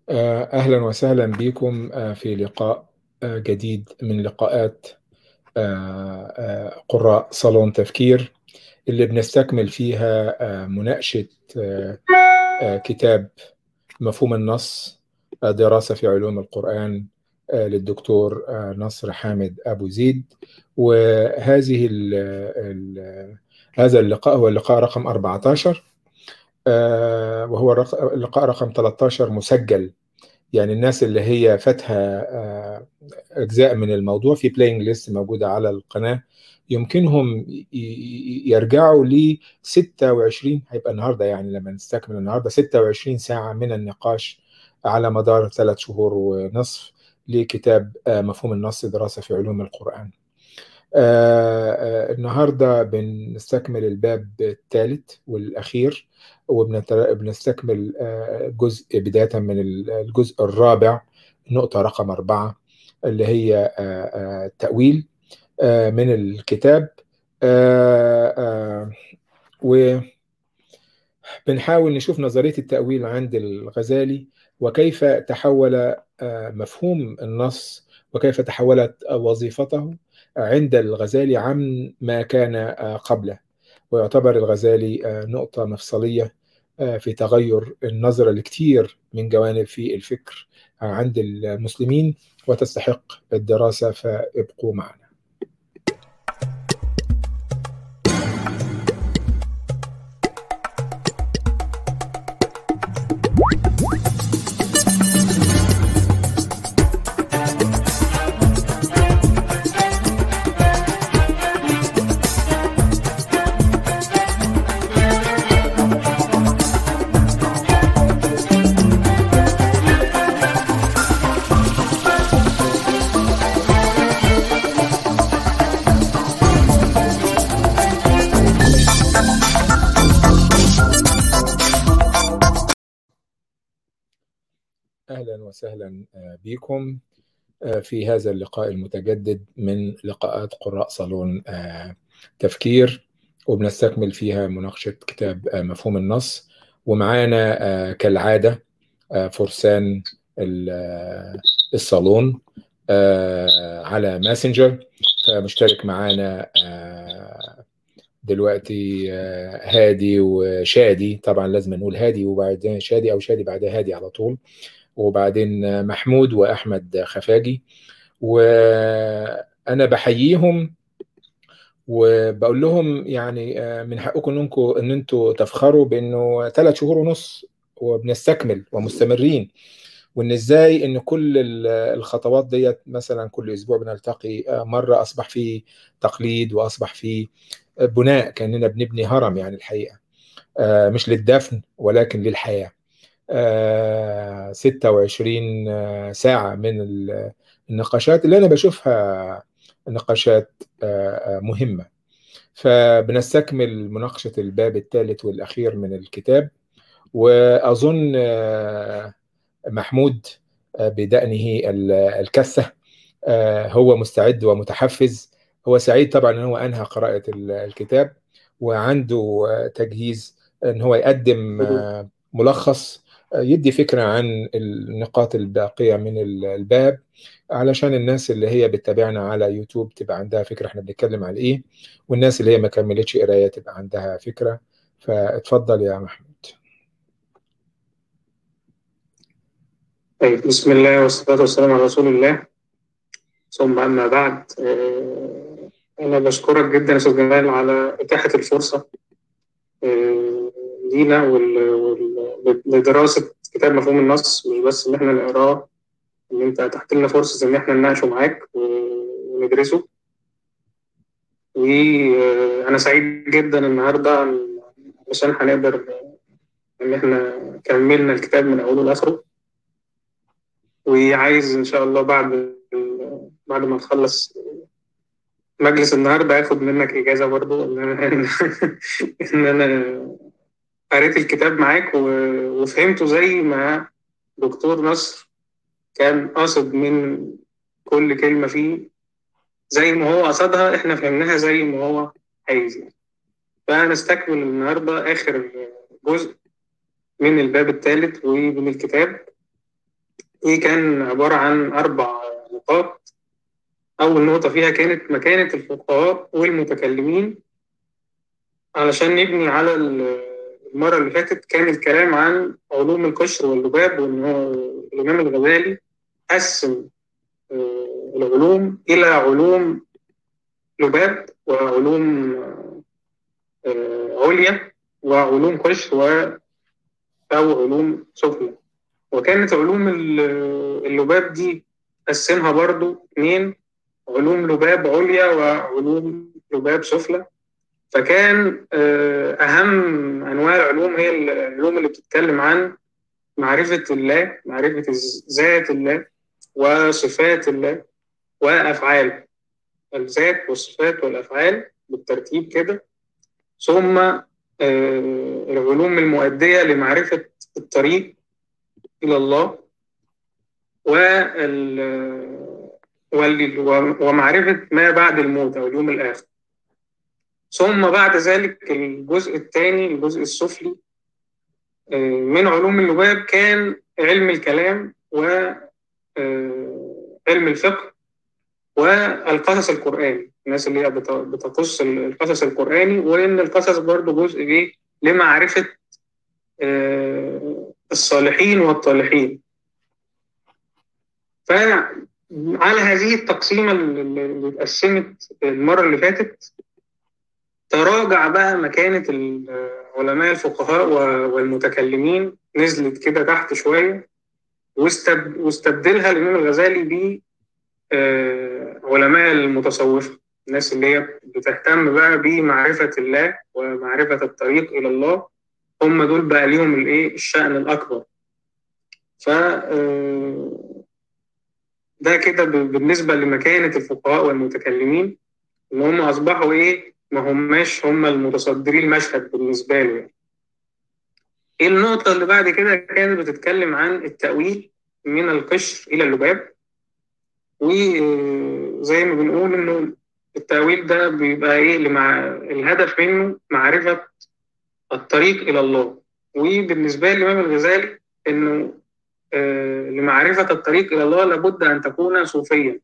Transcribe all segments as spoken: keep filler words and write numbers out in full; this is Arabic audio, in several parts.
آه، أهلا وسهلا بكم آه، في لقاء آه، جديد من لقاءات آه، آه، قراء صالون تفكير، اللي بنستكمل فيها آه، مناقشة آه، آه، كتاب مفهوم النص، آه، دراسة في علوم القرآن، آه، للدكتور آه، نصر حامد أبو زيد. وهذه ال ال هذا اللقاء هو اللقاء رقم أربعة عشر، آه، وهو الرق- اللقاء رقم ثلاثة عشر مسجل. يعني الناس اللي هي فاتها آه، أجزاء من الموضوع في بلاينج ليست موجودة على القناة، يمكنهم ي- ي- يرجعوا ل ستة وعشرين، هيبقى النهاردة يعني لما نستكمل النهاردة ستة وعشرين ساعة من النقاش على مدار ثلاث شهور ونصف لكتاب آه، مفهوم النص، دراسة في علوم القرآن. آه، آه، النهاردة بنستكمل الباب الثالث والأخير، وبنستكمل جزء بداية من الجزء الرابع، النقطة رقم أربعة، اللي هي آه، آه، التأويل آه، من الكتاب. آه، آه، وبنحاول نشوف نظرية التأويل عند الغزالي، وكيف تحول آه، مفهوم النص، وكيف تحولت وظيفته عند الغزالي عن ما كان آه، قبله. ويعتبر الغزالي آه، نقطة مفصلية آه، في تغير النظرة لكتير من جوانب في الفكر آه، عند المسلمين، وتستحق الدراسة، فابقوا معنا. أهلا وسهلا آه، بكم آه، في هذا اللقاء المتجدد من لقاءات قراء صالون آه، تفكير، وبنستكمل فيها مناقشة كتاب آه، مفهوم النص. ومعانا آه، كالعادة آه، فرسان ال- آه، الصالون آه، على ماسنجر. فمشترك معانا آه، دلوقتي آه، هادي وشادي، طبعا لازم نقول هادي وبعدين شادي، او شادي بعدها هادي على طول، وبعدين محمود واحمد خفاجي. وانا بحييهم وبقول لهم يعني آه، من حقكم انكم ان انتوا تفخروا بانه ثلاث شهور ونص وبنستكمل ومستمرين، وان ازاي ان كل ال- الخطوات ديت، مثلا كل اسبوع بنلتقي آه، مره، اصبح فيه تقليد واصبح فيه بناء، كاننا بنبني هرم يعني الحقيقه، آه، مش للدفن ولكن للحياه. آه، ستة وعشرين ساعة من ال- النقاشات اللي أنا بشوفها نقاشات آه، آه، مهمة. فبنستكمل مناقشة الباب الثالث والأخير من الكتاب. وأظن آه، محمود آه، بدأنه ال- الكثة آه، هو مستعد ومتحفز. هو سعيد طبعا ان هو انهى قراءة ال- الكتاب، وعنده آه، تجهيز ان هو يقدم آه، ملخص آه، يدي فكرة عن النقاط الباقية من ال- الباب، علشان الناس اللي هي بتتابعنا على يوتيوب تبقى عندها فكرة احنا بنتكلم على ايه، والناس اللي هي ما كملتش قراية تبقى عندها فكرة. فاتفضل يا محمود. طيب، بسم الله والصلاة والسلام على رسول الله. ثم أما بعد، آه، أنا بشكرك جدا يا أستاذ جمال على إتاحة الفرصة آه، لينا وال- وال- لدراسة كتاب مفهوم النص، مش بس إن إحنا نقراه، إن أنت أتحت لنا فرصة إن إحنا نناقشه معاك و- وندرسه. وأنا سعيد جدا النهاردة عشان هنقدر إن إحنا كملنا الكتاب من أوله لآخره. وعايز إن شاء الله بعد بعد ما نخلص مجلس النهارده هاخد منك اجازه برضو ان انا ان انا قريت الكتاب معاك و- وفهمته زي ما دكتور نصر كان قاصد من كل كلمه فيه، زي ما هو قصدها احنا فهمناها زي ما هو عايز يعني. فهنستكمل النهارده اخر جزء من الباب الثالث ومن الكتاب. وكان عبارة عن أربع نقاط. أول نقطة فيها كانت مكانة الفقهاء والمتكلمين، علشان نبني على المرة اللي فاتت كان الكلام عن علوم القشر واللباب، وإن هو الإمام الغزالي قسم آه، العلوم إلى علوم لباب وعلوم آه، عليا وعلوم قشر و- أو علوم سفلى. وكانت علوم ال- اللباب دي قسمها برضو اتنين: علوم لباب عليا وعلوم لباب سفلى. فكان آه، أهم أنواع العلوم هي العلوم اللي بتتكلم عن معرفة الله، معرفة ذات الله وصفات الله وأفعال الذات والصفات والأفعال بالترتيب كده. ثم آه، العلوم المؤدية لمعرفة الطريق إلى الله وال وال- ومعرفة ما بعد الموت أو اليوم الآخر. ثم بعد ذلك الجزء الثاني، الجزء السفلي آه، من علوم اللباب، كان علم الكلام وعلم الفقه والقصص القرآني، الناس اللي هي بت- بتقص القصص القرآني، وإن القصص برضو جزء إيه لمعرفة آه، الصالحين والطالحين. فعلى هذه التقسيمة اللي اتقسمت المرة اللي فاتت، تراجع بقى مكانة علماء الفقهاء والمتكلمين، نزلت كده تحت شوية، واستب- واستبدلها الإمام الغزالي ب آه، علماء المتصوفة، الناس اللي هي بتهتم بقى بمعرفة الله ومعرفة الطريق إلى الله. هم دول بقى ليهم الإيه الشأن الأكبر. ف آه، ده كده ب- بالنسبة لمكانة الفقهاء والمتكلمين، إن هم أصبحوا إيه ما هماش هم المتصدرين المشهد بالنسبة له يعني. إيه النقطة اللي بعد كده كانت بتتكلم عن التأويل من القشر إلى اللباب. وزي ما بنقول إنه التأويل ده بيبقى إيه لمع الهدف منه معرفة الطريق إلى الله. وبالنسبة للإمام الغزالي إنه آه، لمعرفة الطريق إلى الله لابد أن تكون صوفيا،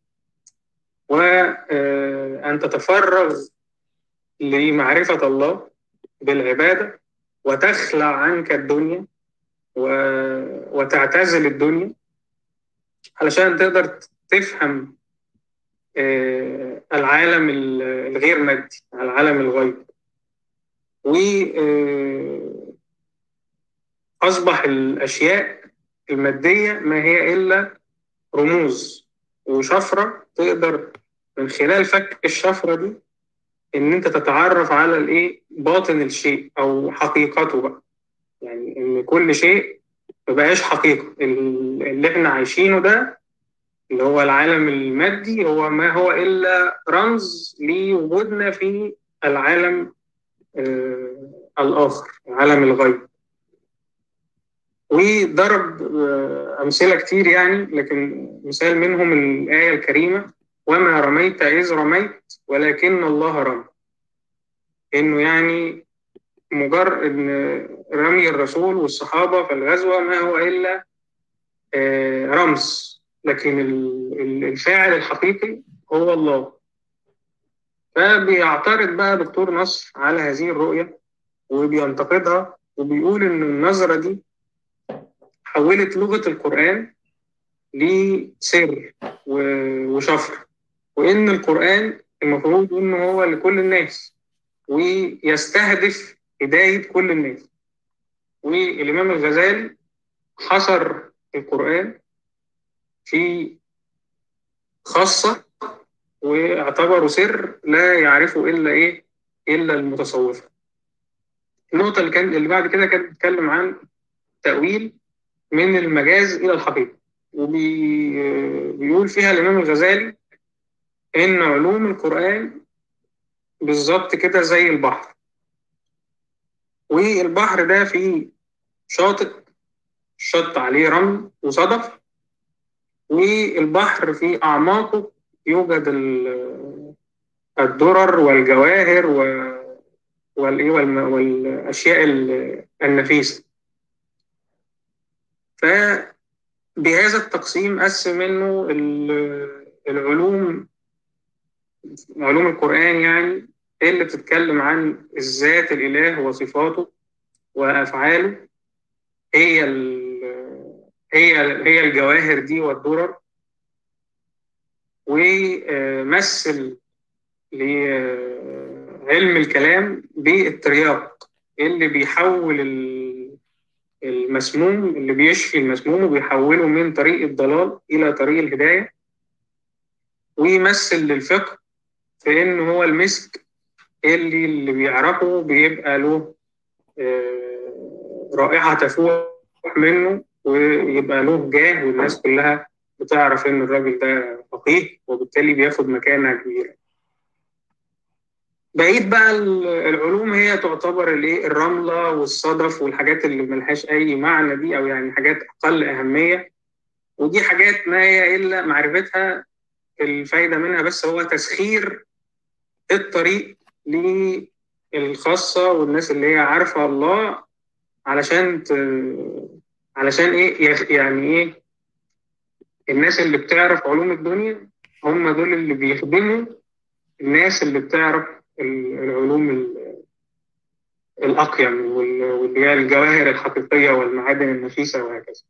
وأن تتفرغ لمعرفة الله بالعبادة، وتخلع عنك الدنيا و- وتعتزل الدنيا علشان تقدر تفهم آه، العالم ال- الغير مادي، العالم الغيب. وأصبح الأشياء المادية ما هي إلا رموز وشفرة، تقدر من خلال فك الشفرة دي إن أنت تتعرف على الإيه باطن الشيء أو حقيقته بقى. يعني إن كل شيء مبقاش حقيقة، ال- اللي إحنا عايشينه ده اللي هو العالم المادي هو ما هو إلا رمز لوجودنا في العالم آه الآخر، عالم الغيب. وضرب آه أمثلة كتير يعني، لكن مثال منهم الآية الكريمة: وما رميت إذ رميت ولكن الله رمى. إنه يعني مجرد إن رمي الرسول والصحابة في الغزوة ما هو إلا آه رمز، لكن ال- ال- الفاعل الحقيقي هو الله. فبيعترض بقى دكتور نصر على هذه الرؤية وبينتقدها، وبيقول إن النظرة دي حولت لغة القرآن لسر و- وشفر، وإن القرآن المفروض إنه هو لكل الناس ويستهدف هداية كل الناس. والإمام الغزالي حصر القرآن في خاصة واعتبره سر لا يعرفه إلا إيه إلا المتصوفة. النقطة اللي كان اللي بعد كده كانت بتتكلم عن تأويل من المجاز إلى الحقيقة، وبيقول فيها الإمام الغزالي إن علوم القرآن بالظبط كده زي البحر، والبحر ده فيه شاطئ، الشط عليه رمل وصدف، والبحر في أعماقه يوجد ال- الدرر والجواهر و- والإيه والم- والأشياء ال- النفيسة. فده بهذا التقسيم قسم منه العلوم، علوم القرآن يعني، اللي بتتكلم عن الذات الإله وصفاته وأفعاله، هي هي هي الجواهر دي والدرر. ومثل لعلم الكلام بالترياق اللي بيحول المسموم، اللي بيشفي المسموم وبيحوله من طريق الضلال إلى طريق الهداية. ويمثل للفقه في إنه هو المسك اللي اللي بيعرفه بيبقى له رائحة تفوح منه، ويبقى له جاه، والناس كلها بتعرف إن الراجل ده فقيه، وبالتالي بياخد مكانة كبيرة. بقيت بقى العلوم هي تعتبر الايه، الرملة والصدف والحاجات اللي ملهاش أي معنى دي، أو يعني حاجات أقل أهمية. ودي حاجات ما هي إلا معرفتها، الفايدة منها بس هو تسخير الطريق للخاصة والناس اللي هي عارفة الله، علشان ت... علشان إيه يعني إيه، الناس اللي بتعرف علوم الدنيا هم دول اللي بيخدموا الناس اللي بتعرف العلوم الأقيم، واللي هي الجواهر الحقيقية والمعادن النفيسة وهكذا.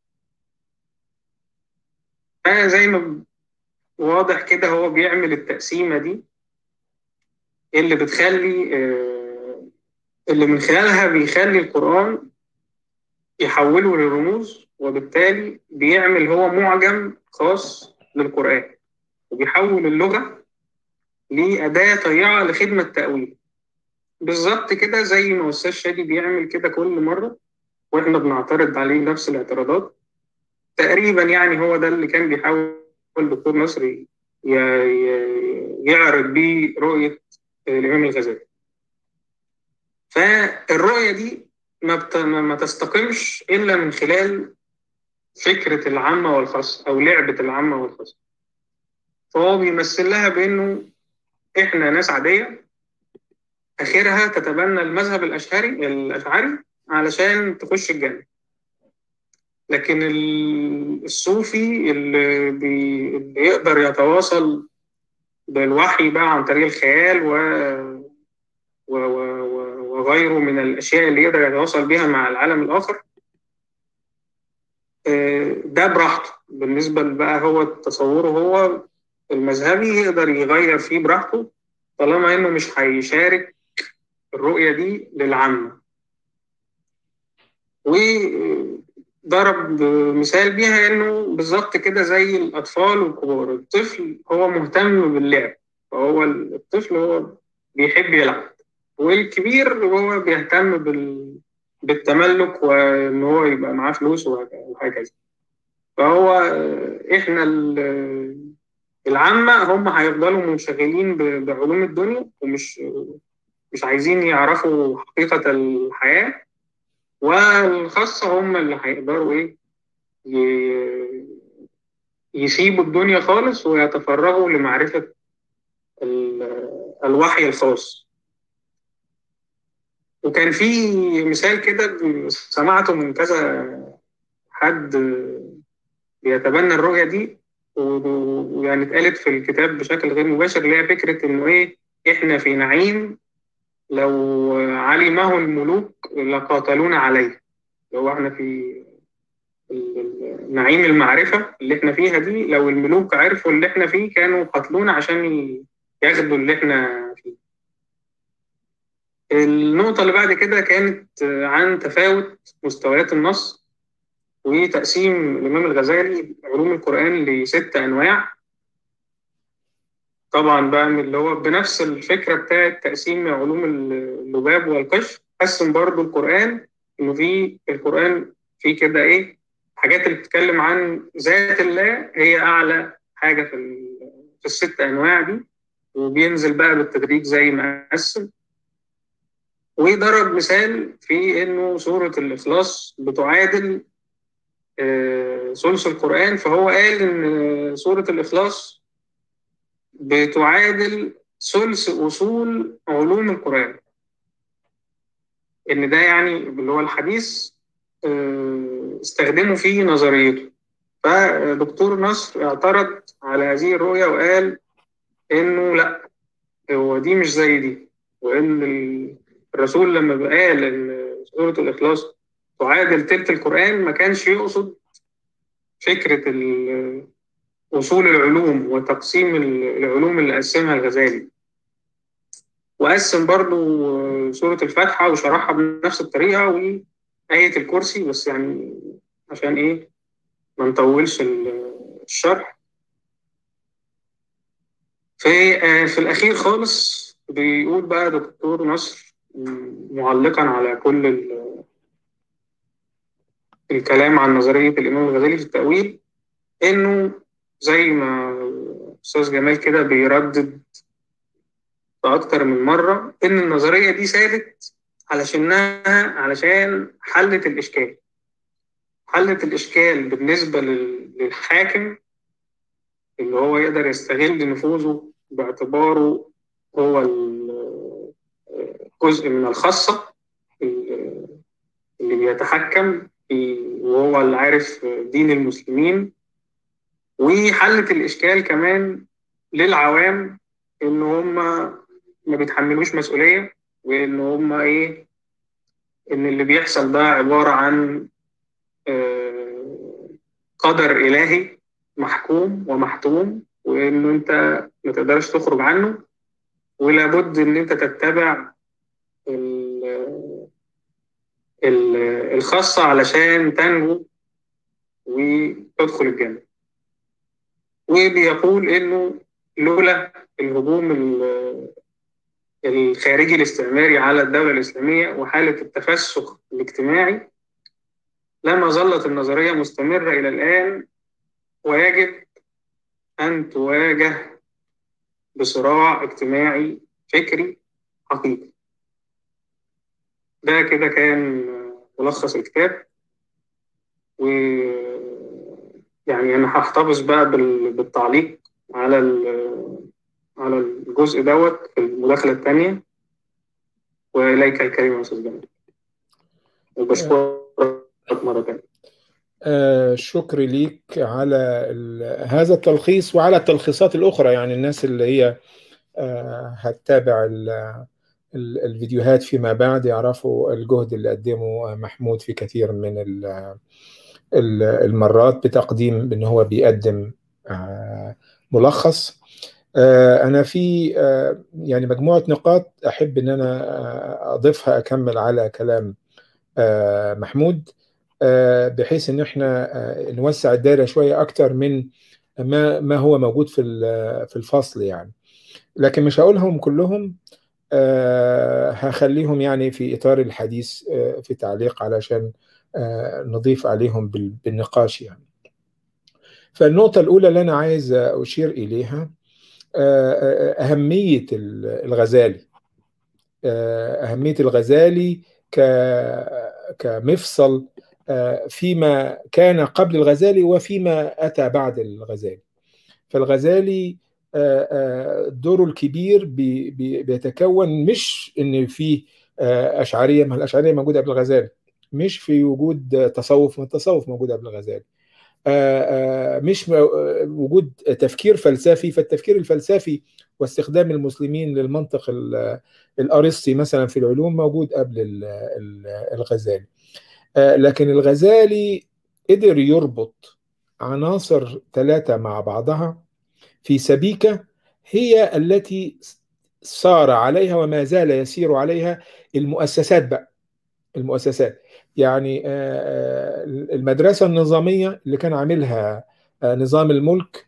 فزي ما واضح كده هو بيعمل التقسيمة دي اللي بتخلي اللي من خلالها بيخلي القرآن يحوله للرموز، وبالتالي بيعمل هو معجم خاص للقرآن، وبيحول اللغة لأداة طيعة لخدمة تأويل. بالظبط كده زي ما أستاذ شادي بيعمل كده كل مرة، وإحنا بنعترض عليه نفس الاعتراضات تقريبا. يعني هو ده اللي كان بيحاول الدكتور نصري يعرض بيه رؤية الإمام الغزالي. فالرؤية دي ما, بت... ما تستقمش إلا من خلال فكرة العامة والخاصة، أو لعبة العامة والخاصة. فهو بيمثل لها بأنه إحنا ناس عادية آخرها تتبنى المذهب الأشعري الأشعري علشان تخش الجنة، لكن الصوفي اللي, بي... اللي يقدر يتواصل بالوحي بقى عن طريق الخيال و... و... و... وغيره من الأشياء اللي يقدر يتواصل بها مع العالم الآخر، ده براحته. بالنسبة بقى هو تصوره هو المذهبي يقدر يغير فيه براحته، طالما إنه مش هيشارك الرؤية دي للعامة. وضرب مثال بيها إنه بالظبط كده زي الأطفال والكبار. الطفل هو مهتم باللعب، فهو الطفل هو بيحب يلعب، والكبير هو بيهتم بال... بالتملك، وإن هو يبقى معاه فلوس وهكذا. فهو إحنا العامة هم هيفضلوا منشغلين بعلوم الدنيا، ومش مش عايزين يعرفوا حقيقة الحياة. والخاصة هم اللي هيقدروا إيه، يسيبوا الدنيا خالص ويتفرغوا لمعرفة الوحي الخاص. وكان في مثال كده سمعته من كذا حد بيتبنى الرؤية دي، ويعني اتقالت في الكتاب بشكل غير مباشر، اللي هي فكرة إنه إيه، إحنا في نعيم لو علمه الملوك لقاتلونا عليه. لو إحنا في نعيم المعرفة اللي إحنا فيها دي، لو الملوك عرفوا اللي إحنا فيه كانوا قتلونا عشان ياخدوا اللي إحنا فيه. النقطة اللي بعد كده كانت عن تفاوت مستويات النص، وتقسيم الإمام الغزالي علوم القرآن لست أنواع. طبعا بقى من اللي هو بنفس الفكرة بتاعت تقسيم علوم اللباب والقشر، قسم برضو القرآن إنه في القرآن في كده إيه، حاجات اللي بتتكلم عن ذات الله هي أعلى حاجة في في الست أنواع دي، وبينزل بقى بالتدريج زي ما قسم. وضرب مثال في إنه سورة الإخلاص بتعادل ثلث القرآن، فهو قال إن سورة الإخلاص بتعادل ثلث أصول علوم القرآن. إن ده يعني اللي هو الحديث استخدموا فيه نظريته، فدكتور نصر اعترض على هذه الرؤية وقال إنه لا، هو دي مش زي دي، وإن الرسول لما قال إن سورة الإخلاص تعادل تلت القرآن ما كانش يقصد فكرة أصول العلوم وتقسيم العلوم اللي قسمها الغزالي، وقسم برضو سورة الفاتحة وشرحها بنفس الطريقة وآية الكرسي، بس يعني عشان إيه ما نطولش الشرح. في في الأخير خالص بيقول بقى دكتور نصر معلقا على كل الكلام عن نظرية الإمام الغزالي في التأويل، إنه زي ما أستاذ جمال كده بيردد أكتر من مرة إن النظرية دي ثابت علشانها علشان حلت الإشكال حلت الإشكال بالنسبة للحاكم اللي هو يقدر يستغل نفوذه باعتباره هو جزء من الخاصة اللي بيتحكم وهو اللي عارف دين المسلمين، وحلت الإشكال كمان للعوام إن هم ما بيتحملوش مسؤولية، وإن هم إيه إن اللي بيحصل ده عبارة عن قدر إلهي محكوم ومحتوم، وإنه أنت ما تقدرش تخرج عنه، ولابد إن أنت تتبع الخاصة علشان تنجو وتدخل الجنة. وبيقول إنه لولا الهجوم الخارجي الاستعماري على الدولة الإسلامية وحالة التفسخ الاجتماعي لما ظلت النظرية مستمرة إلى الآن، ويجب أن تواجه بصراع اجتماعي فكري حقيقي. ده كده كان ملخص الكتاب، ويعني أنا هحتفظ بقى بالتعليق على على الجزء دوت في المداخلة الثانية. وإليك الكريم يا أستاذ جمال، وبشكرك مرة ثانية. آه شكري ليك على هذا التلخيص وعلى التلخيصات الأخرى. يعني الناس اللي هي آه هتتابع الفيديوهات فيما بعد يعرفوا الجهد اللي قدمه محمود في كثير من المرات بتقديم بأنه هو بيقدم آه ملخص. آه أنا في آه يعني مجموعة نقاط أحب أن أنا أضيفها أكمل على كلام آه محمود، بحيث ان احنا نوسع الدائره شويه اكتر من ما ما هو موجود في في الفصل يعني. لكن مش هقولهم كلهم، هخليهم يعني في اطار الحديث في تعليق علشان نضيف عليهم بالنقاش يعني. فالنقطه الاولى اللي انا عايز اشير اليها اهميه الغزالي اهميه الغزالي كمفصل فيما كان قبل الغزالي وفيما أتى بعد الغزالي. فالغزالي دوره الكبير بيتكون مش إن في أشعرية، ما الأشعرية موجودة قبل الغزالي، مش في وجود تصوف، ما التصوف موجود قبل الغزالي، مش وجود تفكير فلسفي، فالتفكير الفلسفي واستخدام المسلمين للمنطق الأرسطي مثلا في العلوم موجود قبل الغزالي. لكن الغزالي قدر يربط عناصر ثلاثة مع بعضها في سبيكة هي التي سار عليها وما زال يسير عليها المؤسسات بقى. المؤسسات يعني المدرسة النظامية اللي كان عاملها نظام الملك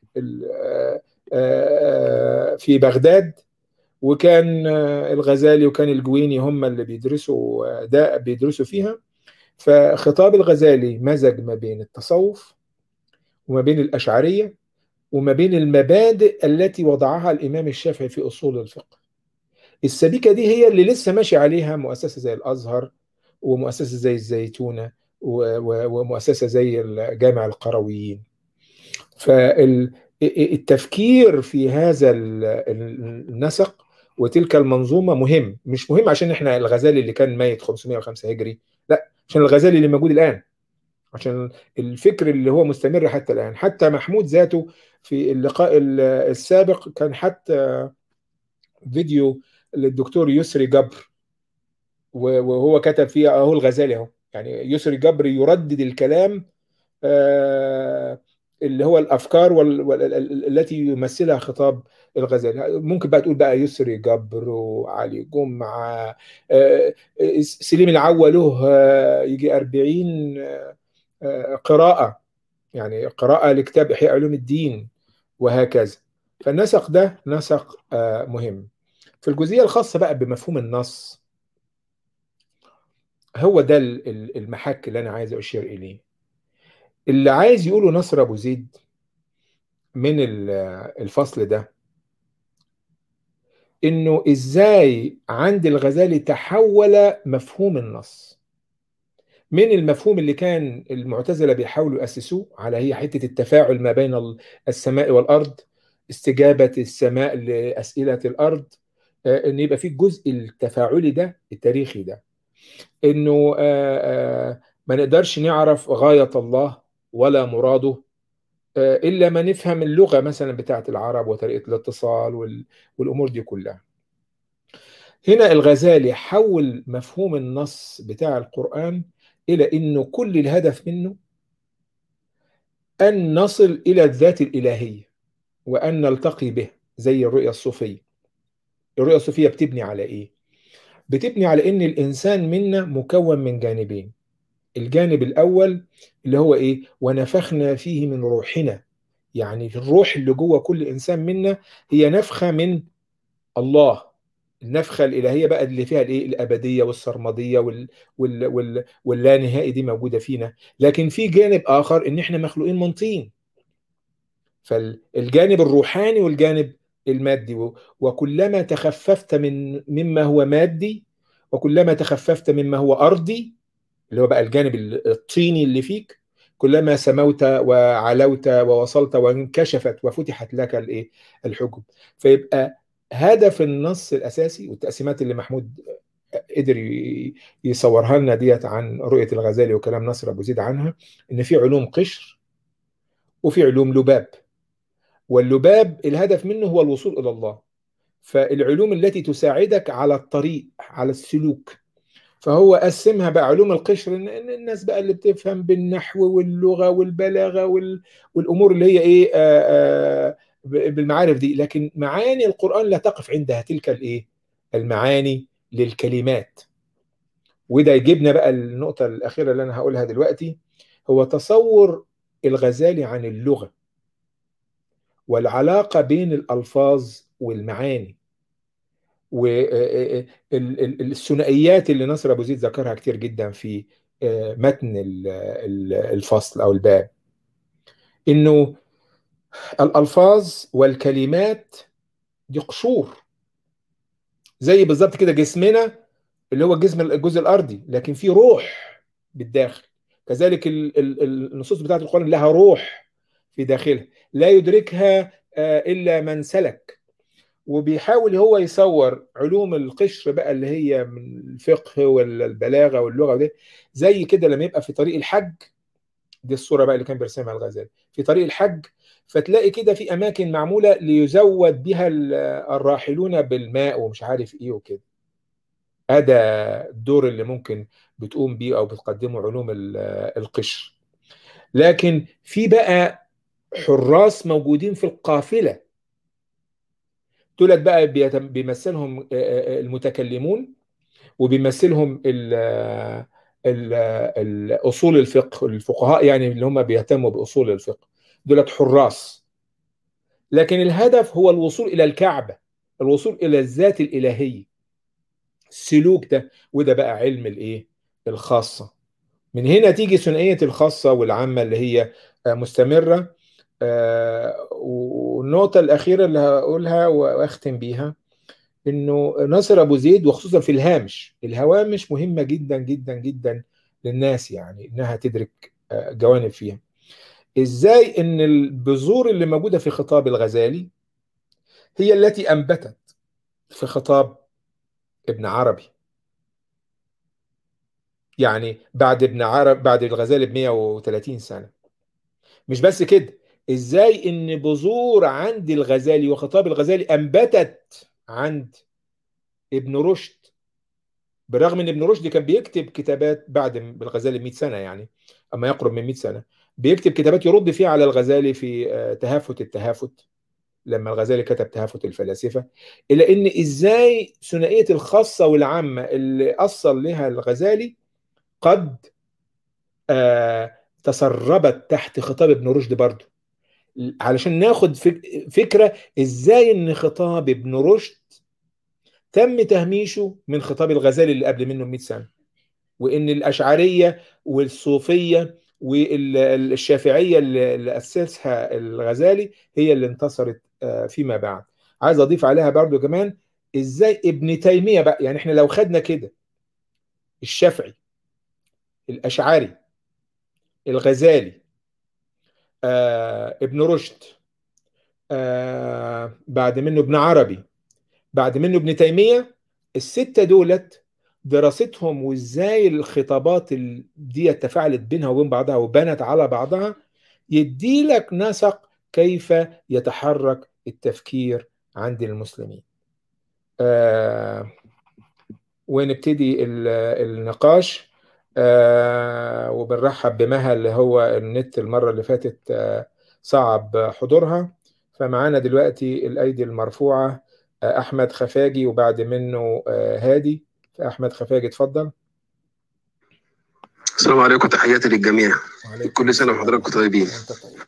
في بغداد، وكان الغزالي وكان الجويني هم اللي بيدرسوا ده بيدرسوا فيها. فخطاب الغزالي مزج ما بين التصوف وما بين الأشعرية وما بين المبادئ التي وضعها الإمام الشافعي في أصول الفقه. السبيكة دي هي اللي لسه ماشي عليها مؤسسة زي الأزهر، ومؤسسة زي الزيتونة، ومؤسسة زي جامع القرويين. فالتفكير في هذا النسق وتلك المنظومة مهم. مش مهم عشان احنا الغزالي اللي كان ميت خمسمائة وخمسة هجري، لا، عشان الغزالي اللي موجود الآن عشان الفكر اللي هو مستمر حتى الآن. حتى محمود ذاته في اللقاء ال- السابق كان حتى فيديو للدكتور يسري جبر، و- وهو كتب فيها اهو الغزالي اهو، يعني يسري جبر يردد الكلام آه، اللي هو الافكار وال- وال- ال- ال- التي يمثلها خطاب الغزالي. ممكن بقى تقول بقى يسري جبر وعلي جمعة، آه، سليم العوا له آه، يجي أربعين آه، قراءة، يعني قراءة لكتاب إحياء علوم الدين، وهكذا. فالنسق ده نسق آه، مهم. في الجزئية الخاصة بقى بمفهوم النص، هو ده ال- ال- المحك اللي أنا عايز أشير إليه. اللي عايز يقوله نصر أبو زيد من ال- الفصل ده، إنه إزاي عند الغزالي تحول مفهوم النص من المفهوم اللي كان المعتزلة بيحاولوا يأسسوه على هي حتة التفاعل ما بين ال- السماء والأرض، استجابة السماء لأسئلة الأرض، آه، إن يبقى في الجزء التفاعلي ده التاريخي ده، إنه آه، آه، ما نقدرش نعرف غاية الله ولا مراده آه، إلا ما نفهم اللغة مثلا بتاعت العرب وطريقة الاتصال وال- والأمور دي كلها. هنا الغزالي حول مفهوم النص بتاع القرآن إلى إنه كل الهدف منه أن نصل إلى الذات الإلهية، وأن نلتقي به زي الرؤية الصوفية. الرؤية الصوفية بتبني على إيه؟ بتبني على إن الإنسان منا مكون من جانبين. الجانب الأول اللي هو إيه؟ ونفخنا فيه من روحنا، يعني الروح اللي جوه كل إنسان منا هي نفخة من الله. النفخة الإلهية بقى اللي فيها الإيه؟ الأبدية والسرمدية وال... وال... وال... واللانهائي دي موجودة فينا. لكن في جانب آخر إن إحنا مخلوقين من طين، فالجانب الروحاني والجانب المادي. و- وكلما تخففت من مما هو مادي، وكلما تخففت مما هو أرضي اللي هو بقى الجانب الطيني اللي فيك، كلما سموت وعلوت ووصلت وانكشفت وفتحت لك الايه؟ الحجب. فيبقى هدف النص الاساسي والتقسيمات اللي محمود قدر ي- يصورها لنا ديت عن رؤية الغزالي وكلام نصر ابو زيد عنها، ان في علوم قشر وفي علوم لباب. واللباب الهدف منه هو الوصول إلى الله، فالعلوم التي تساعدك على الطريق على السلوك. فهو قسمها بقى علوم القشر، إن إن الناس بقى اللي بتفهم بالنحو واللغة والبلاغة وال... والأمور اللي هي إيه آه آه ب- بالمعارف دي. لكن معاني القرآن لا تقف عندها تلك الإيه؟ المعاني للكلمات. وده يجيبنا بقى النقطة الأخيرة اللي أنا هقولها دلوقتي، هو تصور الغزالي عن اللغة والعلاقة بين الألفاظ والمعاني، والثنائيات اللي نصر أبو زيد ذكرها كتير جدا في آه، متن ال- ال- الفصل أو الباب. إنه الألفاظ والكلمات دي قشور، زي بالظبط كده جسمنا اللي هو الجسم الجزء الأرضي، لكن في روح بالداخل. كذلك ال- ال- النصوص بتاعت القرآن لها روح في داخلها لا يدركها آه، إلا من سلك. وبيحاول هو يصور علوم القشر بقى اللي هي من الفقه والبلاغه واللغه ودي، زي كده لما يبقى في طريق الحج. دي الصوره بقى اللي كان بيرسمها الغزالي في طريق الحج، فتلاقي كده في اماكن معموله ليزود بها ال- الراحلون بالماء ومش عارف ايه وكده. هذا الدور اللي ممكن بتقوم بيه او بتقدمه علوم ال- القشر. لكن في بقى حراس موجودين في القافله، دولت بقى بيتم- بيمثلهم آه، آه، المتكلمون، وبيمثلهم ال ال ال اصول الفقه الفقهاء، يعني اللي هم بيهتموا باصول الفقه. دولت حراس، لكن الهدف هو الوصول الى الكعبه، الوصول الى الذات الالهيه، السلوك ده. وده بقى علم الايه؟ الخاصه. من هنا تيجي ثنائيه الخاصه والعامه اللي هي آه، مستمره. آه، والنقطه الاخيره اللي هقولها واختم بيها، انه ناصر ابو زيد وخصوصا في الهامش، الهوامش مهمه جدا جدا جدا للناس، يعني انها تدرك آه، جوانب فيها. ازاي ان البذور اللي موجوده في خطاب الغزالي هي التي انبتت في خطاب ابن عربي. يعني بعد ابن عرب بعد الغزالي ب مئة وثلاثين سنة. مش بس كده، ازاي ان بذور عند الغزالي وخطاب الغزالي انبتت عند ابن رشد، بالرغم ان ابن رشد كان بيكتب كتابات بعد الغزالي ب مئة سنة، يعني اما يقرب من مئة سنة بيكتب كتابات يرد فيها على الغزالي في آه، تهافت التهافت، لما الغزالي كتب تهافت الفلاسفة. إلى إن إزاي ثنائية الخاصة والعامة اللي أصل لها الغزالي قد آه تسربت تحت خطاب ابن رشد برضه، علشان ناخد فك- فكرة إزاي إن خطاب ابن رشد تم تهميشه من خطاب الغزالي اللي قبل منه مئة سنة، وإن الأشعرية والصوفية والشافعية اللي اللي أسسها الغزالي هي اللي انتصرت آه، فيما بعد. عايز أضيف عليها برضو كمان إزاي ابن تيمية بقى، يعني إحنا لو خدنا كده الشافعي، الأشعري، الغزالي، آه، ابن رشد، آه، بعد منه ابن عربي، بعد منه ابن تيمية، الستة دولت دراستهم وازاي الخطابات ال- دي تفاعلت بينها وبين بعضها وبنت على بعضها، يدي لك نسق كيف يتحرك التفكير عند المسلمين. آه ونبتدي ال- النقاش. آه وبنرحب بمها اللي هو النت المرة اللي فاتت آه صعب حضورها، فمعانا دلوقتي الأيدي المرفوعة آه أحمد خفاجي وبعد منه آه هادي. فأحمد خفاجي اتفضل. السلام عليكم، تحياتي للجميع. وعليكم كل سنة السلام وحضراتكم ورحمة الله طيبين. وأنت طيب.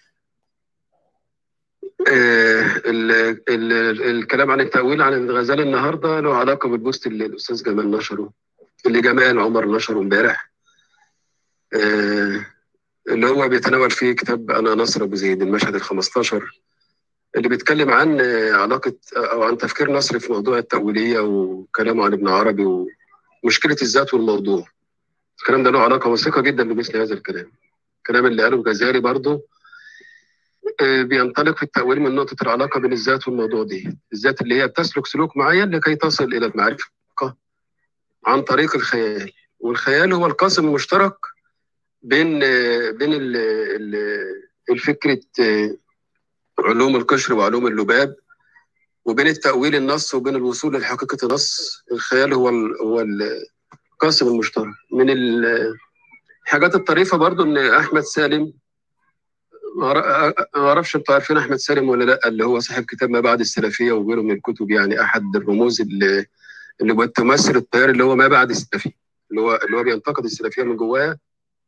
آه ال ال الكلام عن التأويل عن الغزالي النهارده له علاقة بالبوست اللي الأستاذ جمال نشره، اللي جمال عمر نشره امبارح، آه اللي هو بيتناول فيه كتاب أنا نصر أبو زيد المشهد ال خمستاشر، اللي بيتكلم عن آه، علاقة أو عن تفكير نصر في موضوع التأويلية وكلامه عن ابن عربي ومشكلة الذات والموضوع. الكلام ده له علاقة وثيقة جدا بمثل هذا الكلام. الكلام اللي قاله الغزالي برضه آه، بينطلق في التأويل من نقطة العلاقة بين الذات والموضوع دي، الذات اللي هي بتسلك سلوك معين لكي تصل إلى المعرفة عن طريق الخيال، والخيال هو القاسم المشترك بين آه، بين ال- ال- الفكرة آه، علوم القشر وعلوم اللباب، وبين التأويل النص وبين الوصول لحقيقة النص. الخيال هو ال- هو القاسم المشترك. من ال- الحاجات الطريفة برضو إن أحمد سالم، ما أعرف- ما اعرفش انتوا عارفين احمد سالم ولا لا، اللي هو صاحب كتاب ما بعد السلفيه وغيره من الكتب، يعني احد الرموز اللي اللي بتمثل التيار اللي هو ما بعد السلفي، اللي هو اللي هو بينتقد السلفيه من جواها.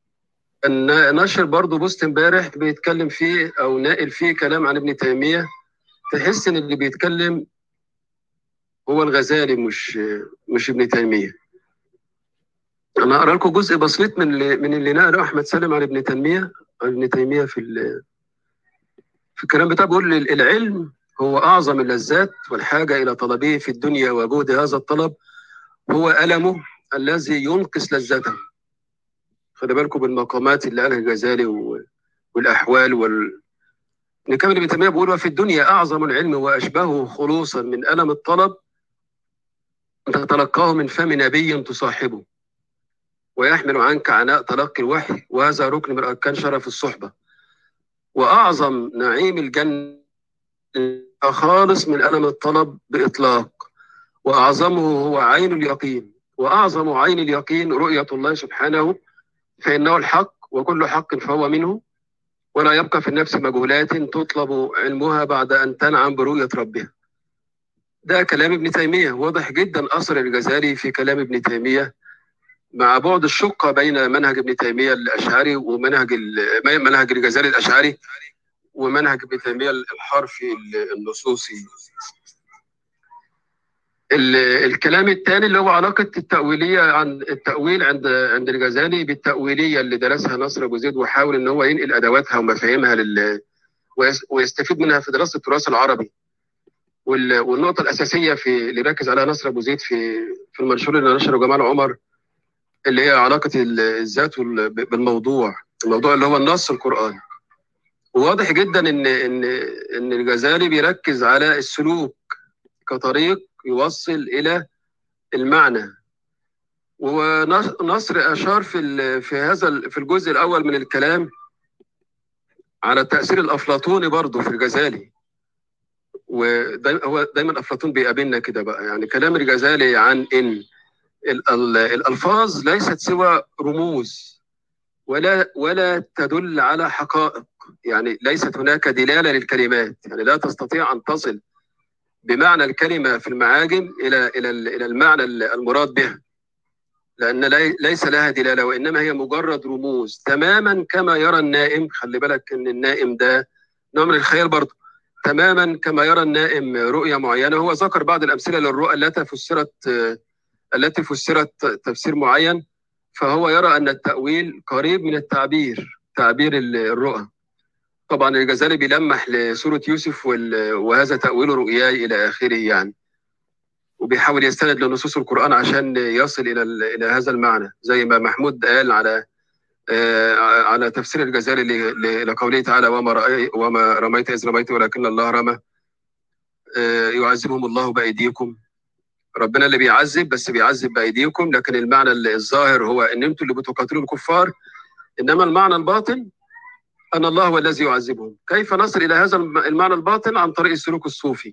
ان نشر برضه بوست امبارح بيتكلم فيه او ناقل فيه كلام عن ابن تيميه، تحس ان اللي بيتكلم هو الغزالي مش مش ابن تيميه. انا اقرا لكم جزء بسيط من اللي من اللي نقله احمد سالم عن ابن تيميه عن ابن تيميه في ال- في الكلام بتاعه. بيقول العلم هو أعظم اللذات، والحاجة إلى طلبه في الدنيا وجود هذا الطلب هو ألمه الذي ينقص لذته. خلي بالكم بالمقامات اللي قالها الغزالي و- والأحوال وال نكمل ابن تيمية بيقول وفي الدنيا أعظم العلم وأشبهه خلوصا من ألم الطلب أن تتلقاه من فم نبي تصاحبه ويحمل عنك عناء تلقي الوحي، وهذا ركن من أركان شرف الصحبة. وأعظم نعيم الجنة خالص من ألم الطلب بإطلاق، وأعظمه هو عين اليقين، وأعظم عين اليقين رؤية الله سبحانه، فإنه الحق وكل حق فهو منه، ولا يبقى في النفس مجهولات تطلب علمها بعد أن تنعم برؤية ربها. ده كلام ابن تيمية. واضح جدا أثر الغزالي في كلام ابن تيمية، مع بعد الشقة بين منهج ابن تيمية الأشعري ومنهج ال- منهج الغزالي الأشعري ومنهج ابن تيمية الحرفي النصوصي. ال- الكلام الثاني اللي هو علاقة التأويلية عن التأويل عند عند الغزالي بالتأويلية اللي درسها نصر أبو زيد، وحاول إن هو ينقل أدواتها ومفاهيمها لل ويس- ويستفيد منها في دراسة التراث العربي. وال- والنقطة الأساسية في اللي ركز عليها نصر أبو زيد في في المنشور اللي نشره جمال عمر، اللي هي علاقة ال- الذات وال- بالموضوع، الموضوع اللي هو النص القرآني. وواضح جدا إن إن إن الغزالي بيركز على السلوك كطريق يوصل إلى المعنى، ونصر أشار في في هذا في الجزء الأول من الكلام على التأثير الأفلاطوني برضه في الغزالي. وهو دايما أفلاطون بيقابلنا كده بقى، يعني كلام الغزالي عن إن الألفاظ ليست سوى رموز ولا ولا تدل على حقائق، يعني ليست هناك دلالة للكلمات، يعني لا تستطيع أن تصل بمعنى الكلمة في المعاجم إلى إلى إلى المعنى المراد بها، لأن ليس لها دلالة، وإنما هي مجرد رموز تماما كما يرى النائم. خلي بالك إن النائم ده نوع من الخيال برضه، تماما كما يرى النائم رؤية معينة. هو ذكر بعض الأمثلة للرؤى التي فسرت التي فسرت تفسير معين، فهو يرى أن التأويل قريب من التعبير، تعبير الرؤى. طبعا الغزالي بيلمح لسورة يوسف وهذا تأويل رؤياي إلى آخره يعني، وبيحاول يستند لنصوص القرآن عشان يصل إلى إلى هذا المعنى، زي ما محمود قال على على تفسير الغزالي لقوله تعالى وما رأي وما رميت إذ رميت ولكن الله رمى، يعذبهم الله بأيديكم. ربنا اللي بيعذب، بس بيعذب بأيديكم، لكن المعنى الظاهر هو ان انتم اللي بتقاتلوا الكفار، انما المعنى الباطن ان الله هو الذي يعذبهم. كيف نصل الى هذا المعنى الباطن؟ عن طريق السلوك الصوفي،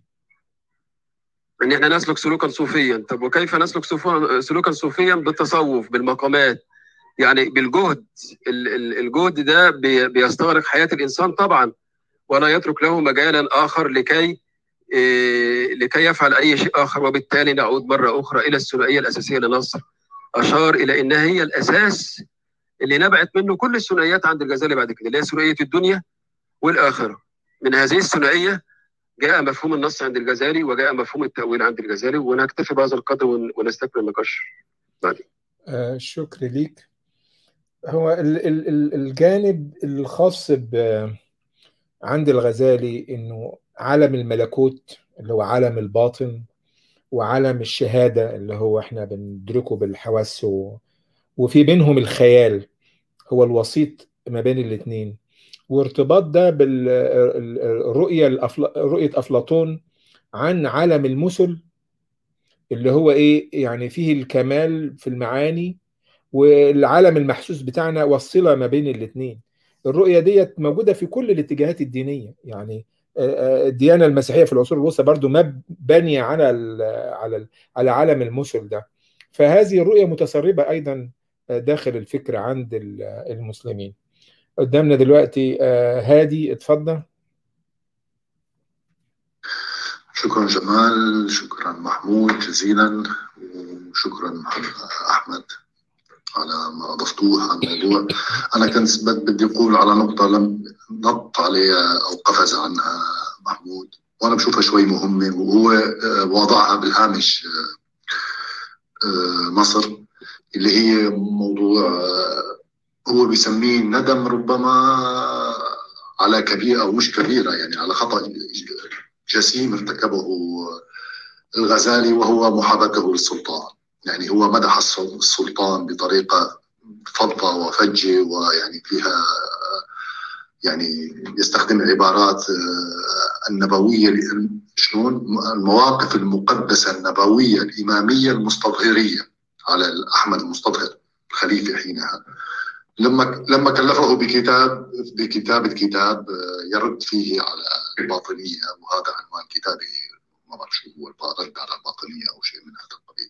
ان احنا نسلك سلوكا صوفيا. طب وكيف نسلك سلوكا صوفيا؟ بالتصوف، بالمقامات، يعني بالجهد. الجهد ده بيستغرق حياة الانسان طبعا، ولا يترك له مجالا اخر لكي إيه لكي يفعل أي شيء آخر. وبالتالي نعود مرة أخرى إلى الثنائية الأساسية لنصر، أشار إلى أنها هي الأساس اللي نبعت منه كل الثنائيات عند الغزالي بعد كده، اللي هي ثنائية الدنيا والآخرة. من هذه الثنائية جاء مفهوم النص عند الغزالي، وجاء مفهوم التأويل عند الغزالي. ونكتفي بهذا القدر ونستكمل النقاش بعدين. آه شكرا ليك. هو ال ال الجانب الخاص عند الغزالي إنه عالم الملكوت اللي هو عالم الباطن، وعالم الشهادة اللي هو احنا بندركه بالحواس، و... وفي بينهم الخيال هو الوسيط ما بين الاثنين. وارتباط ده بالرؤية الأفل... رؤية أفلاطون عن عالم المثل اللي هو ايه، يعني فيه الكمال في المعاني، والعالم المحسوس بتاعنا والصلة ما بين الاثنين. الرؤية ديت موجودة في كل الاتجاهات الدينية، يعني الديانة المسيحية في العصور الوسطى برضو مبنية على ال على ال على عالم المثل ده. فهذه الرؤية متسربة أيضا داخل الفكر عند المسلمين. قدامنا دلوقتي هادي، اتفضل. شكرا جمال، شكرا محمود جزيلا، وشكرا أحمد على ما أضفتوه عن الموضوع. أنا كنت بدي أقول على نقطة لم نط عليها أو قفز عنها محمود، وأنا بشوفها شوي مهمة، وهو وضعها بالهامش مصر، اللي هي موضوع هو بيسميه ندم ربما على كبيرة أو مش كبيرة، يعني على خطأ جسيم ارتكبه الغزالي، وهو محاباته للسلطان. يعني هو مدح السلطان بطريقة فضة وفجة، ويعني فيها يعني يستخدم عبارات النبوية، شلون المواقف المقدسة النبوية الإمامية المستظهرية على أحمد المستظهر الخليفة حينها، لما لما كلفه بكتاب بكتابة كتاب يرد فيه على الباطنية، وهذا عنوان كتابه، ما بعرف شو هو، الرد على الباطنية أو شيء من هذا القبيل.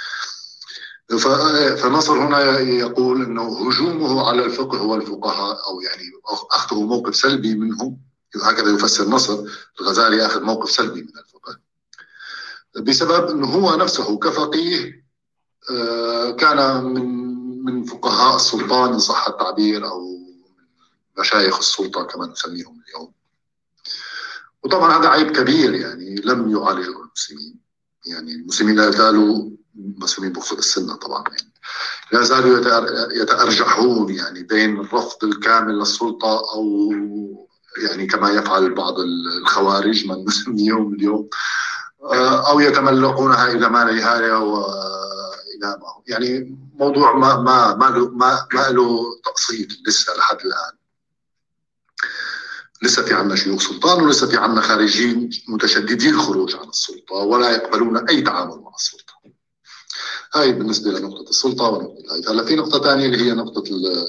فنصر هنا يقول أنه هجومه على الفقه والفقهاء، أو يعني أخذه موقف سلبي منهم، هكذا يفسر نصر. الغزالي أخذ موقف سلبي من الفقه بسبب أنه هو نفسه كفقيه كان من من فقهاء السلطان إن صح التعبير، أو مشايخ السلطة كما نسميهم اليوم. وطبعا هذا عيب كبير يعني لم يعالجه المسلمين. يعني المسلمين لا يزالوا مسلمين بخصوص السنة طبعا، يعني لا زالوا يتأرجحون يعني بين الرفض الكامل للسلطة، أو يعني كما يفعل بعض الخوارج من نسميهم اليوم، أو يتملقونها إلى ما لا نهاية وإلى ما هو. يعني موضوع ما ما ما له ما, ما له تقسيط لسه لحد الآن. لسه في عنا شيوخ سلطان، ولسه في عنا خارجين متشددين الخروج عن السلطة ولا يقبلون أي تعامل مع السلطة. هاي بالنسبة لنقطة السلطة ونقطة هاي. هلا في نقطة ثانية اللي هي نقطة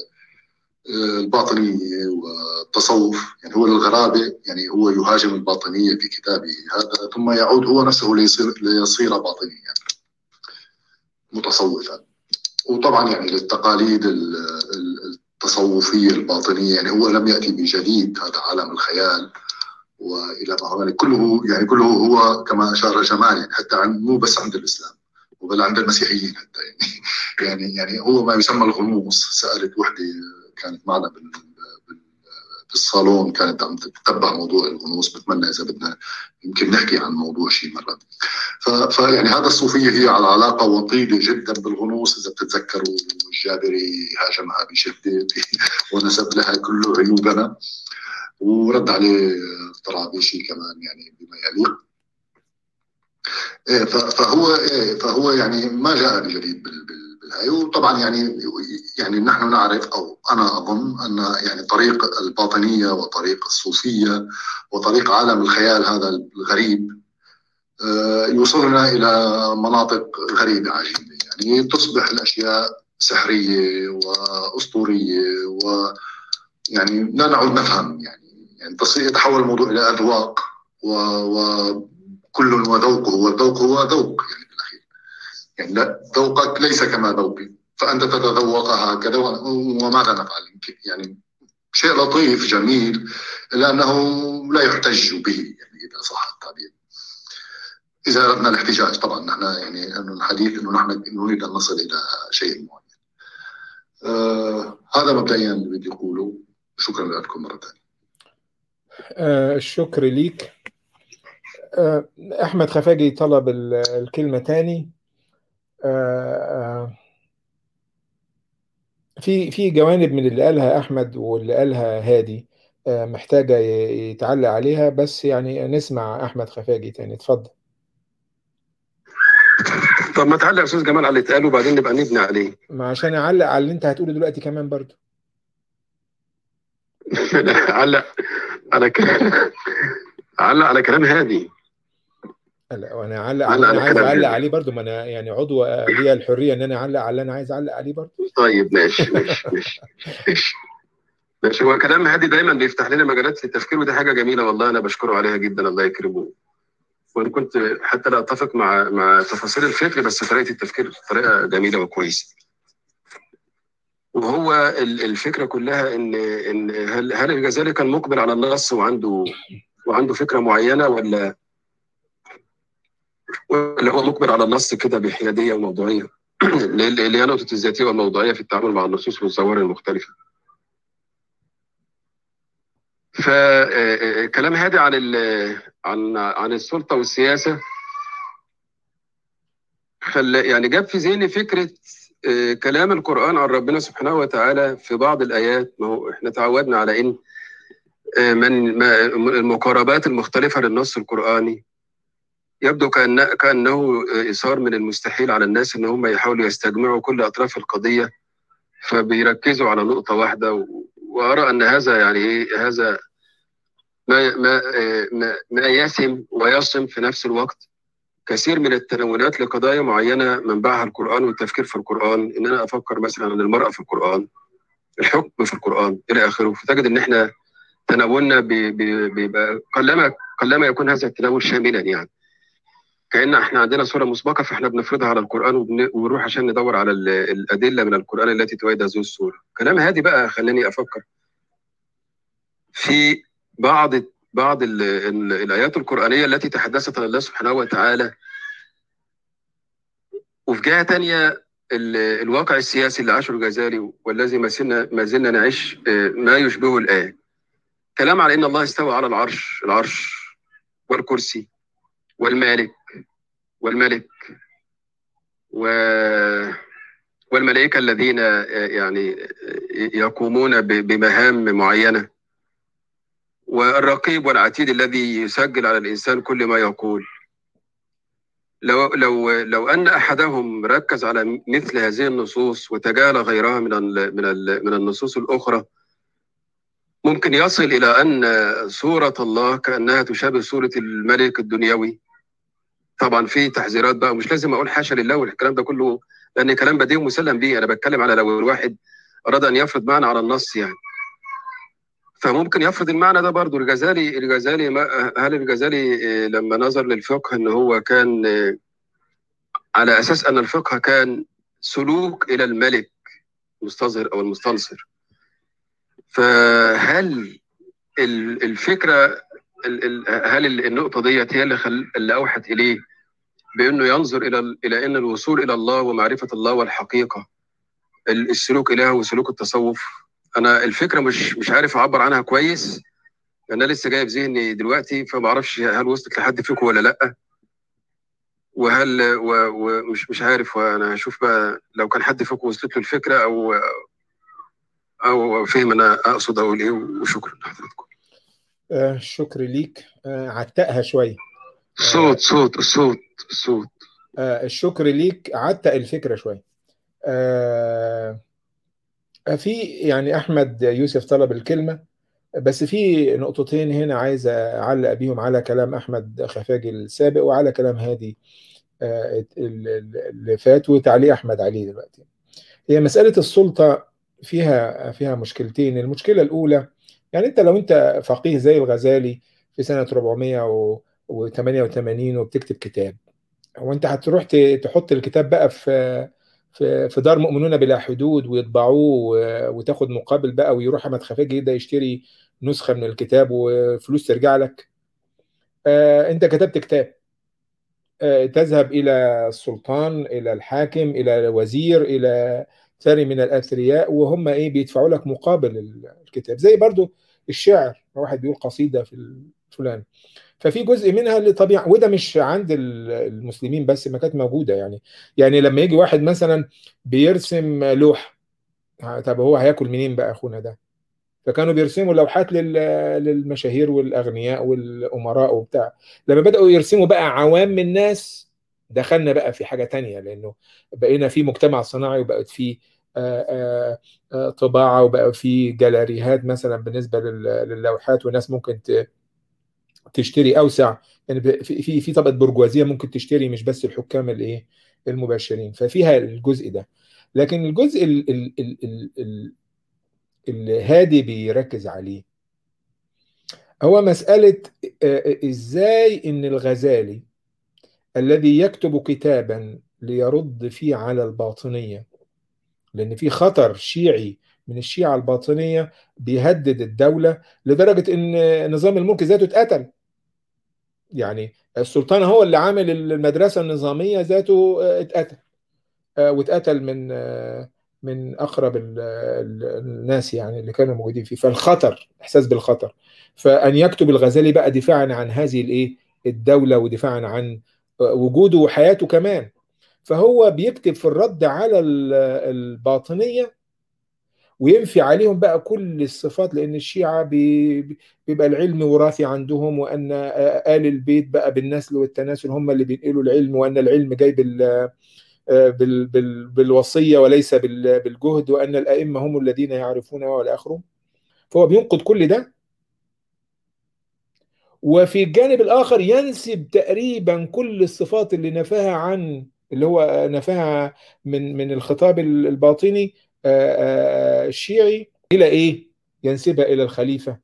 الباطنية والتصوف. يعني هو للغرابة يعني هو يهاجم الباطنية في كتابه هذا، ثم يعود هو نفسه ليصير, ليصير باطنيا متصوفا. وطبعا يعني للتقاليد التصوفية الباطنية يعني هو لم يأتي بجديد، هذا عالم الخيال وإلى ما هنالك كله يعني كله هو كما أشار جمال يعني حتى عن مو بس عند الإسلام بل عند المسيحيين حتى يعني يعني يعني هو ما يسمى الغموص. سألت وحدة كانت معنا بال بالصالون كانت عم تتبع موضوع الغموص، بتمنى إذا بدنا يمكن نحكي عن موضوع شيء مرة. فيعني هذا الصوفية هي على علاقة وطيدة جدا بالغموص. إذا بتتذكروا الجابري هاجمها بشدة ونسب لها كل عيوبنا، ورد عليه الطرابيشي كمان يعني بما يليق. فهو فهو يعني ما جاء بجديد بالهاي. وطبعا يعني يعني نحن نعرف او انا اظن ان يعني طريق الباطنيه وطريق الصوفيه وطريق عالم الخيال هذا الغريب يوصلنا الى مناطق غريبه عجيبه. يعني تصبح الاشياء سحريه واسطوريه ويعني لا نعود نفهم يعني يعني يتحول الموضوع الى اذواق و, و كل وذوقه، والذوق هو ذوق يعني بالاخير. يعني لا ذوقك ليس كما ذوقي، فانت تتذوقها هكذا وماذا نفعل؟ يعني شيء لطيف جميل الا انه لا يحتج به يعني اذا صح التعبير. اذا اردنا الاحتجاج طبعا نحن يعني انه الحديث انه نحن نريد ان نصل الى شيء معين. آه هذا مبدئيا اللي بدي اقوله. شكرا لكم مره ثانيه. آه الشكر ليك. آه احمد خفاجي طلب الكلمه تاني. آه في في جوانب من اللي قالها احمد واللي قالها هادي آه محتاجه يتعلق عليها، بس يعني نسمع احمد خفاجي تاني. اتفضل. طب ما تعلق يا استاذ جمال على اللي اتقال وبعدين نبقى نبني عليه. ما عشان اعلق على اللي انت هتقوله دلوقتي كمان برضو. علق على كلام علق على كلام هادي. لا وانا اعلق على اللي انا عايز اعلق عليه برضو، ما انا يعني عضو ليا الحريه ان انا اعلق على اللي انا عايز اعلق عليه برضو. طيب ماشي ماشي ماشي ماشي ماشي. هو كلام هادي دايما بيفتح لنا مجالات للتفكير، ودي حاجه جميله والله انا بشكره عليها جدا، الله يكرمه. وان كنت حتى لا اتفق مع مع تفاصيل الفكر، بس طريقه التفكير طريقه جميله وكويسه. وهو الفكره كلها ان ان هل هل الغزالي كان مقبل على النص وعنده وعنده فكره معينه، ولا ولا هو مقبل على النص كده بحياديه وموضوعيه اللي هي نقطه الذاتيه والموضوعيه في التعامل مع النصوص والظواهر المختلفه. فكلام هادي عن عن عن السلطه والسياسه خل يعني جاب في ذهني فكره كلام القرآن عن ربنا سبحانه وتعالى في بعض الآيات. ما هو احنا تعودنا على إن من المقاربات المختلفة للنص القرآني يبدو كأن كأنه إثار من المستحيل على الناس إن هم يحاولوا يستجمعوا كل أطراف القضية، فبيركزوا على نقطة واحدة. وأرى أن هذا يعني إيه، هذا ما ما ما, ما يسم ويصم في نفس الوقت كثير من التناولات لقضايا معينة منبعها القرآن والتفكير في القرآن. إن أنا أفكر مثلا عن المرأة في القرآن، الحكم في القرآن إلى آخره. فتجد إن إحنا تناولنا بيبقى قلما قلما يكون هذا التناول شاملا، يعني كأن إحنا عندنا صورة مسبقة فإحنا بنفرضها على القرآن ونروح عشان ندور على الأدلة من القرآن التي تؤيد هذه الصورة. كلام هادي بقى خلاني أفكر في بعض بعض ال ال الآيات القرآنية التي تحدثت عن الله سبحانه وتعالى، وفي جهة تانية الواقع السياسي اللي عاشه الغزالي والذي ما زلنا ما زلنا نعيش ما يشبهه الآن. كلام على إن الله استوى على العرش العرش والكرسي والمالك والملك والملائكة الذين يعني يقومون بمهام معينة، والرقيب والعتيد الذي يسجل على الإنسان كل ما يقول. لو لو لو أن أحدهم ركز على مثل هذه النصوص وتجاهل غيرها من ال من ال من النصوص الأخرى، ممكن يصل إلى أن صورة الله كأنها تشابه صورة الملك الدنيوي طبعا في تحذيرات بقى، ومش لازم اقول حاشا لله والكلام ده كله، لان كلام بديهي مسلم به. انا بتكلم على لو الواحد اراد ان يفرض معنى على النص يعني، فممكن يفرض المعنى ده برضه. الغزالي الغزالي ما هل الغزالي آه، لما نظر للفقه ان هو كان آه، على اساس ان الفقه كان سلوك الى الملك المستظهر او المستنصر، فهل ال- الفكره ال- ال- هل ال- النقطه ديت هي اللي خل اللي اوحت اليه بانه ينظر الى ال- الى ان الوصول الى الله ومعرفه الله والحقيقه ال- السلوك اليها وسلوك التصوف؟ انا الفكره مش مش عارف اعبر عنها كويس، انا لسه جاي في ذهني دلوقتي، فما اعرفش هل وصلت لحد فيكم ولا لا، وهل و- ومش مش عارف. وانا هشوف بقى لو كان حد فيكم وصلت له الفكره او او فهم انا اقصد اقول ايه. وشكرا لحضراتكم. آه شكر ليك. آه عتقها شوية. الصوت صوت الصوت الصوت آه الشكر ليك، عتق الفكرة شوية. آه في يعني أحمد يوسف طلب الكلمة، بس في نقطتين هنا عايز أعلق بيهم على كلام أحمد خفاجي السابق وعلى كلام هادي آه، اللي فات وتعليق أحمد عليه دلوقتي. هي مسألة السلطة فيها فيها مشكلتين. المشكلة الأولى، يعني أنت لو أنت فقيه زي الغزالي في سنة أربعمائة وثمانية وثمانين وبتكتب كتاب، هو أنت هتروح ت- تحط الكتاب بقى في في في دار مؤمنون بلا حدود ويطبعوه و- وتاخد مقابل بقى، ويروح أحمد خفاجي ده يشتري نسخة من الكتاب وفلوس ترجع لك؟ آه، أنت كتبت كتاب، آه، تذهب إلى السلطان، إلى الحاكم، إلى الوزير، إلى ثري من الأثرياء، وهم إيه بيدفعوا لك مقابل الكتاب. زي برضو الشعر، واحد بيقول قصيدة في الفلان، ففي جزء منها لطبيعة، وده مش عند المسلمين بس، ما كانت موجودة يعني. يعني لما يجي واحد مثلا بيرسم لوحة، طب هو هياكل منين بقى أخونا ده؟ فكانوا بيرسموا لوحات لل- للمشاهير والأغنياء والأمراء وبتاع. لما بدأوا يرسموا بقى عوام الناس، دخلنا بقى في حاجة تانية، لأنه بقينا في مجتمع صناعي، وبقت في آه، آه، آه، طباعة، وبقى في جاليريهات مثلا بالنسبة لل- للوحات، وناس ممكن ت- تشتري أوسع، يعني في في في طبقة برجوازية ممكن تشتري، مش بس الحكام الإيه المباشرين، ففيها الجزء ده. لكن الجزء ال- ال- ال- ال- ال- اللي هادي بيركز عليه هو مسألة آه، إزاي إن الغزالي الذي يكتب كتابا ليرد فيه على الباطنية، لأن في خطر شيعي من الشيعة الباطنية بيهدد الدولة، لدرجة إن نظام الملك ذاته اتقتل. يعني السلطان هو اللي عامل المدرسة النظامية ذاته آه، اتقتل، آه، واتقتل من آه، من اقرب ال- ال- الناس يعني اللي كانوا موجودين فيه. فالخطر، احساس بالخطر، فان يكتب الغزالي بقى دفاعا عن هذه الايه الدوله، ودفاعا عن آه، وجوده وحياته كمان. فهو بيكتب في الرد على ال- الباطنيه، وينفي عليهم بقى كل الصفات، لان الشيعه بي- بيبقى العلم وراثي عندهم، وان آه، آل البيت بقى بالنسل والتناسل هم اللي بينقلوا العلم، وان العلم جاي بال بال بال بالوصية وليس بال بالجهد، وأن الأئمة هم الذين يعرفون والى آخره. فهو بينقد كل ده، وفي الجانب الآخر ينسب تقريبا كل الصفات اللي نفاها عن اللي هو نفاها من من الخطاب الباطني آه، آه، الشيعي إلى إيه؟ ينسبها إلى الخليفة،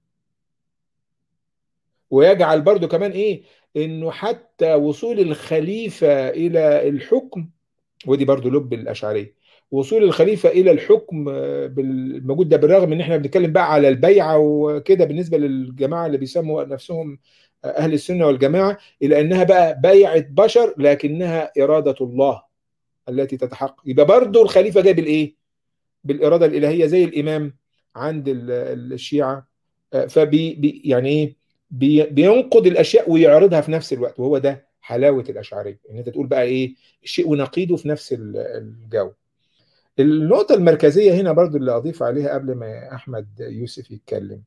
ويجعل برضو كمان إيه؟ إنه حتى وصول الخليفة إلى الحكم، ودي برضو لب الأشعرية، وصول الخليفة إلى الحكم آه، بالموجود ده، بالرغم إن إحنا بنتكلم بقى على البيعة وكده بالنسبة للجماعة اللي بيسموا نفسهم آه، أهل السنة والجماعة، إلى أنها بقى بيعة بشر لكنها إرادة الله التي تتحقق. يبقى برضو الخليفة جاي بالإيه؟ بالإرادة الإلهية زي الإمام عند ال- الشيعة. آه، فبي بي يعني إيه؟ بي بينقد الأشياء ويعرضها في نفس الوقت، وهو ده حلاوة الأشعرية، إن أنت تقول بقى إيه الشيء ونقيضه في نفس ال- الجو. النقطة المركزية هنا برضو اللي أضيف عليها قبل ما أحمد يوسف يتكلم،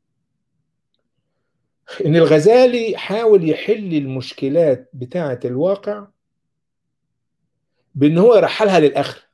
إن الغزالي حاول يحل المشكلات بتاعة الواقع بإن هو يرحلها للآخر.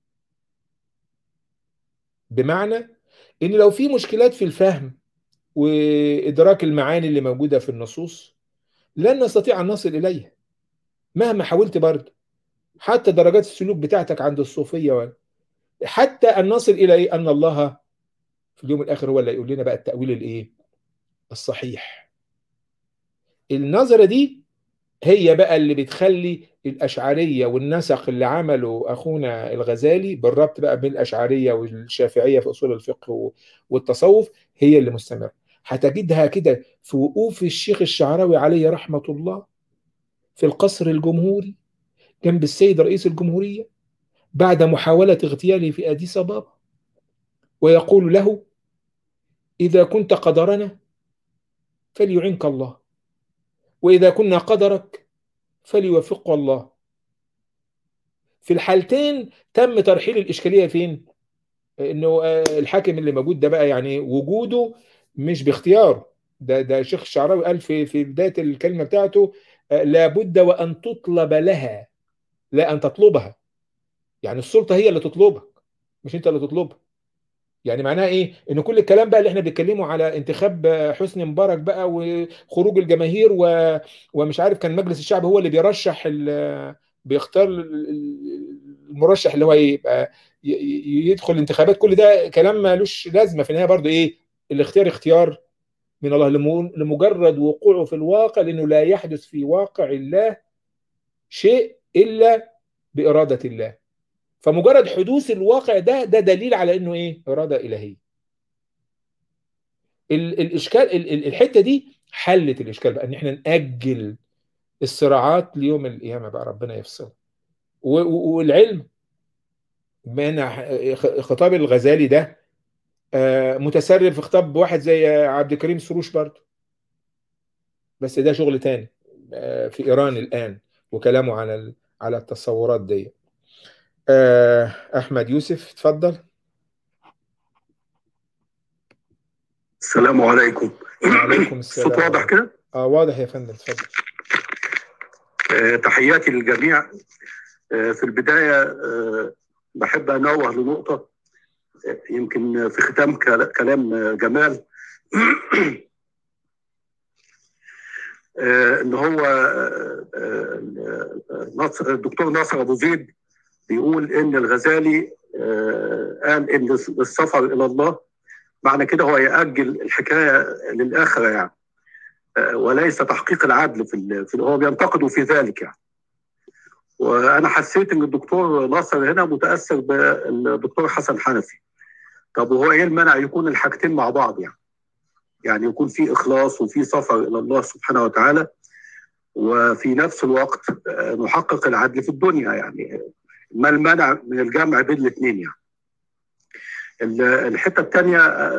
بمعنى إن لو في مشكلات في الفهم وإدراك المعاني اللي موجودة في النصوص، لن نستطيع أن نصل إليها. مهما حاولت برضه، حتى درجات السلوك بتاعتك عند الصوفيه، حتى ان نصل الى ايه؟ ان الله في اليوم الاخر هو اللي يقول لنا بقى التاويل الايه؟ الصحيح. النظره دي هي بقى اللي بتخلي الاشعريه والنسق اللي عمله اخونا الغزالي بالربط بقى بين الاشعريه والشافعيه في اصول الفقه والتصوف هي اللي مستمره. هتجدها كده في وقوف الشيخ الشعراوي عليه رحمه الله في القصر الجمهوري جنب السيد رئيس الجمهوريه بعد محاوله اغتياله في اديس ابابا، ويقول له: اذا كنت قدرنا فليعنك الله، واذا كنا قدرك فليوفقك الله. في الحالتين تم ترحيل الاشكاليه فين؟ انه الحاكم اللي موجود ده بقى يعني وجوده مش باختياره. ده ده شيخ الشعراوي قال في في بدايه الكلمه بتاعته: لابد وان تطلب لها لا ان تطلبها. يعني السلطه هي اللي تطلبك، مش انت اللي تطلبها. يعني معناها ايه؟ ان كل الكلام بقى اللي احنا بنتكلمه على انتخاب حسني مبارك بقى وخروج الجماهير و... ومش عارف كان مجلس الشعب هو اللي بيرشح ال... بيختار المرشح اللي هو يبقى ي... يدخل الانتخابات، كل ده كلام مالوش لازمه. في النهايه برضو ايه؟ الاختيار اختيار من الله لمجرد وقوعه في الواقع، لانه لا يحدث في واقع الله شيء الا باراده الله. فمجرد حدوث الواقع ده ده دليل على انه ايه؟ اراده الهيه. الاشكال الحته دي حلت الاشكال بقى ان احنا ناجل الصراعات ليوم القيامه بقى ربنا يفصل. والعلم من خطاب الغزالي ده متسرب في خطاب واحد زي عبد الكريم سروش برضه، بس ده شغل تاني في ايران الان وكلامه على على التصورات دي. احمد يوسف اتفضل. السلام عليكم. وعليكم السلام. الصوت واضح كده؟ اه واضح يا فندم، اتفضل. آه، تحياتي للجميع. آه، في البداية آه، بحب أنوه لنقطة آه، يمكن في ختام كلام آه، جمال آه، إن هو آه، آه، الدكتور ناصر أبو زيد بيقول إن الغزالي آه، قال إن السفر إلى الله معنى كده هو يأجل الحكاية للآخرة يعني، وليس تحقيق العدل في في هو بينتقده في ذلك يعني. وانا حسيت ان الدكتور ناصر هنا متاثر بالدكتور حسن حنفي. طب وهو ايه المانع يكون الحاجتين مع بعض يعني؟ يعني يكون في اخلاص وفي سفر الى الله سبحانه وتعالى، وفي نفس الوقت نحقق العدل في الدنيا يعني. ما المانع من الجمع بين الاثنين يعني؟ الحته الثانيه،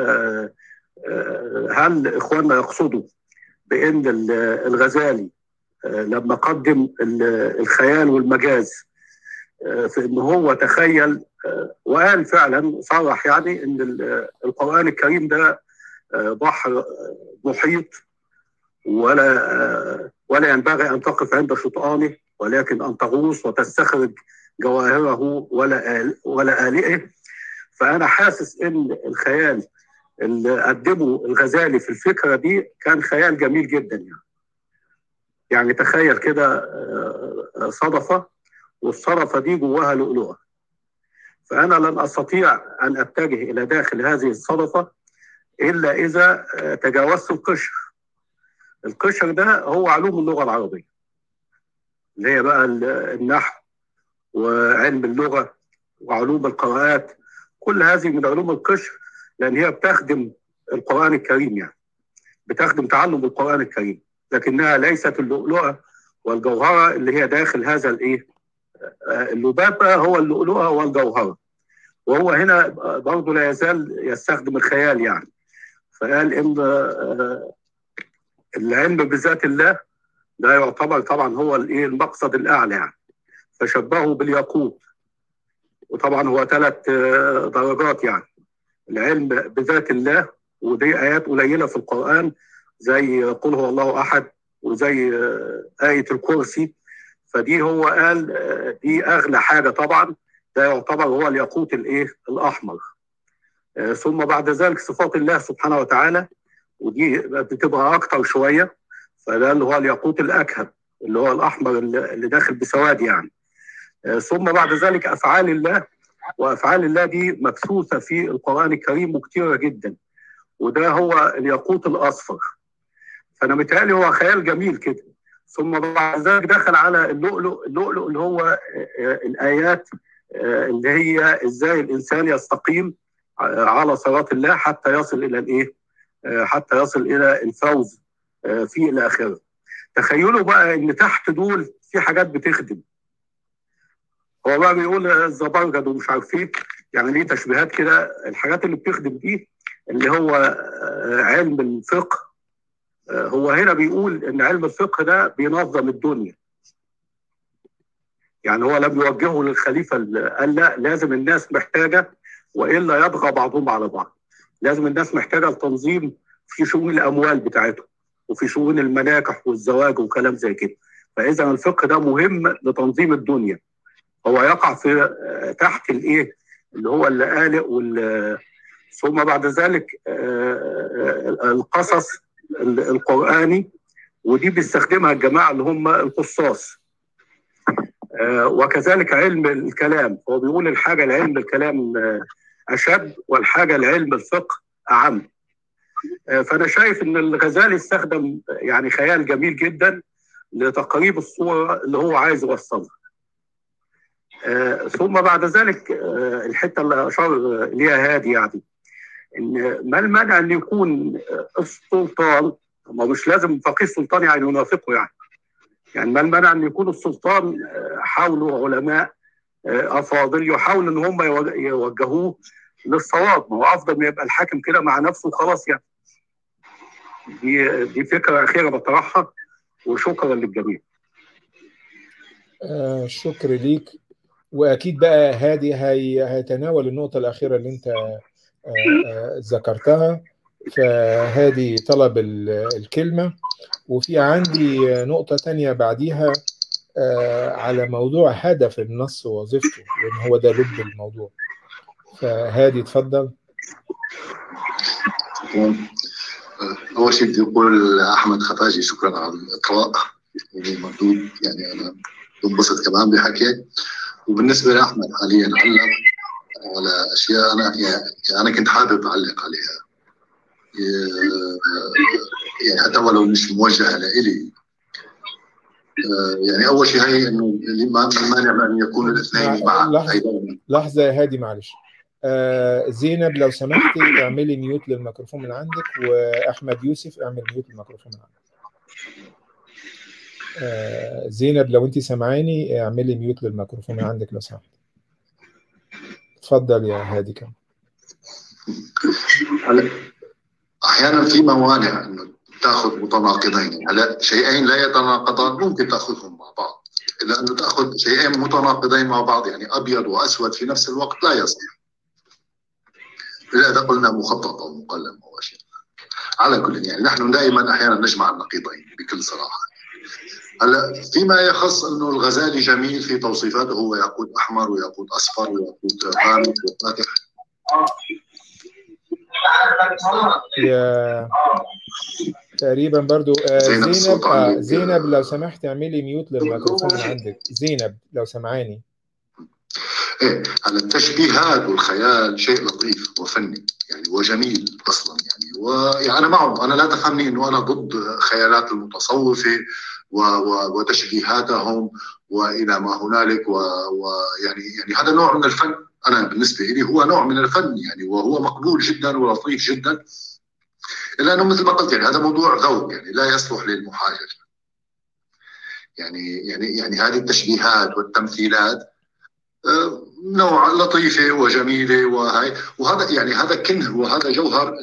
هل اخواننا يقصدوا بان الغزالي لما قدم الخيال والمجاز في ان هو تخيل وقال فعلا صرح يعني ان القرآن الكريم ده بحر محيط ولا ولا ينبغي ان تقف عند شطآنه، ولكن ان تغوص وتستخرج جواهره ولا ولا آلئه. فانا حاسس ان الخيال اللي قدمه الغزالي في الفكره دي كان خيال جميل جدا يعني. يعني تخيل كده صدفة والصدفة دي جواها لؤلؤة، فأنا لن أستطيع أن أتجه إلى داخل هذه الصدفة إلا إذا تجاوزت القشر. القشر ده هو علوم اللغة العربية اللي هي بقى النحو وعلم اللغة وعلوم القراءات، كل هذه من علوم القشر، لأن هي بتخدم القرآن الكريم يعني، بتخدم تعلم القرآن الكريم، لكنها ليست اللؤلؤة والجوهرة اللي هي داخل هذا الايه؟ اللباب هو اللؤلؤة والجوهرة. وهو هنا برضه لا يزال يستخدم الخيال يعني، فقال ان العلم بذات الله ده يعتبر طبعا هو الايه؟ المقصد الاعلى يعني، فشبهه بالياقوت. وطبعا هو ثلاث درجات يعني، العلم بذات الله، ودي ايات قليله في القرآن زي قل هو الله احد وزي آية الكرسي. فدي هو قال دي أغلى حاجة طبعا، ده يعتبر هو الياقوت الإيه؟ الأحمر. ثم بعد ذلك صفات الله سبحانه وتعالى، ودي بتبقى أكتر شوية، فده اللي هو الياقوت الأكهب، اللي هو الأحمر اللي داخل بسواد يعني. ثم بعد ذلك أفعال الله، وأفعال الله دي مبثوثة في القرآن الكريم وكتيرة جدا، وده هو الياقوت الأصفر. فأنا متهيألي هو خيال جميل كده. ثم بعد ذلك دخل على اللؤلؤ، اللؤلؤ اللي هو الآيات اللي هي إزاي الإنسان يستقيم على صراط الله حتى يصل إلى الإيه؟ حتى يصل إلى الفوز في الآخرة. تخيلوا بقى إن تحت دول في حاجات بتخدم. هو بقى بيقول الزبرجد ومش عارف ايه، يعني ليه تشبيهات كده. الحاجات اللي بتخدم دي اللي هو علم الفقه. هو هنا بيقول ان علم الفقه ده بينظم الدنيا. يعني هو لم يوجهه للخليفه، قال لا، لازم الناس محتاجه والا يطغى بعضهم على بعض. لازم الناس محتاجه التنظيم في شؤون الاموال بتاعتهم وفي شؤون المناكح والزواج وكلام زي كده. فاذا الفقه ده مهم لتنظيم الدنيا. هو يقع في تحت الايه اللي هو اللآلئ وال ثم بعد ذلك القصص القرآني، ودي بيستخدمها الجماعه اللي هم القصاص. وكذلك علم الكلام، هو بيقول الحاجه لعلم الكلام اشد والحاجه لعلم الفقه اعم. فانا شايف ان الغزالي استخدم يعني خيال جميل جدا لتقريب الصوره اللي هو عايز يوصلها. آه ثم بعد ذلك آه الحته اللي اشار اليها هادي، يعني ان ما المانع ان يكون السلطان، ما مش لازم فقيه سلطان يعني ينافقه يعني يعني ما المانع ان يكون السلطان آه حاولوا علماء آه افاضل يحاولوا ان هم يوجهوه للصواب. ما هو افضل ما يبقى الحاكم كده مع نفسه وخلاص يعني. دي دي فكره اخيره بطرحها، وشكرا للجميع. آه شكر ليك. واكيد بقى هادي هي هيتناول النقطه الاخيره اللي انت آه آه ذكرتها. فهادي طلب الكلمه، وفي عندي نقطه تانية بعديها آه على موضوع هدف النص ووظيفته، لان هو ده لب الموضوع. فهادي اتفضل. اول شيء بدي اقول احمد خفاجي شكرا على الاطراء ومردود، يعني انا بنبسط كمان بحكي. وبالنسبه لاحمد حاليا علق على اشياء انا يعني انا كنت حابب اعلق عليها، يعني حتى ولو مش موجهه لإلي. يعني اول شيء هي انه ما مانع ان يكون الاثنين معا. لحظه لحظه يا هادي معلش. آه زينب لو سمحتي اعملي ميوت للميكروفون من عندك، واحمد يوسف اعمل ميوت للميكروفون من عندك. آه زينب لو انت سامعاني اعملي ميوت للميكروفون من عندك لو سمحتي. اتفضل يا هادي كم. هلا احيانا في موانع انه تاخذ متناقضين، هلا شيئين لا يتناقضان ممكن تاخذهم مع بعض، الا انه تاخذ شيئين متناقضين مع بعض يعني ابيض واسود في نفس الوقت لا يصح، الا اذا قلنا مخطط او مقلم او اشياء. على كل يعني نحن دائما احيانا نجمع النقيضين بكل صراحه. هلا فيما يخص انه الغزالي جميل في توصيفاته، هو ياقوت احمر وياقوت اصفر وياقوت غامق وفاتح. يا تقريبا برضو آه زينب زينب آه عندك. زينب لو سمحت اعملي ميوت للميكروفون من عندك. زينب لو سمعاني. ايه هلا التشبيهات والخيال شيء لطيف وفني يعني وجميل اصلا يعني، ويعني انا معه، انا لا تفهمني انه انا ضد خيالات المتصوفه و... و... وتشبيهاتهم والى ما هنالك، ويعني و... يعني هذا نوع من الفن. انا بالنسبه لي هو نوع من الفن يعني، وهو مقبول جدا ولطيف جدا، الا انه مثل ما قلت يعني هذا موضوع ذوق يعني لا يصلح للمحاججه. يعني يعني يعني هذه التشبيهات والتمثيلات نوع لطيفة وجميلة، وهي وهذا يعني هذا كنه وهذا جوهر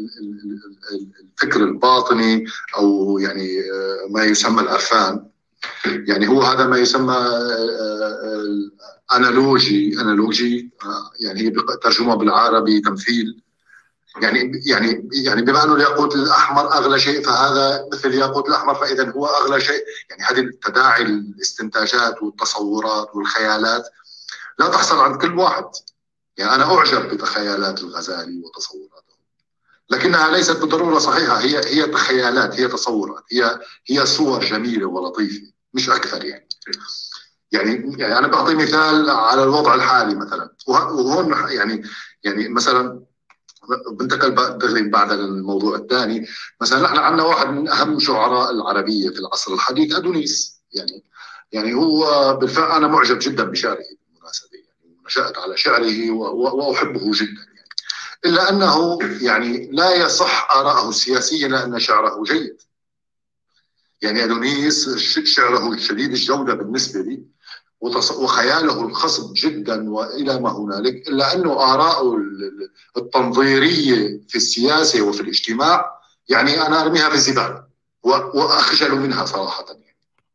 الفكر الباطني أو يعني ما يسمى العرفان. يعني هو هذا ما يسمى أنالوجي أنالوجي يعني هي ترجمة بالعربي تمثيل. يعني يعني يعني بما انه الياقوت الاحمر اغلى شيء فهذا مثل الياقوت الاحمر، فاذا هو اغلى شيء. يعني هذه تداعي الاستنتاجات والتصورات والخيالات لا تحصل عند كل واحد. يعني أنا أعجب بتخيلات الغزالي وتصوراته، لكنها ليست بالضرورة صحيحة. هي هي تخيلات، هي تصورات، هي هي صور جميلة ولطيفة مش اكثر. يعني يعني يعني انا بعطي مثال على الوضع الحالي مثلا، وهون يعني يعني مثلا بنتقل دغري بعد الموضوع الثاني. مثلا نحن عندنا واحد من اهم شعراء العربيه في العصر الحديث، ادونيس. يعني يعني هو بالفعل انا معجب جدا بشعره بالمناسبه، يعني نشأت على شعره واحبه جدا يعني. الا انه يعني لا يصح آراءه السياسيه لان شعره جيد. يعني ادونيس شعره شديد الجوده بالنسبه لي، وخياله الخصب جدا والى ما هنالك، الا انه آراءه التنظيريه في السياسه وفي الاجتماع يعني انا ارميها في الزباله واخجل منها صراحه يعني.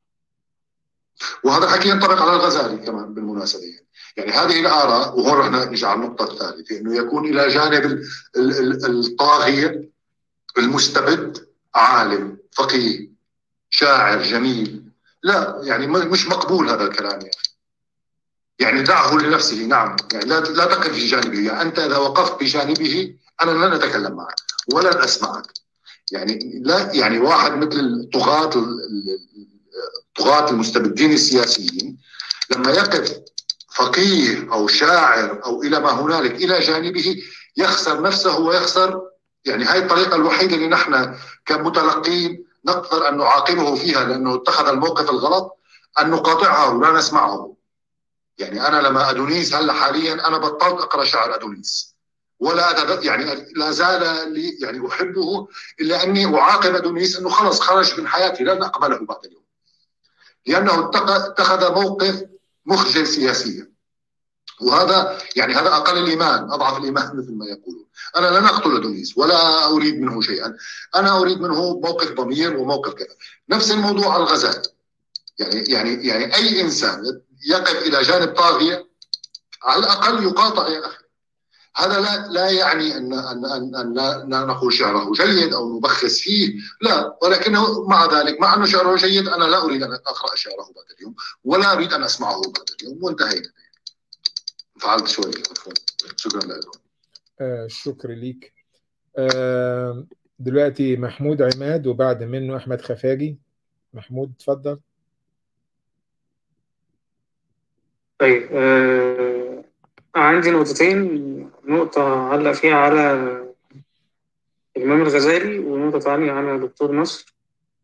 وهذا الحكي ينطبق على الغزالي كمان بالمناسبه يعني. يعني هذه الاراء، وهون رح نجي على النقطه الثالثه، انه يكون الى جانب الطاغيه المستبد عالم فقيه شاعر جميل، لا يعني مش مقبول هذا الكلام يعني. يعني دعه لنفسه. نعم يعني لا لا تقف في جانبه. يعني انت اذا وقفت بجانبه انا لن اتكلم معك ولن اسمعك. يعني لا يعني واحد مثل الطغاة الطغاة المستبدين السياسيين لما يقف فقيه او شاعر او الى ما هنالك الى جانبه يخسر نفسه ويخسر. يعني هاي الطريقة الوحيدة اللي نحن كمتلقين نقدر ان نعاقبه فيها لانه اتخذ الموقف الغلط، ان نقاطعه ولا نسمعه. يعني انا لما ادونيس هلا حاليا انا بطلت اقرا شعر ادونيس ولا يعني لا زال لي يعني احبه، الا اني اعاقب ادونيس انه خلص خرج من حياتي لن اقبله بعد اليوم، لانه اتخذ موقف مخجل سياسيا. وهذا يعني هذا اقل الايمان اضعف الايمان مثل ما يقولون. انا لن اقتل ادونيس ولا اريد منه شيئا، انا اريد منه موقف ضمير وموقف كذا. نفس الموضوع على الغزال. يعني يعني يعني اي انسان يقف الى جانب طاغيه على الاقل يقاطع يا اخي. هذا لا لا يعني ان ان ان, أن لا نقول شعره جيد او نبخس فيه، لا، ولكنه مع ذلك مع انه شعره جيد انا لا اريد ان اقرا شعره بعد اليوم ولا اريد ان اسمعه بعد اليوم، وانتهينا. فعلت شوي. شكرا لكم. آه شكرا ليك. آه دلوقتي محمود عماد وبعد منه احمد خفاجي. محمود اتفضل. طيب آه عندي نقطتين. نقطة علق فيها على الإمام الغزالي ونقطة ثانية على دكتور نصر.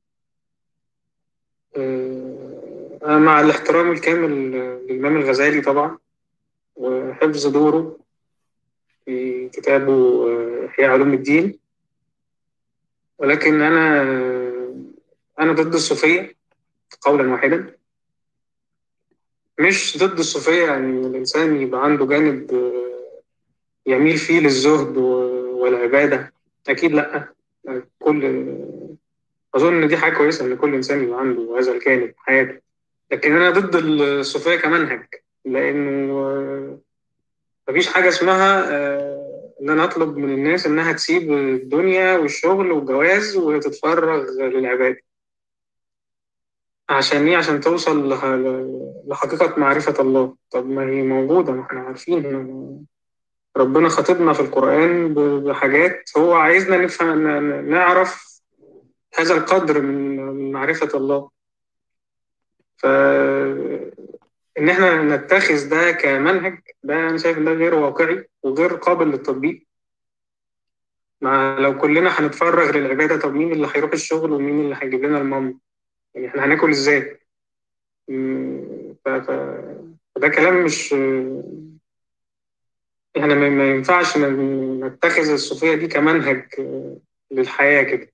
آه مع الاحترام الكامل للإمام الغزالي طبعا وحفظ دوره في كتابه إحياء علوم الدين، ولكن أنا أنا ضد الصوفية قولا واحدا. مش ضد الصوفية يعني الإنسان يبقى عنده جانب يميل فيه للزهد والعبادة، أكيد لأ. كل أظن إن دي حاجة كويسة إن كل إنسان يبقى عنده هذا الجانب في حياته، لكن أنا ضد الصوفية كمنهج، لأنه مفيش حاجة اسمها إن أنا أطلب من الناس إنها تسيب الدنيا والشغل والجواز وتتفرغ للعبادة. عشان إيه؟ عشان توصل لحقيقة معرفة الله. طب ما هي موجودة، ما إحنا عارفين ربنا خاطبنا في القرآن بحاجات هو عايزنا نفهم نعرف هذا القدر من معرفة الله. فإن إحنا نتخذ ده كمنهج، ده أنا شايف إن ده غير واقعي وغير قابل للتطبيق. مع لو كلنا هنتفرغ للعبادة، طب مين اللي هيروح الشغل ومين اللي هيجيب لنا المام؟ يعني إحنا هناكل إزاي؟ فده كلام مش يعني ما ينفعش نتخذ الصوفية دي كمنهج للحياة كده.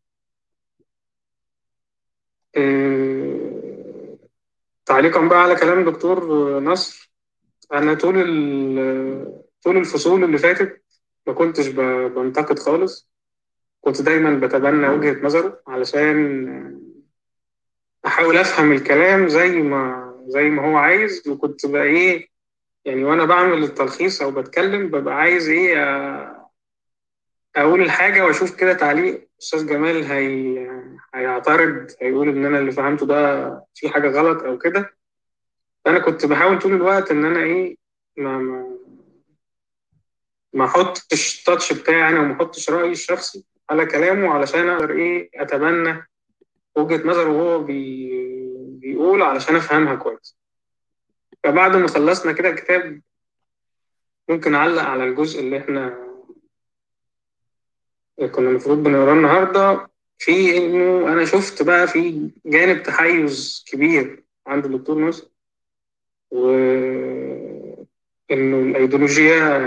تعليقا بقى على كلام دكتور نصر، أنا طول طول الفصول اللي فاتت ما كنتش بنتقد خالص، كنت دايما بتبنى وجهة نظره علشان أحاول أفهم الكلام زي ما زي ما هو عايز. وكنت بقى إيه يعني وأنا بعمل التلخيص أو بتكلم ببقى عايز إيه أقول الحاجة وأشوف كده تعليق أستاذ جمال هي هيعترض، هيقول إن أنا اللي فهمته ده في حاجة غلط أو كده. فأنا كنت بحاول طول الوقت إن أنا إيه ما ما ما أحطش التاتش بتاعي أنا وما أحطش رأيي الشخصي على كلامه علشان أقدر إيه أتبنى وجهة نظره وهو بي بيقول علشان أفهمها كويس. فبعد ما خلصنا كده الكتاب ممكن أعلق على الجزء اللي إحنا كنا المفروض بنقراه النهاردة، في إنه أنا شفت بقى في جانب تحيز كبير عند الدكتور ناصر، وإنه الأيديولوجيا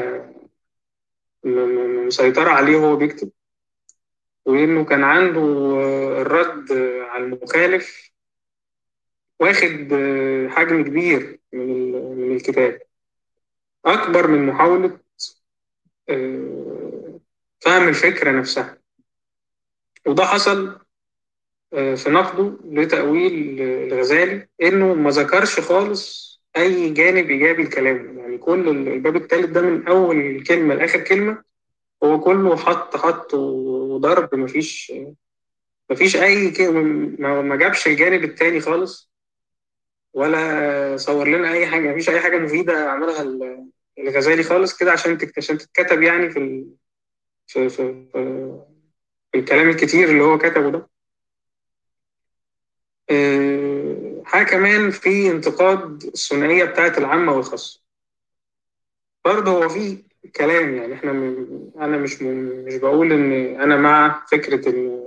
مسيطرة عليه وهو بيكتب، وإنه كان عنده الرد على المخالف واخد حجم كبير من من الكتاب، أكبر من محاولة فهم الفكرة نفسها. وده حصل في نقده لتأويل الغزالي، إنه ما ذكرش خالص أي جانب إيجابي لكلامه. يعني كل الباب الثالث ده من أول كلمة لآخر كلمة هو كله حط حط وضرب، مفيش مفيش أي كلمة، ما جابش الجانب التاني خالص، ولا صور لنا أي حاجة، مفيش أي حاجة مفيدة عملها الغزالي خالص كده عشان عشان تتكتب يعني في ال... في, في, في, في الكلام الكتير اللي هو كتبه ده. أه... حاجة كمان في انتقاد الثنائية بتاعت العامة والخاصة، برضه هو في كلام يعني احنا م... أنا مش م... مش بقول إن أنا مع فكرة إن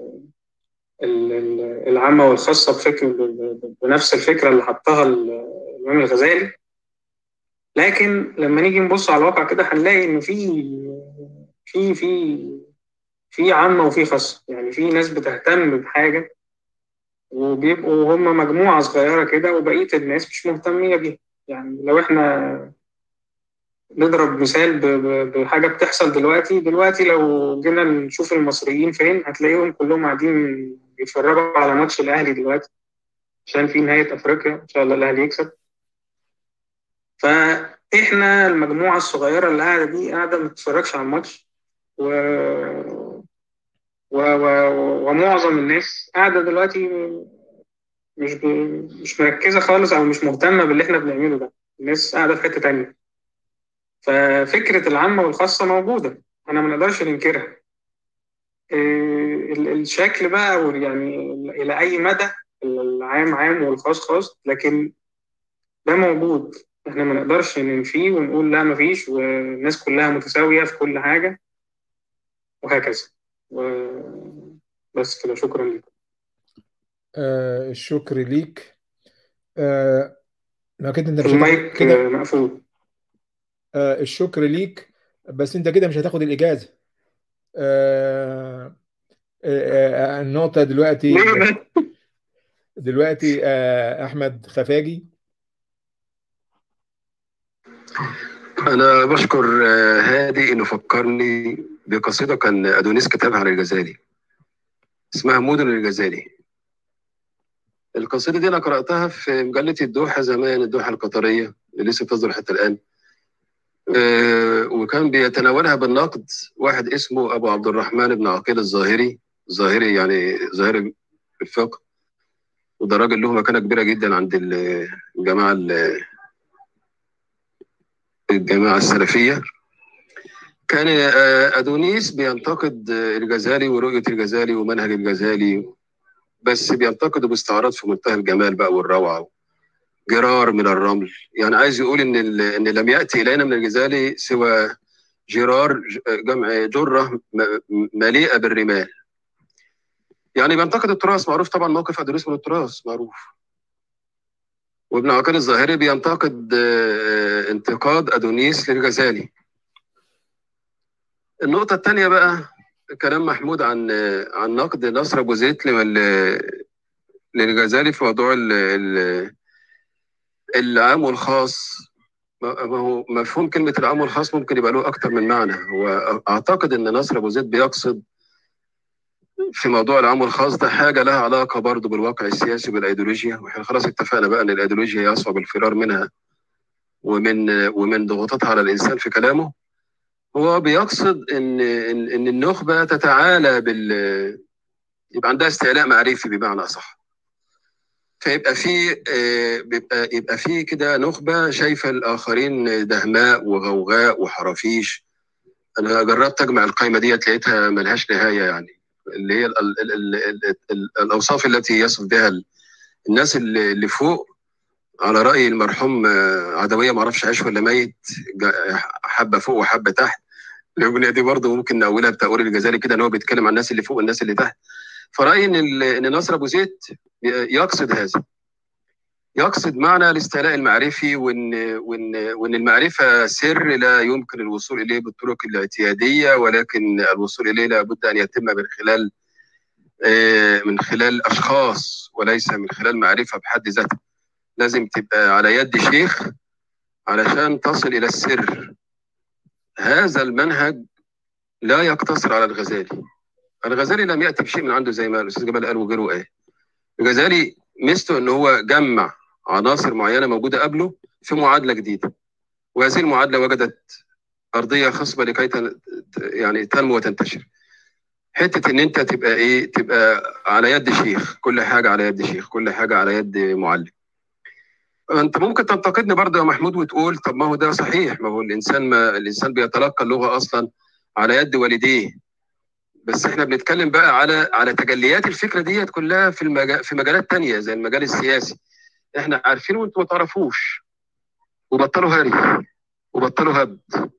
العامة والخاصة بفكر بنفس الفكرة اللي حطها الإمام الغزالي، لكن لما نيجي نبص على الواقع كده هنلاقي إن في في في في عامة وفي خاصة. يعني في ناس بتهتم بحاجة وبيبقوا هم مجموعة صغيرة كده وبقية الناس مش مهتمية بيها. يعني لو احنا نضرب مثال بحاجة بتحصل دلوقتي دلوقتي لو جينا نشوف المصريين فين هتلاقيهم كلهم قاعدين بيتفرجوا على ماتش الأهلي دلوقتي عشان في نهاية أفريقيا إن شاء الله الأهلي يكسب. فإحنا المجموعة الصغيرة اللي قاعدة دي قاعدة ما بتتفرجش على الماتش، و... و... و... ومعظم الناس قاعدة دلوقتي مش ب... مش مركزة خالص أو مش مهتمة باللي إحنا بنعمله ده، الناس قاعدة في حتة تانية. ففكرة العامة والخاصة موجودة، أنا ما نقدرش ننكرها. الشكل بقى يعني إلى أي مدى العام عام والخاص خاص، لكن ده موجود، احنا ما نقدرش ننفيه ونقول لا مفيش والناس كلها متساوية في كل حاجة وهكذا. بس كده، شكرا لك. آه الشكر ليك. آه ما كده انت مش المايك كده مقفول. آه الشكر ليك، بس انت كده مش هتاخد الإجازة. آه آه النقطة دلوقتي دلوقتي آه أحمد خفاجي. أنا بشكر هادي إنه فكرني بقصيدة كان أدونيس كتبها على الغزالي اسمها مدن الغزالي. القصيدة دي أنا قرأتها في مجلة الدوحة زمان، الدوحة القطرية اللي لسه تصدر حتى الآن، أه وكان بيتناولها بالنقد واحد اسمه أبو عبد الرحمن بن عقيل الظاهري. الظاهري يعني ظاهري في الفقه، وده راجل له مكانة كبيرة جدا عند الجماعة الجماعة السلفية. كان أدونيس بينتقد الغزالي ورؤية الغزالي ومنهج الغزالي، بس بينتقده باستعراض في منتهى الجمال بقى والروعة، جرار من الرمل. يعني عايز يقول إن إن لم يأتي إلينا من الغزالي سوى جرار، جمع جرة مليئة بالرمال. يعني بينتقد التراث، معروف طبعا موقف أدونيس من التراث معروف. وابن عقيل الظاهري بينتقد انتقاد أدونيس للغزالي. النقطة الثانية بقى كلام محمود عن عن نقد نصر أبو زيد للغزالي في موضوع العام والخاص. ما هو مفهوم كلمة العام والخاص ممكن يبقى له أكتر من معنى. وأعتقد إن نصر أبو زيد بيقصد في موضوع العام والخاص ده حاجة لها علاقة برضه بالواقع السياسي وبالأيديولوجيا، وإحنا خلاص اتفقنا بقى إن الأيديولوجيا يصعب الفرار منها ومن ومن ضغوطاتها على الإنسان في كلامه. هو بيقصد إن إن, إن النخبة تتعالى بال يبقى عندها استعلاء معرفي بمعنى أصح، فيبقى في بيبقى يبقى في كده نخبة شايفة الآخرين دهماء وغوغاء وحرافيش. أنا جربت أجمع القائمة دي لقيتها ملهاش نهاية، يعني اللي هي ال ال ال ال ال الأوصاف التي يصف بها الناس اللي اللي فوق على رأي المرحوم عدوية، معرفش عايش ولا ميت، حبة فوق وحبة تحت. الأغنية دي برضه ممكن نقولها بتأويل الجزالي كده، إن هو بيتكلم عن الناس اللي فوق والناس اللي تحت. فرأيي إن إن نصر أبو زيد يقصد هذا، يقصد معنى الاستعلاء المعرفي، وإن وإن وإن المعرفة سر لا يمكن الوصول إليه بالطرق الاعتيادية، ولكن الوصول إليه لابد أن يتم من خلال من خلال أشخاص وليس من خلال معرفة بحد ذاتها. لازم تبقى على يد شيخ علشان تصل إلى السر. هذا المنهج لا يقتصر على الغزالي. الغزالي لم يأتي بشيء من عنده زي ما الأستاذ جمال قال وغيره قال. الغزالي ميزته إن هو جمع عناصر معينة موجودة قبله في معادلة جديدة، وهذه المعادلة وجدت أرضية خصبة لكي يعني تنمو وتنتشر. حتة إن أنت تبقى إيه، تبقى على يد شيخ، كل حاجة على يد شيخ، كل حاجة على يد معلم. انت ممكن تنتقدني برضه يا محمود وتقول طب ما هو ده صحيح، ما هو الانسان ما الانسان بيتلقى اللغه اصلا على يد والديه. بس احنا بنتكلم بقى على على تجليات الفكره ديت كلها في المجال في مجالات تانية زي المجال السياسي. احنا عارفين وانتم ما تعرفوش، وبطلوا هري وبطلوا هبد،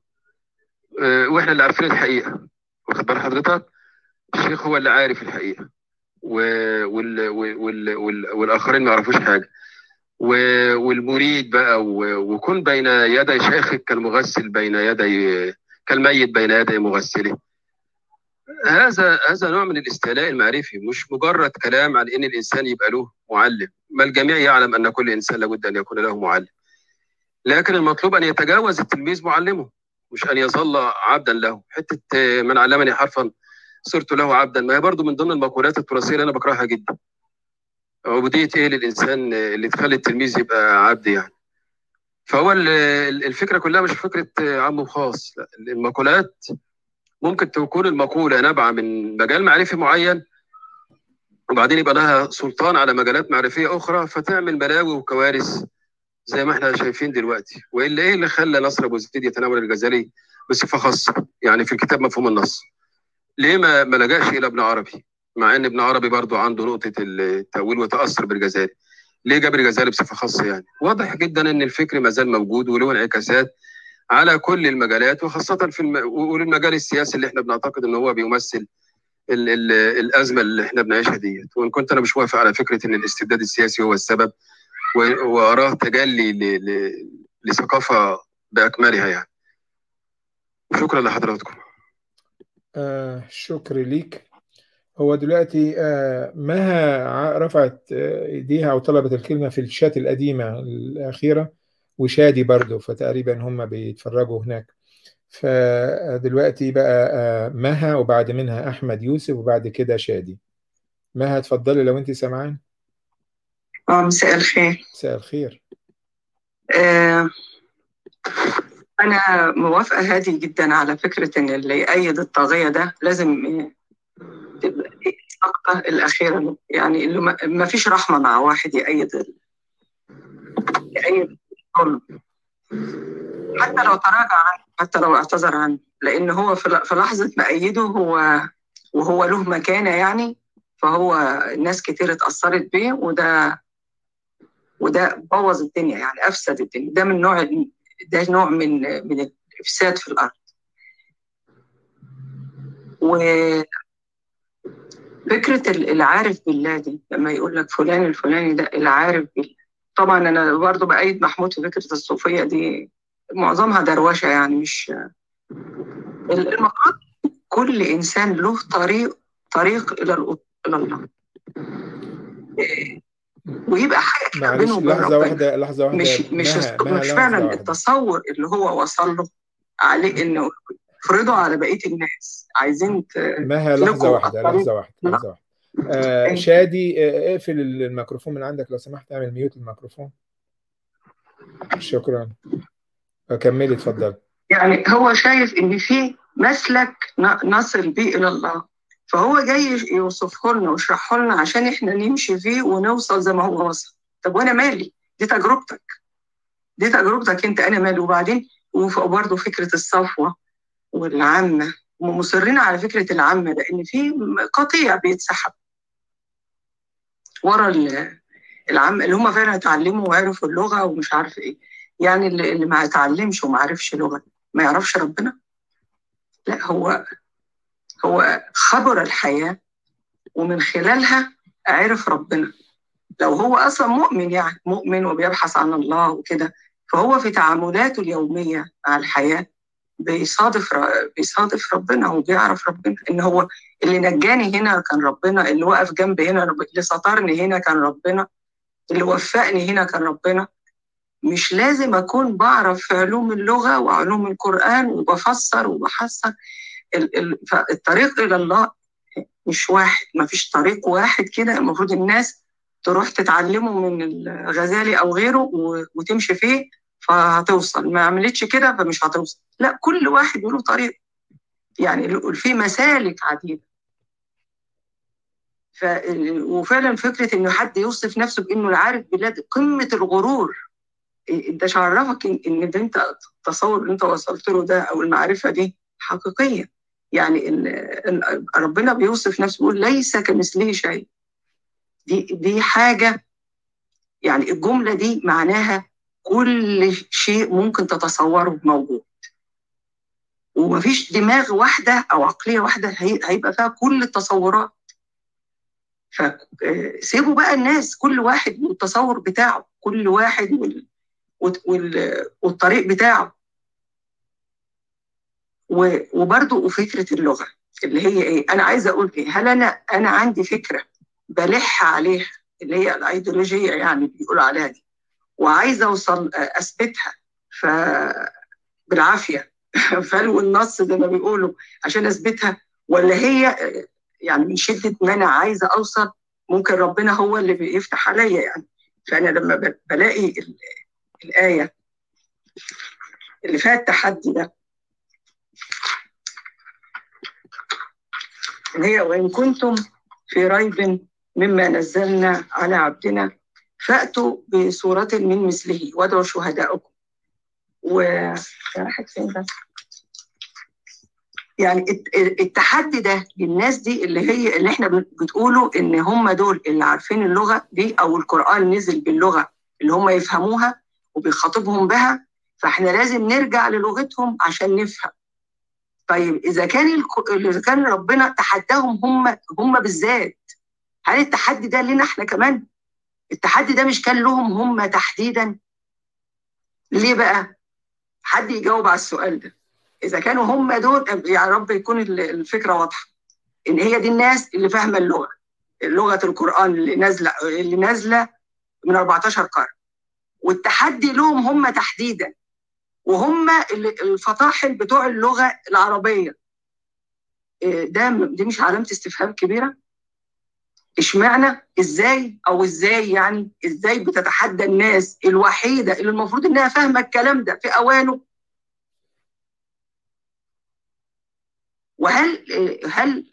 اه واحنا اللي عارفين الحقيقه. واخد بال حضرتك؟ الشيخ هو اللي عارف الحقيقه، وال وال وال وال والاخرين ما يعرفوش حاجه. والمريد بقى وكن بين يدي شيخك كالمغسل بين يدي كالميت بين يدي مغسله. هذا هذا نوع من الاستعلاء المعرفي، مش مجرد كلام عن ان الانسان يبقى له معلم. ما الجميع يعلم ان كل انسان لابد ان يكون له معلم، لكن المطلوب ان يتجاوز التلميذ معلمه، مش ان يظل عبدا له. حته من علمني حرفا صرت له عبدا، ما هي برضه من ضمن المقولات التراثيه اللي انا بكرهها جدا. عبودية ايه للانسان اللي تخلي التلميذ يبقى عبد يعني؟ فهو الفكره كلها مش فكره عام وخاص. المقولات ممكن تكون المقوله نابعه من مجال معرفي معين، وبعدين يبقى لها سلطان على مجالات معرفيه اخرى فتعمل بلاوي وكوارث زي ما احنا شايفين دلوقتي. والا ايه اللي خلى نصر ابو زيد يتناول الغزالي بصفه خاصه يعني في كتاب مفهوم النص؟ ليه ما ما لجاش الى ابن عربي، مع ان ابن عربي برضو عنده نقطه التاويل وتاثر بالغزالي؟ ليه جاب الغزالي بصفه خاصه؟ يعني واضح جدا ان الفكر ما زال موجود وله انعكاسات على كل المجالات، وخاصه في الم... والمجال السياسي اللي احنا بنعتقد ان هو بيمثل ال... ال... الازمه اللي احنا بنعيشها ديت. وان كنت انا مش موافق على فكره ان الاستبداد السياسي هو السبب، و... واراه تجلي ل... ل... لثقافه باكملها يعني. شكرا لحضراتكم. آه شكرا ليك. هو دلوقتي آه مها رفعت ايديها او طلبت الكلمه في الشات القديمه الاخيره، وشادي برضو، فتقريبا هم بيتفرجوا هناك. فدلوقتي بقى آه مها، وبعد منها احمد يوسف، وبعد كده شادي. مها اتفضلي لو انت سامعان. اه مساء الخير. مساء الخير. آه انا موافقه هادي جدا على فكره ان اللي يأيد الطاغيه ده لازم تبقى السقطه الاخيره، يعني اللي ما فيش رحمه مع واحد يأيد يأيد الظلم حتى لو تراجع عنه، حتى لو اعتذر عنه، لان هو في لحظه ما أيده هو وهو له مكانه يعني، فهو الناس كتير اتأثرت بيه، وده وده بوظ الدنيا يعني، افسد الدنيا. ده من نوع ده نوع من من الافساد في الارض. وفكره العارف بالله دي، لما يقول لك فلان الفلاني ده العارف بالله، طبعا انا برضو بأيد محمود في فكره الصوفيه دي، معظمها دروشه يعني. مش المفروض كل انسان له طريق طريق الى الى الله، ويبقى حاجه بينه وبين لحظه واحده لحظه واحده مش مش مها مها مش فعلا التصور اللي هو وصل له عليه انه فرضوا على بقيه الناس. عايزين مها لحظه واحده لحظه واحده لحظه واحده آه شادي، آه اقفل الميكروفون من عندك لو سمحت، اعمل ميوت الميكروفون. شكرا. كملي اتفضل. يعني هو شايف ان في مسلك نصل بيه الى الله، فهو جاي يوصفه لنا ويشرحه لنا عشان احنا نمشي فيه ونوصل زي ما هو وصل. طب وانا مالي؟ دي تجربتك، دي تجربتك انت، انا مالي؟ وبعدين وبرضه فكره الصفوه والعامه، ومصرين على فكره العامه، لان في قطيع بيتسحب ورا العام اللي هم فعلا اتعلموا وعرفوا اللغة ومش عارف ايه. يعني اللي, اللي ما اتعلمش وما عرفش لغة ما يعرفش ربنا؟ لا، هو هو خبر الحياة ومن خلالها عرف ربنا. لو هو أصلا مؤمن، يعني مؤمن وبيبحث عن الله وكده، فهو في تعاملاته اليومية مع الحياة بيصادف بيصادف ربنا وبيعرف ربنا. إن هو اللي نجاني هنا كان ربنا، اللي وقف جنبي هنا، اللي سطرني هنا كان ربنا، اللي وفقني هنا كان ربنا. مش لازم أكون بعرف في علوم اللغة وعلوم القرآن وبفسر وبحسن. الطريق إلى الله مش واحد، ما فيش طريق واحد كده المفروض الناس تروح تتعلمه من الغزالي أو غيره وتمشي فيه فهتوصل. ما عملتش كده فمش هتوصل. لا، كل واحد له طريق، يعني في مسالك عديدة. ف... وفعلا فكرة إنه حد يوصف نفسه بإنه العارف بلاد قمة الغرور. انت شعرفك ان ده انت التصور اللي انت وصلت له ده او المعرفه دي حقيقيه. يعني ان ربنا بيوصف نفسه بيقول ليس كمثله شيء. دي دي حاجه، يعني الجمله دي معناها كل شيء ممكن تتصوره موجود، ومفيش دماغ واحده او عقليه واحده هيبقى فيها كل التصورات. فسيبوا بقى الناس كل واحد والتصور بتاعه، كل واحد وال والطريق بتاعه. وبرضه فكرة اللغة اللي هي إيه؟ أنا عايزة أقول إيه؟ هل أنا أنا عندي فكرة بلح عليها اللي هي الأيديولوجية يعني بيقولوا عليها دي، وعايزة أوصل أثبتها بالعافية فلو النص زي ما بيقولوا عشان أثبتها، ولا هي يعني من شدة ما أنا عايزة أوصل ممكن ربنا هو اللي بيفتح عليا يعني. فأنا لما بلاقي الآية اللي فيها التحدي ده اللي هي وإن كنتم في ريب مما نزلنا على عبدنا فأتوا بسورة من مثله وادعوا شهداءكم. و راحت فين بس؟ يعني التحدي ده للناس دي اللي هي اللي احنا بتقولوا ان هم دول اللي عارفين اللغة دي او القرآن نزل باللغة اللي هم يفهموها وبيخاطبهم بها، فاحنا لازم نرجع للغتهم عشان نفهم. طيب اذا كان اذا كان ربنا تحداهم هم هم بالذات، هل التحدي ده لنا احنا كمان؟ التحدي ده مش كان لهم هم تحديدا؟ ليه بقى؟ حد يجاوب على السؤال ده. اذا كانوا هم دول، يا رب يكون الفكره واضحه ان هي دي الناس اللي فاهمه اللغه، لغه القران اللي نازله اللي نازله من أربعتاشر قرن، والتحدي لهم هم تحديدا، وهم الفطاحل بتوع اللغه العربيه. ده دي مش علامه استفهام كبيره؟ اشمعنى؟ ازاي؟ او ازاي يعني ازاي بتتحدى الناس الوحيده اللي المفروض انها فاهمه الكلام ده في اوانه؟ وهل هل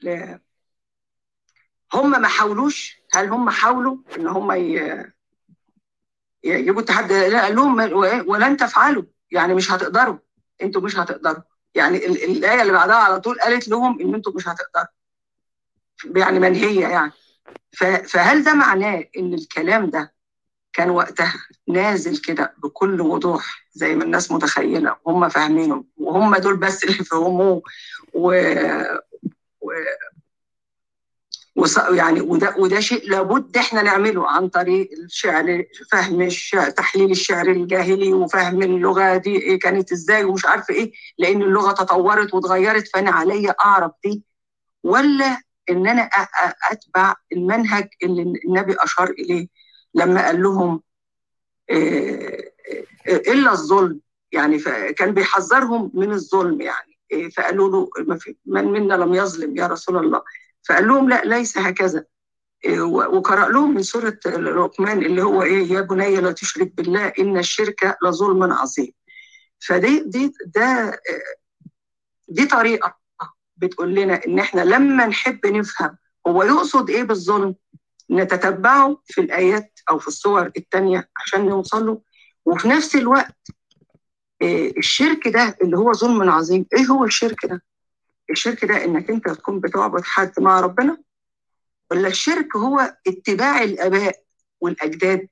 هم ما حاولوش؟ هل هم حاولوا ان هم يجيبوا التحدي؟ لا، قال لهم ولن تفعلوا، يعني مش هتقدروا، انتوا مش هتقدروا. يعني الايه اللي بعدها على طول قالت لهم ان انتوا مش هتقدروا، يعني منهيه يعني. فهل ده معناه ان الكلام ده كان وقتها نازل كده بكل وضوح زي ما الناس متخيله وهم فاهمينه وهم دول بس اللي فهموه و... و... وص... يعني وده وده شيء لابد احنا نعمله عن طريق الشعر، فهم الشعر، تحليل الشعر الجاهلي وفهم اللغه دي إيه كانت ازاي ومش عارفه ايه، لان اللغه تطورت واتغيرت فانا عليا اعرف دي، ولا ان انا اتبع المنهج اللي النبي اشار اليه لما قال لهم إيه الا الظلم، يعني كان بيحذرهم من الظلم يعني. إيه فقالوا له من منا لم يظلم يا رسول الله؟ فقال لهم لا، ليس هكذا. إيه وقرأ لهم من سورة لقمان اللي هو ايه يا بني لا تشرك بالله ان الشرك لظلم عظيم. فدي دي ده دي طريقة بتقول لنا ان احنا لما نحب نفهم هو يقصد ايه بالظلم نتتبعه في الايات او في الصور الثانيه عشان نوصل له. وفي نفس الوقت إيه الشرك ده اللي هو ظلم عظيم، ايه هو الشرك ده؟ الشرك ده انك انت تكون بتعبد حد مع ربنا، ولا الشرك هو اتباع الاباء والاجداد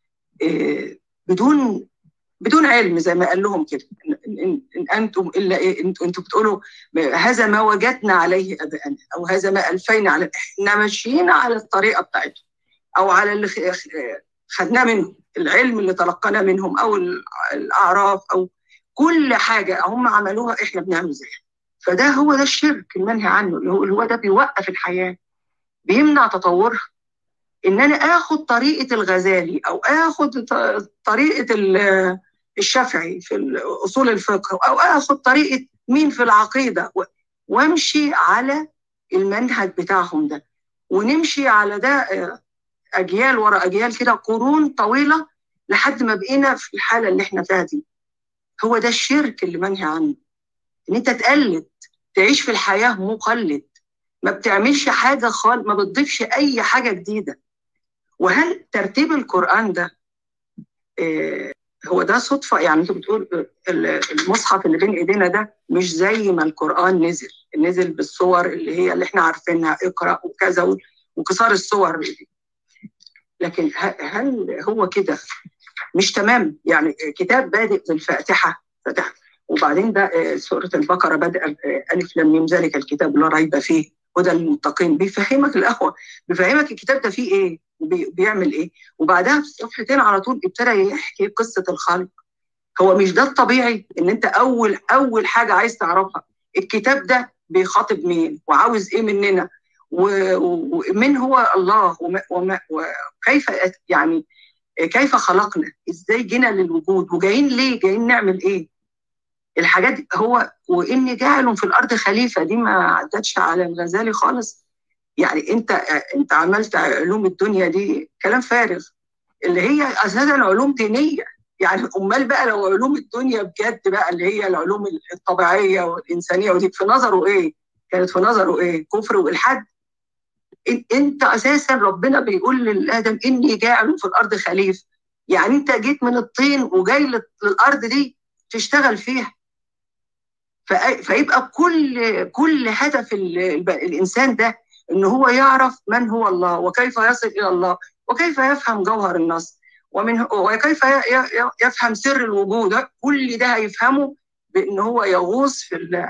بدون بدون علم، زي ما قال لهم كده، إن, إن, إن انتم الا ايه، انتم انتم بتقولوا هذا ما وجدنا عليه اباءنا، او هذا ما الفينا على، احنا ماشيين على الطريقه بتاعتهم، او على اللي خدناه منهم، العلم اللي تلقنا منهم، او الاعراف، او كل حاجه هم عملوها احنا بنعمل زيها. فده هو ده الشرك المنهي عنه، اللي هو, اللي هو ده بيوقف الحياه، بيمنع تطورها. ان انا اخد طريقه الغزالي، او اخد طريقه الشافعي في اصول الفقه، او اخد طريقه مين في العقيده، وامشي على المنهج بتاعهم ده، ونمشي على ده اجيال ورا اجيال كده، قرون طويله، لحد ما بقينا في الحاله اللي احنا فيها دي. هو ده الشرك اللي منهي عنه، ان انت تقلد، تعيش في الحياه مقلد، ما بتعملش حاجه خالص، ما بتضيفش اي حاجه جديده. وهل ترتيب القرآن ده إيه هو ده صدفة؟ يعني انت بتقول المصحف اللي بين ايدينا ده مش زي ما القرآن نزل نزل بالصور اللي هي اللي احنا عارفينها، اقرأ وكذا وكسار الصور دي، لكن هل هو كده مش تمام؟ يعني كتاب بادئ بالفاتحة فتح، وبعدين ده سورة البقرة بدأ ألف لام ميم ذلك الكتاب لا ريب فيه هدى للمتقين، بيفهمك الأول، بيفهمك الكتاب ده فيه إيه وبيعمل إيه، وبعدها بصفحتين على طول ابتدى يحكي قصة الخلق. هو مش ده الطبيعي؟ إن أنت أول أول حاجة عايز تعرفها الكتاب ده بيخاطب مين وعاوز إيه مننا، ومن هو الله، وكيف يعني كيف خلقنا، إزاي جينا للوجود، وجايين ليه، جايين نعمل إيه الحاجات دي. هو وإني جاعل في الأرض خليفة دي ما عدتش على الغزالي خالص. يعني انت انت عملت علوم الدنيا دي كلام فارغ، اللي هي اساسا علوم دينيه. يعني امال بقى لو علوم الدنيا بجد بقى، اللي هي العلوم الطبيعيه والانسانيه، ودي في نظره ايه؟ كانت في نظره ايه؟ كفر والحاد. انت اساسا ربنا بيقول لادم اني جاعل في الارض خليفه، يعني انت جيت من الطين وجاي للارض دي تشتغل فيها. فيبقى كل كل هدف الانسان ده ان هو يعرف من هو الله، وكيف يصل الى الله، وكيف يفهم جوهر النص، ومن وكيف يفهم سر الوجود. كل ده هيفهمه بان هو يغوص في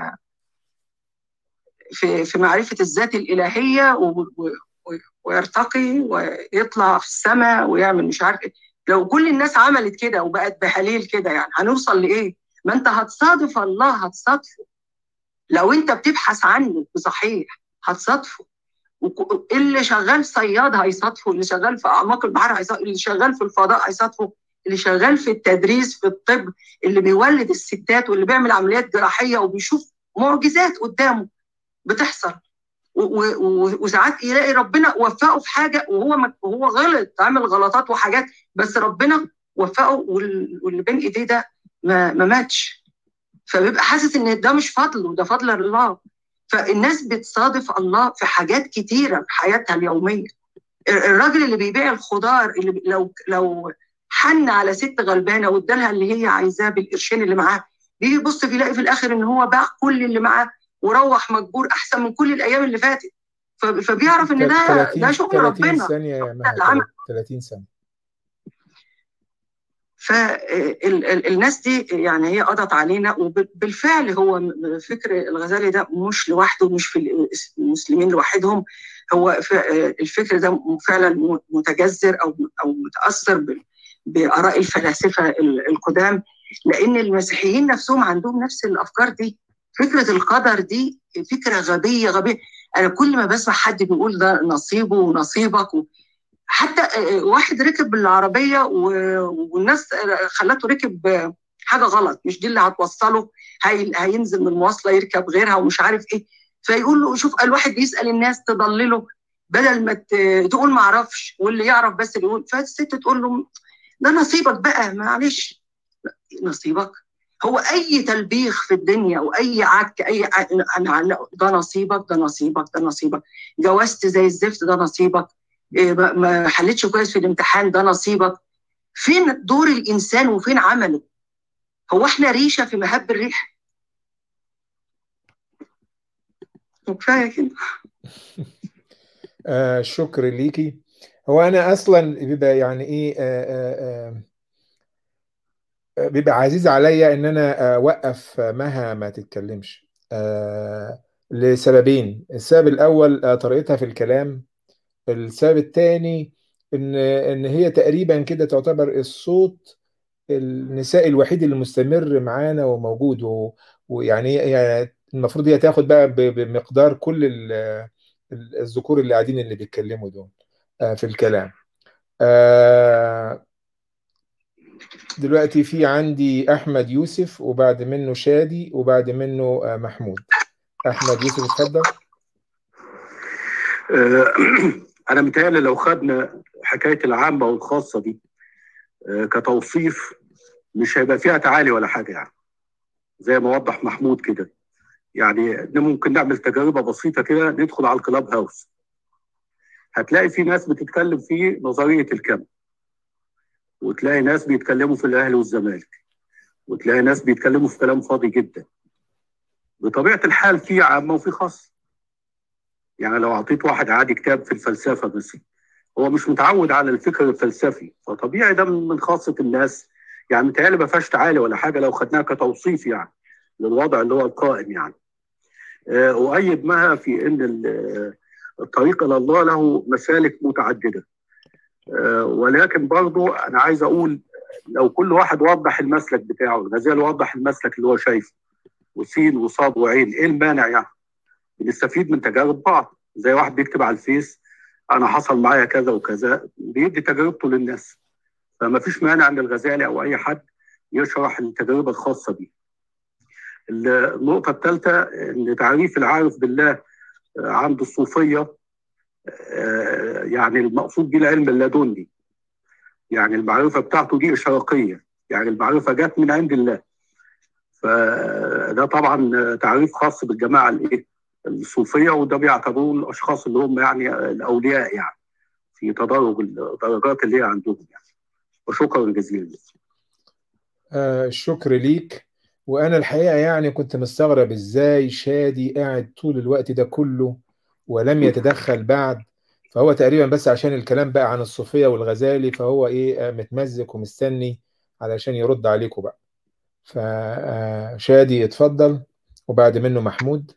في في معرفه الذات الالهيه، ويرتقي ويطلع في السماء ويعمل مش عارف ايه. لو كل الناس عملت كده وبقت بهليل كده، يعني هنوصل لايه؟ ما انت هتصادف الله، هتصادفه لو انت بتبحث عنه بصحيح، هتصادفه. اللي شغال صياد هيصادفه، اللي شغال في اعماق البحر هيصادفه، اللي شغال في الفضاء هيصادفه، اللي شغال في التدريس في الطب، اللي بيولد الستات، واللي بيعمل عمليات جراحيه وبيشوف معجزات قدامه بتحصل، وساعات يلاقي ربنا وفقه في حاجه وهو وهو غلط، عمل غلطات وحاجات، بس ربنا وفقه، واللي بين ايديه ده ما ما ماتش. فبيبقى حاسس ان ده مش فضله، ده فضل الله. فالناس بتصادف الله في حاجات كتيره في حياتها اليوميه. الراجل اللي بيبيع الخضار، اللي لو لو حن على ست غلبانه وادالها اللي هي عايزاه بالقرشين اللي معاه، بيجي يبص بيلاقي في الاخر ان هو باع كل اللي معاه وروح مجبور احسن من كل الايام اللي فاتت. فبيعرف ان ده ده شغل ربنا. ثلاثين ثانيه يا مها، ثلاثين ثانيه. فالناس دي يعني هي قضت علينا، وبالفعل هو فكر الغزالي ده مش لوحده، مش في المسلمين لوحدهم. هو الفكر ده فعلا متجذر او او متاثر باراء الفلاسفه القدام، لان المسيحيين نفسهم عندهم نفس الافكار دي. فكره القدر دي فكره غبيه غبيه. انا كل ما بسمع حد بيقول ده نصيبه ونصيبك و... حتى واحد ركب بالعربية والناس خلته ركب حاجة غلط، مش دي اللي هتوصله، هي هينزل من المواصلة يركب غيرها ومش عارف ايه. فيقول له شوف، الواحد بيسأل الناس تضلله بدل ما تقول ما اعرفش، واللي يعرف بس اللي يقول. فالست تقول له ده نصيبك بقى، معلش نصيبك. هو اي تلبيخ في الدنيا واي عك، اي انا ده نصيبك، ده نصيبك، ده نصيبك. جوزت زي الزفت، ده نصيبك. ما حلتش كويس في الامتحان، ده نصيبك. فين دور الانسان وفين عمله؟ هو احنا ريشه في مهب الريح؟ كفايه كده. آه شكر ليكي. هو انا اصلا بيبقى يعني ايه آه، آه، آه، بيبقى عزيز عليا ان انا اوقف مها ما تتكلمش، آه، لسببين. السبب الاول آه، طريقتها في الكلام. السبب الثاني ان ان هي تقريبا كده تعتبر الصوت النسائي الوحيد اللي مستمر معانا وموجود، و- ويعني يعني المفروض هي تاخد بقى ب- بمقدار كل ال- ال- الذكور اللي قاعدين اللي بيتكلموا دول آه، في الكلام. آه، دلوقتي في عندي أحمد يوسف، وبعد منه شادي، وبعد منه آه، محمود. أحمد يوسف اتفضل. آه، انا متهيألي لو خدنا حكايه العامه والخاصه دي آه، كتوصيف، مش هيبقى فيها تعالي ولا حاجه يعني، زي ما وضح محمود كده. يعني ممكن نعمل تجربه بسيطه كده، ندخل على الكلاب هاوس، هتلاقي في ناس بتتكلم في نظريه الكم، وتلاقي ناس بيتكلموا في الاهلي والزمالك، وتلاقي ناس بيتكلموا في كلام فاضي جدا. بطبيعه الحال في عامه وفي خاص. يعني لو اعطيت واحد عادي كتاب في الفلسفه بس، هو مش متعود على الفكر الفلسفي، فطبيعي ده من خاصه الناس. يعني متهيألي ما فيهاش تعالي ولا حاجه لو خدناها كتوصيف يعني للوضع اللي هو القائم يعني. آه، أؤيد معها في أن ال- الطريق إلى الله له مسالك متعددة. آه، ولكن برضو أنا عايز أقول، لو كل واحد وضح المسلك بتاعه، الغزالي وضح المسلك اللي هو شايفه، وسين وصاد وعين، إيه المانع يعني؟ بنستفيد من تجارب بعض. زي واحد بيكتب على الفيس أنا حصل معايا كذا وكذا، بيدي تجربته للناس. فما فيش مانع أن الغزالي أو أي حد يشرح التجربة الخاصة بيه. النقطة الثالثة أن تعريف العارف بالله عند الصوفية يعني المقصود بيه العلم اللدني، يعني المعرفة بتاعته دي إشراقية، يعني المعرفة جت من عند الله. فده طبعا تعريف خاص بالجماعة الإيه الصوفية، وده بيعتبروه الأشخاص اللي هم يعني الأولياء يعني في تدرج الدرجات اللي هي عندهم يعني. وشكرا جزيلا. آه، الشكر ليك. وأنا الحقيقة يعني كنت مستغرب إزاي شادي قاعد طول الوقت ده كله ولم يتدخل بعد. فهو تقريبا بس عشان الكلام بقى عن الصوفية والغزالي، فهو إيه آه، متمزق ومستني علشان يرد عليكم بقى. فشادي اتفضل، وبعد منه محمود.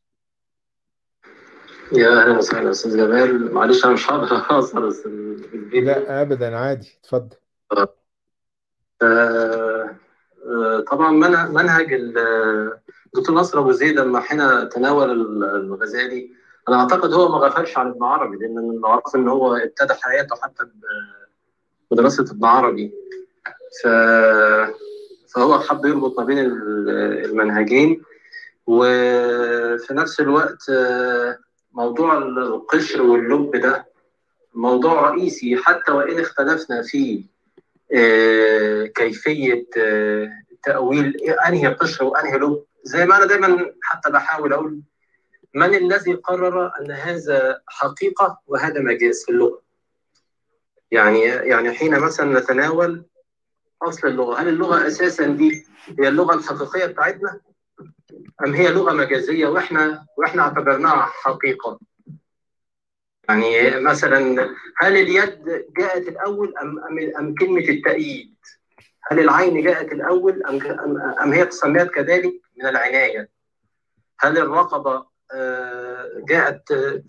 يا اهلا وسهلا استاذ جمال، معلش انا مش هقدر اظهر الفيديو. لا أبدا، عادي، اتفضل. آه، آه، طبعا منهج منهج الدكتور نصر ابو زيد لما حين تناول الغزالي، انا اعتقد هو ما غفلش عن ابن عربي، لان انا اعرف ان هو ابتدى حياته حتى بدراسه ابن عربي. ف فهو حب يربط ما بين المنهجين، وفي نفس الوقت آه، موضوع القشر واللب ده موضوع رئيسي، حتى وإن اختلفنا في آه، كيفية آه، تأويل أنهي قشر وأنهي لب. زي ما أنا دايما حتى بحاول أقول، من الذي قرر أن هذا حقيقة وهذا مجاز في اللغة؟ يعني يعني حين مثلا نتناول أصل اللغة، هل اللغة أساسا دي هي اللغة الحقيقية بتاعتنا، أم هي لغة مجازية وإحنا وإحنا اعتبرناها حقيقة؟ يعني مثلا هل اليد جاءت الأول أم أم أم كلمة التأييد؟ هل العين جاءت الأول أم أم, أم هي تسميت كذلك من العناية؟ هل الرقبة جاءت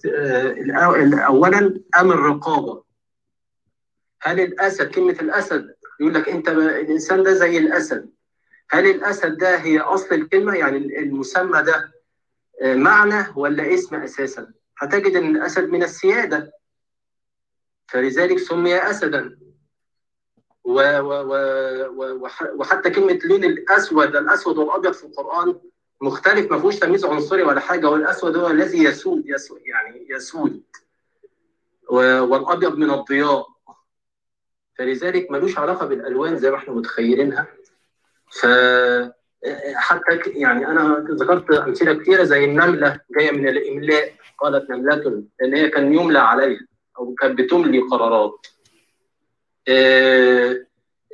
أولا أم الرقابة؟ هل الأسد، كلمة الأسد يقول لك أنت الإنسان ده زي الأسد، هل الأسد ده هي أصل الكلمة، يعني المسمى ده معنى ولا اسم أساسا؟ هتجد أن الأسد من السيادة، فلذلك سمي أسدا. و و و وحتى كلمة لون الأسود، الأسود والأبيض في القرآن مختلف، ما فيهوش تمييز عنصري ولا حاجة، والأسود هو الذي يسود, يسود يعني يسود، والأبيض من الضياء، فلذلك ملوش علاقة بالألوان زي ما احنا متخيلينها. ف حتى يعني أنا ذكرت أمثلة كثيرة زي النملة جاية من الإملاء، قالت نملة، لأن هي كان يملى عليها أو كانت بتملي قرارات. آه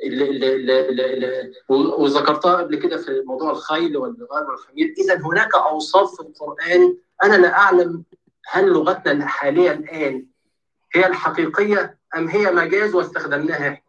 وذكرتها قبل كده في موضوع الخيل والبغال والحمير. إذا هناك أوصاف في القرآن أنا لا أعلم هل لغتنا الحالية الآن هي الحقيقية أم هي مجاز واستخدمناها إحنا؟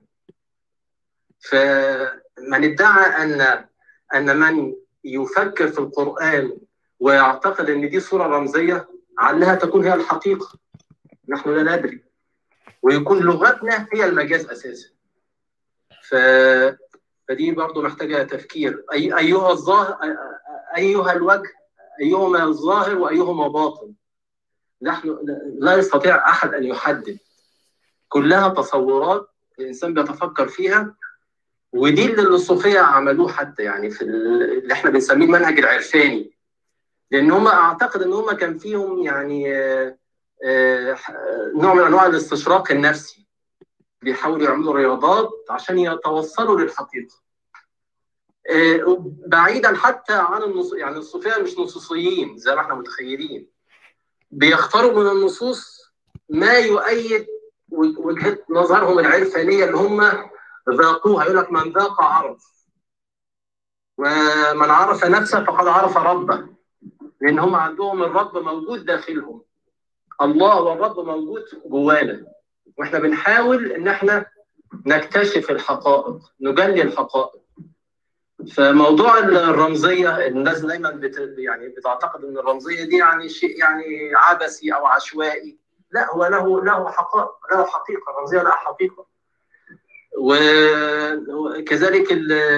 فمن ادعى أن أن من يفكر في القرآن ويعتقد أن دي صورة رمزية علها تكون هي الحقيقة، نحن لا ندري، ويكون لغتنا هي المجاز أساسا. ف... فدي برضو محتاجة تفكير. أي... أيها الظاهر، أيها الوجه، أيهما الظاهر وأيهما باطن. نحن لا يستطيع أحد أن يحدد، كلها تصورات الإنسان بيتفكر فيها. ودي اللي الصوفية عملوه حتى يعني في اللي احنا بنسميه المنهج العرفاني، لأن هم أعتقد أن هم كان فيهم يعني آه آه نوع من أنواع الاستشراق النفسي، بيحاولوا يعملوا رياضات عشان يتوصلوا للحقيقة. آه بعيدا حتى عن النصوص، يعني الصوفية مش نصوصيين زي ما احنا متخيلين، بيختاروا من النصوص ما يؤيد وجهة نظرهم العرفانية اللي هم ذاقوها. يقول لك من ذاق عرف، ومن عرف نفسه فقد عرف ربه، لأن هم عندهم الرب موجود داخلهم. الله والرب موجود جوانا، واحنا بنحاول ان احنا نكتشف الحقائق، نجلي الحقائق. فموضوع الرمزيه، الناس دايما بت يعني بتعتقد ان الرمزيه دي يعني شيء يعني عبثي او عشوائي. لا، هو له له حقائق، له حقيقه. الرمزيه لها حقيقه. وكذلك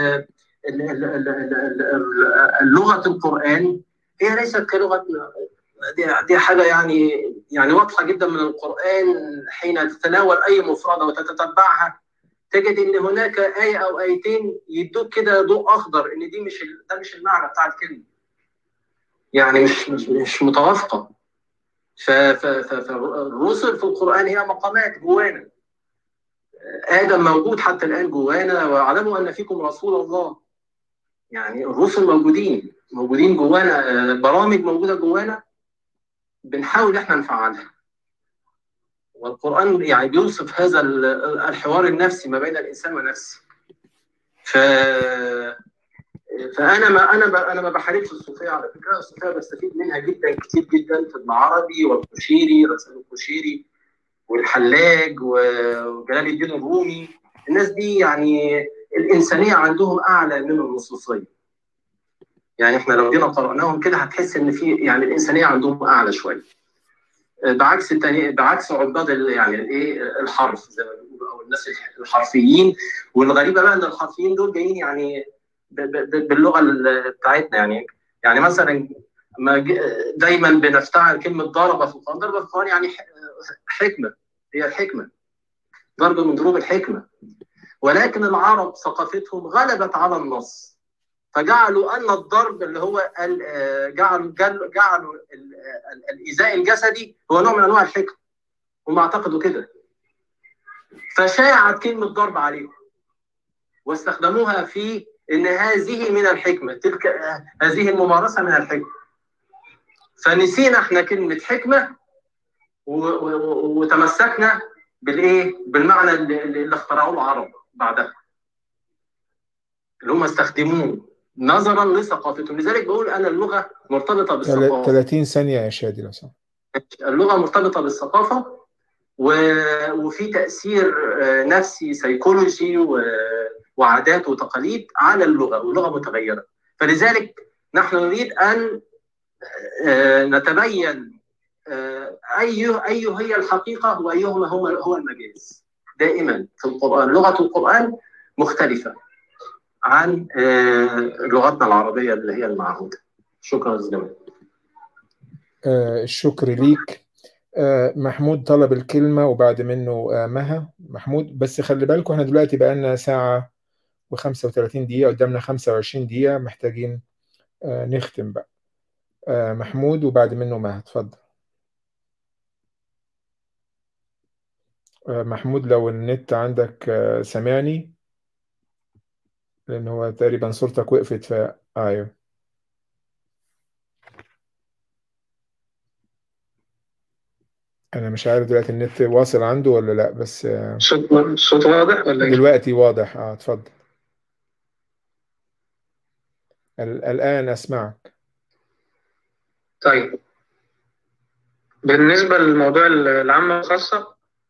لغه القرآن هي ليست كلغتنا. دي دي حاجه يعني يعني واضحه جدا من القرآن. حين تتناول اي مفردة وتتتبعها تجد ان هناك آية او آيتين يدوك كده ضوء اخضر ان دي مش ده مش المعنى بتاع الكلمه، يعني مش مش, مش متوافقه. فالرسل في القرآن هي مقامات جوانا. آدم موجود حتى الآن جوانا، واعلموا ان فيكم رسول الله. يعني الرسل موجودين موجودين جوانا، برامج موجوده جوانا بنحاول احنا نفعلها. والقرآن يعني بيوصف هذا الحوار النفسي ما بين الإنسان ونفسه. ف... فأنا ما أنا ب... أنا ما بحاربش الصوفية على فكرة. الصوفية بستفيد منها جدا كتير جدا في ابن عربي والقشيري، رسائل القشيري والحلاج وجلال الدين الرومي. الناس دي يعني الإنسانية عندهم أعلى من النصوصية. يعني إحنا لو جينا قرأناهم كده هتحس إن في يعني الإنسانية عندهم أعلى شوية، بعكس التاني، بعكس عباد يعني الايه الحرف زي ما بيقولوا، او الناس الحرفيين. والغريبه بقى ان الحرفيين دول جايين يعني باللغه بتاعتنا. يعني يعني مثلا دايما بنفتعل كلمه ضرب في القرآن. ضرب في القرآن يعني حكمه، هي الحكمه، ضرب من ضروب الحكمه. ولكن العرب ثقافتهم غلبت على النص، فجعلوا ان الضرب اللي هو جعلوا جعلوا الايذاء الجسدي هو نوع من انواع الحكمه. هم اعتقدوا كده، فشاعت كلمه ضرب عليهم واستخدموها في ان هذه من الحكمه، تلك هذه الممارسه من الحكمه. فنسينا احنا كلمه حكمه وتمسكنا بالايه؟ بالمعنى اللي, اللي اخترعوه العرب بعدها، اللي هم استخدموه نظرا لثقافتهم. لذلك بقول انا اللغه مرتبطه بالثقافه. ثلاثين ثانيه يا شادي لو سمحت. اللغه مرتبطه بالثقافه، وفي تاثير نفسي سيكولوجي وعادات وتقاليد على اللغه، واللغه متغيره. فلذلك نحن نريد ان نتبين اي اي هي الحقيقه وايهما هو هو المجاز. دائما في القران لغه القران مختلفه عن لغتنا العربية اللي هي المعهودة. شكرا جزيلا. آه الشكر ليك. آه محمود طلب الكلمة وبعد منه آه مها. محمود بس خلي بالكم احنا دلوقتي بقى لنا ساعة وخمسة وثلاثين دقيقة، قدامنا خمسة وعشرين دقيقة، محتاجين آه نختم بقى. آه محمود وبعد منه مها، اتفضل. آه محمود لو النت عندك آه سامعني، لأن هو تقريبا صورتك وقفت. ف ايوه انا مش عارف دلوقتي النت واصل عنده ولا لا، بس صوت صوت واضح ولا ايه؟ دلوقتي واضح. اه اتفضل. الان اسمعك. طيب، بالنسبه للموضوع العامه والخاصه،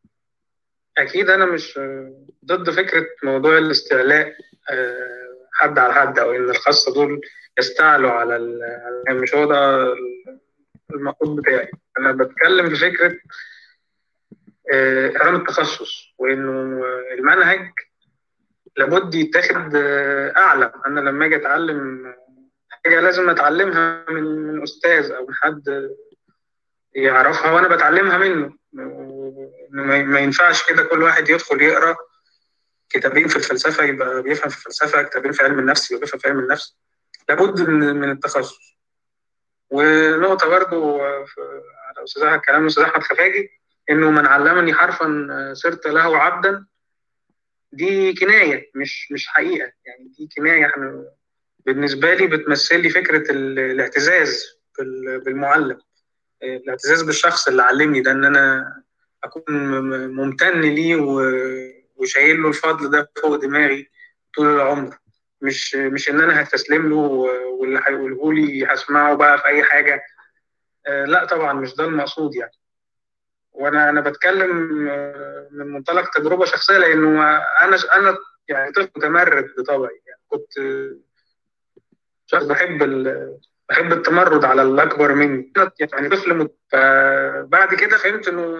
أكيد أنا مش ضد فكرة موضوع الاستعلاء حد على حد، أو إن الخاصة دول يستعلوا على ال... مش هو ده المقصود بتاعي. أنا بتكلم في فكرة احترام التخصص، وإنه المنهج لابد يتاخد أعلى. أنا لما أجي أتعلم حاجة لازم أتعلمها من من أستاذ أو من حد يعرفها وأنا بتعلمها منه. ما ينفعش كده كل واحد يدخل يقرأ كتابين في الفلسفة يبقى بيفهم في الفلسفة، كتابين في علم النفس يبقى بيفهم في علم النفس. لابد من من التخصص. ونقطة برضو على أستاذ كلام أستاذ أحمد خفاجي، إنه من علمني حرفا صرت له عبدا، دي كناية مش مش حقيقة. يعني دي كناية احنا بالنسبة لي بتمثل لي فكرة الاعتزاز بالمعلم، الاعتزاز بالشخص اللي علمني ده، إن أنا أكون ممتن ليه وشايل له الفضل ده فوق دماغي طول العمر. مش مش إن أنا هستسلم له واللي هيقوله لي هسمعه بقى في أي حاجة. لا طبعا مش ده المقصود يعني. وانا انا بتكلم من منطلق تجربه شخصيه، لانه انا انا يعني طفل متمرد بطبعي. يعني كنت شخص بحب بحب التمرد على الاكبر مني، يعني طفل مت... فبعد كده فهمت انه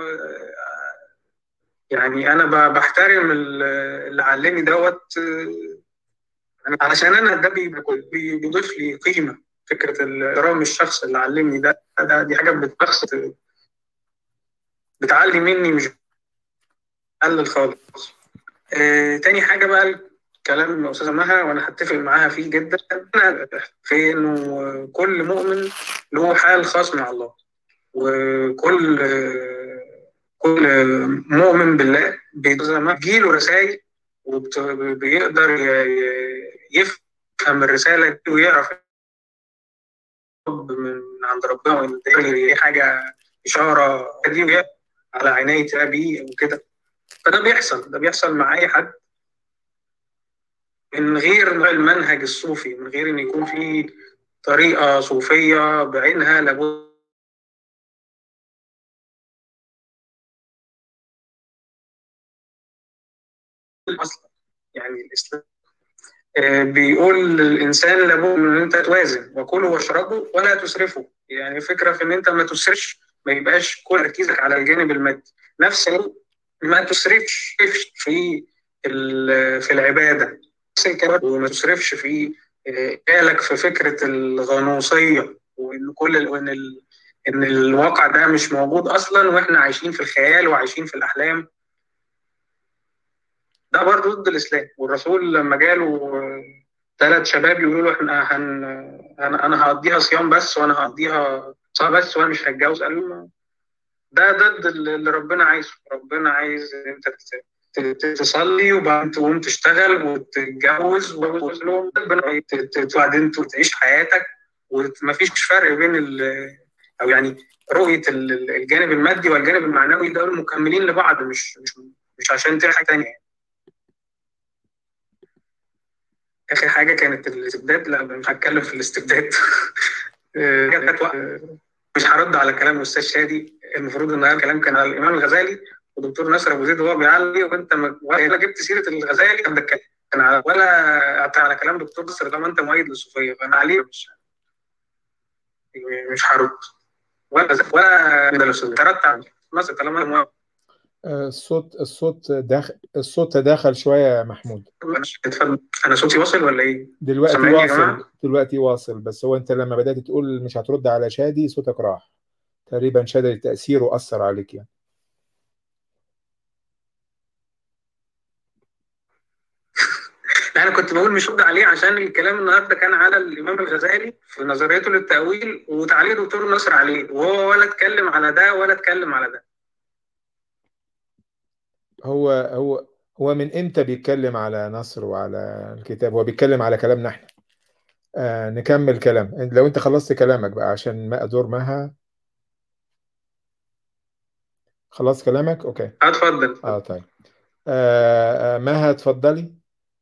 يعني انا بحترم اللي علمني دوت، علشان انا ده بيضيف لي قيمه. فكره احترام الشخص اللي علمني ده, ده دي حاجه بتبخس بتعلي مني، مش قلل خالص. آه، تاني حاجة بقى كلام أستاذة مها، وأنا هتفق معاها فيه جدا، في إنه كل مؤمن له حال خاص مع الله، وكل آه، كل مؤمن بالله بيجيله رسائل وبيقدر يفهم الرسالة دي ويعرف من عند ربنا وإن دي حاجة إشارة دي على عناية أبي وكده. فده بيحصل ده بيحصل مع أي حد من غير المنهج الصوفي، من غير إن يكون في طريقة صوفية بعينها لابد أصلا. يعني الإسلام بيقول للإنسان لابد من أن أنت توازن، وكلوا واشربوا ولا تسرفوا. يعني فكرة في أن أنت ما تسرفش، ما يبقاش كل تركيزك على الجانب المادي. نفس ما تسرفش في في العبادة، وما تسرفش في بالك في فكرة الغنوصية، وإن كل وإن ال... إن الواقع ده مش موجود أصلا، وإحنا عايشين في الخيال وعايشين في الأحلام. ده برضه ضد الإسلام. والرسول لما جاله ثلاث شباب يقولوا له إحنا هن... أنا أنا هقضيها صيام بس، وأنا هقضيها صلاة بس، وأنا مش هتجوز، قال له ده ضد اللي ربنا عايزه. ربنا عايز أنت تصلي وبعدين تقوم تشتغل وتتجوز وبعدين تعيش حياتك، ومفيش فرق بين ال او يعني رؤيه الجانب المادي والجانب المعنوي ده مكملين لبعض، مش مش مش عشان تعمل حاجه ثانيه. اخر حاجه كانت الاستبداد. لا مش هتكلم في الاستبداد. مش هرد على كلام الاستاذ شادي. المفروض ان هذا الكلام كان على الامام الغزالي ودكتور نصر ابو زيد وهو بيعلي، وانت ولا جبت سيره الغزالي كان على ولا على كلام دكتور نصر طالما انت مؤيد للصوفيه، فانا عليه مش مش هرد ولا ولا تردت على نصر طالما مؤيد. الصوت الصوت داخل الصوت تداخل شويه يا محمود. انا صوتي واصل ولا ايه؟ دلوقتي واصل دلوقتي واصل بس هو انت لما بدات تقول مش هترد على شادي صوتك راح تقريبا. شادي تاثيره اثر عليك يعني. لا انا كنت بقول مش هرد عليه عشان الكلام النهارده كان على الامام الغزالي في نظريته للتاويل، وتعليق دكتور نصر عليه، وهو ولا اتكلم على ده ولا اتكلم على ده. هو هو هو من امتى بيتكلم على نصر وعلى الكتاب؟ هو بيتكلم على كلامنا احنا. آه نكمل كلام لو انت خلصت كلامك بقى عشان ما ادور معها. خلاص كلامك؟ اوكي اتفضل. اه طيب. آه مها اتفضلي.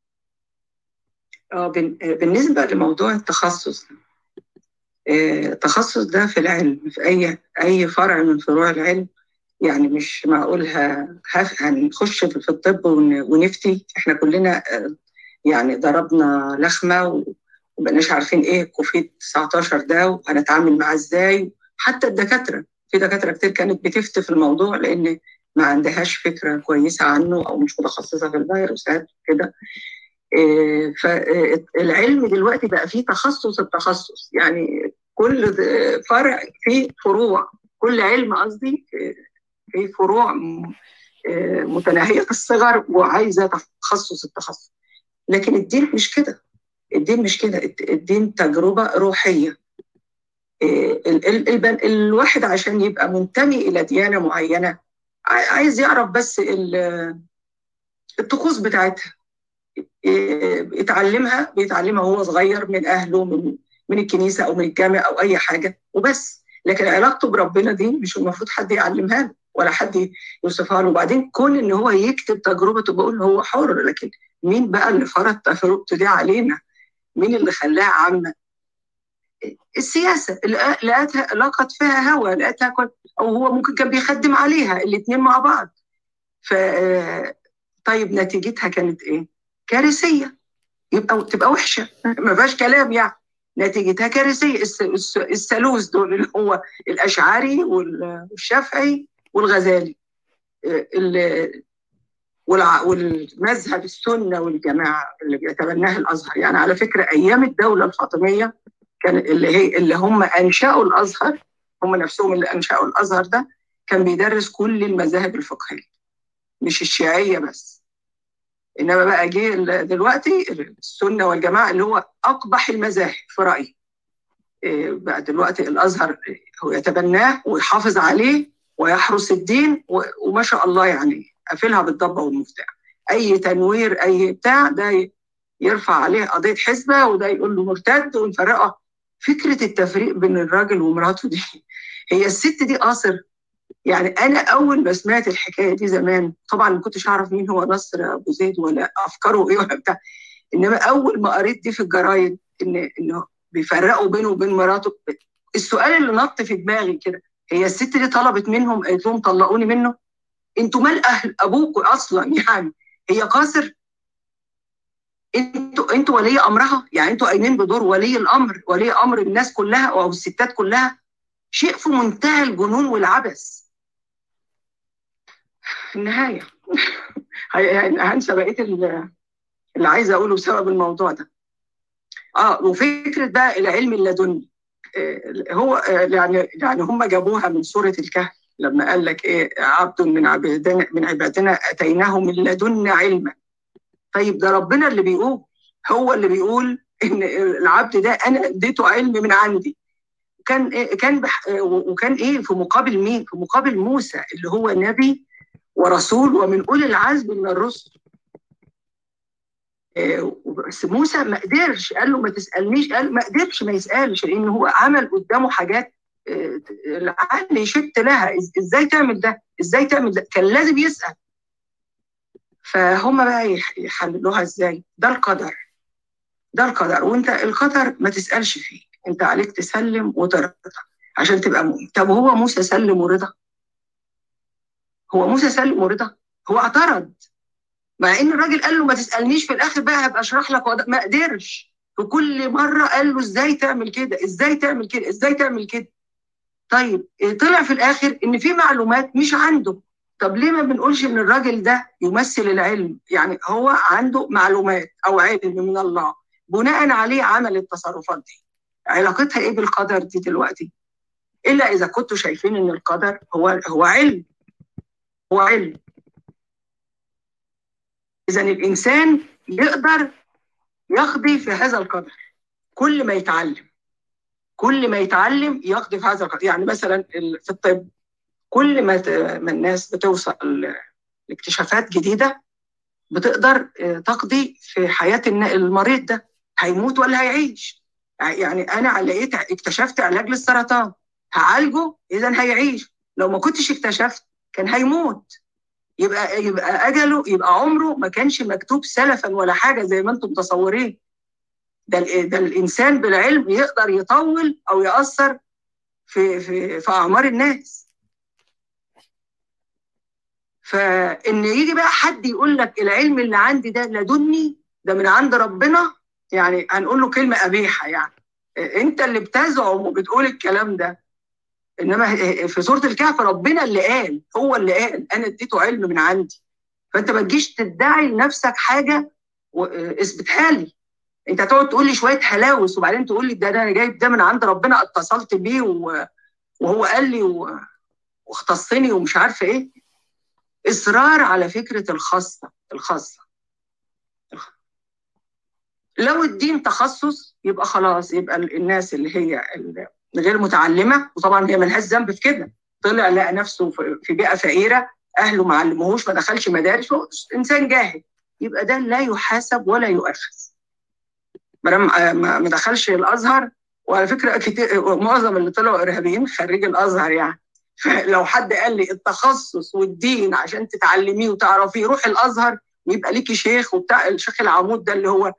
اه بالنسبه لموضوع التخصص، التخصص ده في العلم، في اي اي فرع من فروع العلم يعني مش معقول ه- هف- هنخش في الطب ون- ونفتي. احنا كلنا آه، يعني ضربنا لخمة و- ومبقناش عارفين ايه كوفيد تسعتاشر ده وهنتعامل معاه ازاي. حتى الدكاترة، في دكاترة كتير كانت بتفتي في الموضوع لأن ما عندهاش فكرة كويسة عنه أو مش متخصصة في الفيروسات كده. إيه، فالعلم دلوقتي بقى فيه تخصص التخصص، يعني كل فرع فيه فروع، كل علم قصدي في فروع م- آه، متناهية الصغر وعايزة تخصص التخصص. لكن الدين مش كده، الدين مش كده، الد- الدين تجربة روحية. آه، ال- ال- البن- الواحد عشان يبقى منتمي إلى ديانة معينة ع- عايز يعرف بس ال- الطقوس بتاعتها. آه، بيتعلمها بيتعلمها وهو صغير من أهله، من من الكنيسة أو من الجامع أو أي حاجة وبس. لكن علاقته بربنا دي مش المفروض حد يعلمها له ولا حد يوصفها له. وبعدين كون ان هو يكتب تجربته بقول هو حر، لكن مين بقى اللي فرض تجربته دي علينا؟ مين اللي خلاها عامه؟ السياسه اللي لقتها لقت فيها هوى، لقتها كل او هو ممكن كان بيخدم عليها الاثنين مع بعض. ف طيب نتيجتها كانت ايه؟ كارثيه. يبقى تبقى وحشه ما فيهاش كلام يعني. نتيجتها كارثيه. الس- الس- الثالوث دول اللي هو الاشعري والشافعي والغزالي، ال- والع- والمذهب السنه والجماعه اللي بيتبناه الازهر. يعني على فكره ايام الدوله الفاطميه كان اللي هي اللي هم انشاوا الازهر، هم نفسهم اللي انشاوا الازهر ده، كان بيدرس كل المذاهب الفقهيه مش الشيعيه بس. انما بقى جه ال- دلوقتي السنه والجماعه اللي هو اقبح المذاهب في رايي. إيه، بقى دلوقتي الازهر هو يتبناه ويحافظ عليه ويحرس الدين و- وما شاء الله يعني قافلها بالضبه والمفتاح. اي تنوير اي بتاع ده ي- يرفع عليه قضيه حزبه وده يقول له مرتد ونفرقه. فكره التفريق بين الراجل ومراته دي، هي الست دي قاصر. يعني انا اول ما سمعت الحكايه دي زمان طبعا ما كنتش اعرف مين هو نصر ابو زيد ولا افكاره ايه ولا بتاع. انما اول ما قريت دي في الجرايد ان انه بيفرقوا بينه وبين مراته، السؤال اللي نط في دماغي كده، هي الست دي طلبت منهم قالت لهم طلقوني منه؟ انتوا مال اهل ابوكوا اصلا يعني؟ هي قاصر؟ انتوا انتوا ولي امرها، يعني انتوا قايمين بدور ولي الامر، ولي امر الناس كلها او الستات كلها. شيء في منتهى الجنون والعبث. في النهايه يعني هنسى بقيه اللي عايزه اقوله بسبب الموضوع ده. اه وفكره بقى العلم اللدني، آه هو آه يعني يعني هم جابوها من سوره الكهف لما قال لك ايه عبد من عبادنا من عبادنا اتيناه من لدنا علما. طيب ده ربنا اللي بيقول، هو اللي بيقول ان العبد ده انا اديته علم من عندي. كان إيه كان بح وكان ايه في مقابل مين؟ في مقابل موسى اللي هو نبي ورسول ومن اولي العزم من الرسل. بس موسى ما قدرش، قال له ما تسالنيش، قال ما قدرش ما يسالش لان هو عمل قدامه حاجات العقل يشت لها. ازاي تعمل ده؟ ازاي تعمل ده؟ كان لازم يسال. فهم بقى يحللوها ازاي؟ ده القدر، ده القدر. وانت القدر ما تسالش فيه، انت عليك تسلم وترضى عشان تبقى مؤمن. طب هو موسى سلم ورضى؟ هو موسى سلم ورضى؟ هو اعترض، مع ان الراجل قال له ما تسالنيش في الاخر بقى هبقى اشرح لك وضع. ما قدرش، في كل مره قال له ازاي تعمل كده، ازاي تعمل كده، ازاي تعمل كده. طيب طلع في الاخر ان في معلومات مش عنده. طب ليه ما بنقولش ان الراجل ده يمثل العلم؟ يعني هو عنده معلومات او علم من الله بناء عليه عمل التصرفات دي. علاقتها ايه بالقدر دي دلوقتي؟ الا اذا كنتوا شايفين ان القدر هو هو علم، هو علم. إذا الإنسان يقدر يقضي في هذا القدر كل ما يتعلم، كل ما يتعلم يقضي في هذا القدر. يعني مثلا في الطب كل ما ما الناس بتوصل لاكتشافات جديدة بتقدر تقضي في حياة المريض ده، هيموت ولا هيعيش. يعني أنا لقيت اكتشفت علاج للسرطان هعالجه إذا هيعيش، لو ما كنتش اكتشفت كان هيموت. يبقى يبقى اجله يبقى عمره ما كانش مكتوب سلفا ولا حاجه زي ما انتم متصورين. ده ده الانسان بالعلم يقدر يطول او ياثر في في في اعمار الناس. فإن يجي بقى حد يقول لك العلم اللي عندي ده لدني، ده من عند ربنا، يعني هنقول له كلمة قبيحة يعني. أنت اللي بتزعم وبتقول الكلام ده، إنما في سورة الكهف ربنا اللي قال، هو اللي قال أنا اديته علم من عندي. فأنت ما تجيش تدعي لنفسك حاجة واثبتها لي. أنت هتقعد تقول لي شوية هلاوس وبعدين تقول لي ده ده أنا جايب ده من عند ربنا، اتصلت بيه وهو قال لي واختصني ومش عارفة إيه. إصرار على فكرة الخاصة الخاصة لو الدين تخصص يبقى خلاص، يبقى الناس اللي هي غير متعلمة، وطبعا هي ملهاش ذنب في كده، طلع لقى نفسه في بيئة فقيرة، أهله ما علموهوش، ما دخلش مدارس، إنسان جاهل، يبقى ده لا يحاسب ولا يؤاخذ. ما دخلش الأزهر، وعلى فكرة كتير معظم اللي طلعوا إرهابيين خريج الأزهر يعني. فلو حد قال لي التخصص والدين عشان تتعلميه وتعرفيه روح الأزهر ويبقى ليكي شيخ وبتاع، الشيخ العمود ده اللي هو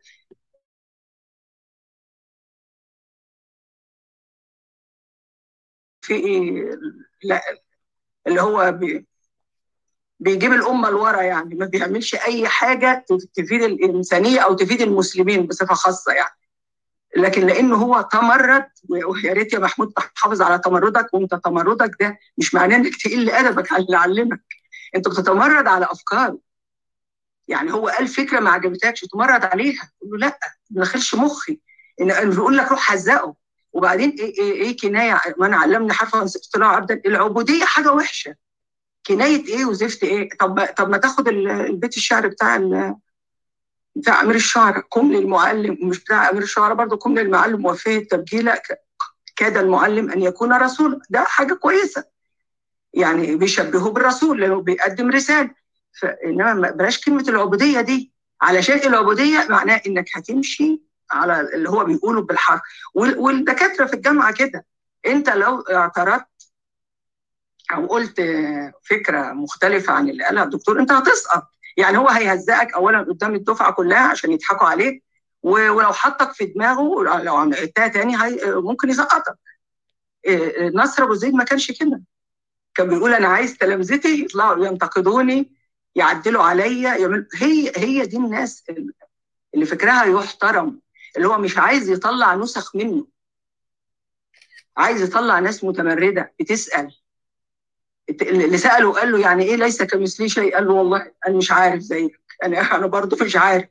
في إيه، لا اللي هو بي بيجيب الأمة لورا يعني، ما بيعملش أي حاجة تفيد الإنسانية أو تفيد المسلمين بصفة خاصة يعني. لكن لأنه هو تمرد، ويا ريت يا محمود تحافظ على تمردك، وأنت تمردك ده مش معناه إنك تقل أدبك على اللي علمك، أنت بتتمرد على أفكاره. يعني هو قال فكرة ما عجبتكش تمرد عليها، تقول له لا ما دخلش مخي، إن بيقول لك روح حزقه. وبعدين إيه إيه إيه كناية، من علمني حرفا اصطلاح عبدا، العبودية حاجة وحشة، كناية إيه وزفت إيه؟ طب طب ما تاخد البيت الشعر بتاع بتاع أمير الشعراء، قم للمعلم، مش بتاع أمير الشعراء برضه، قم للمعلم وفيه التبجيل كاد المعلم أن يكون رسولا، ده حاجة كويسة يعني، بيشبهه بالرسول لأنه بيقدم رسالة. فإنما بلاش كلمة العبودية دي، علشان العبودية معناه إنك هتمشي على اللي هو بيقوله بالحرف. والدكاترة في الجامعة كده، أنت لو اعترضت أو قلت فكرة مختلفة عن اللي قالها الدكتور أنت هتسقط. يعني هو هيهزقك أولا قدام الدفعة كلها عشان يضحكوا عليك، ولو حطك في دماغه لو عملتها تاني ممكن يسقطك. نصر أبو زيد ما كانش كده، كان بيقول أنا عايز تلامذتي يطلعوا ينتقدوني، يعدلوا عليا، يعملوا. هي هي دي الناس اللي فكرها يحترم، اللي هو مش عايز يطلع نسخ منه، عايز يطلع ناس متمردة بتسأل. اللي سأله قال له يعني إيه ليس كمثلي شيء؟ قال له والله أنا مش عارف زيك، أنا أنا برضه مش عارف.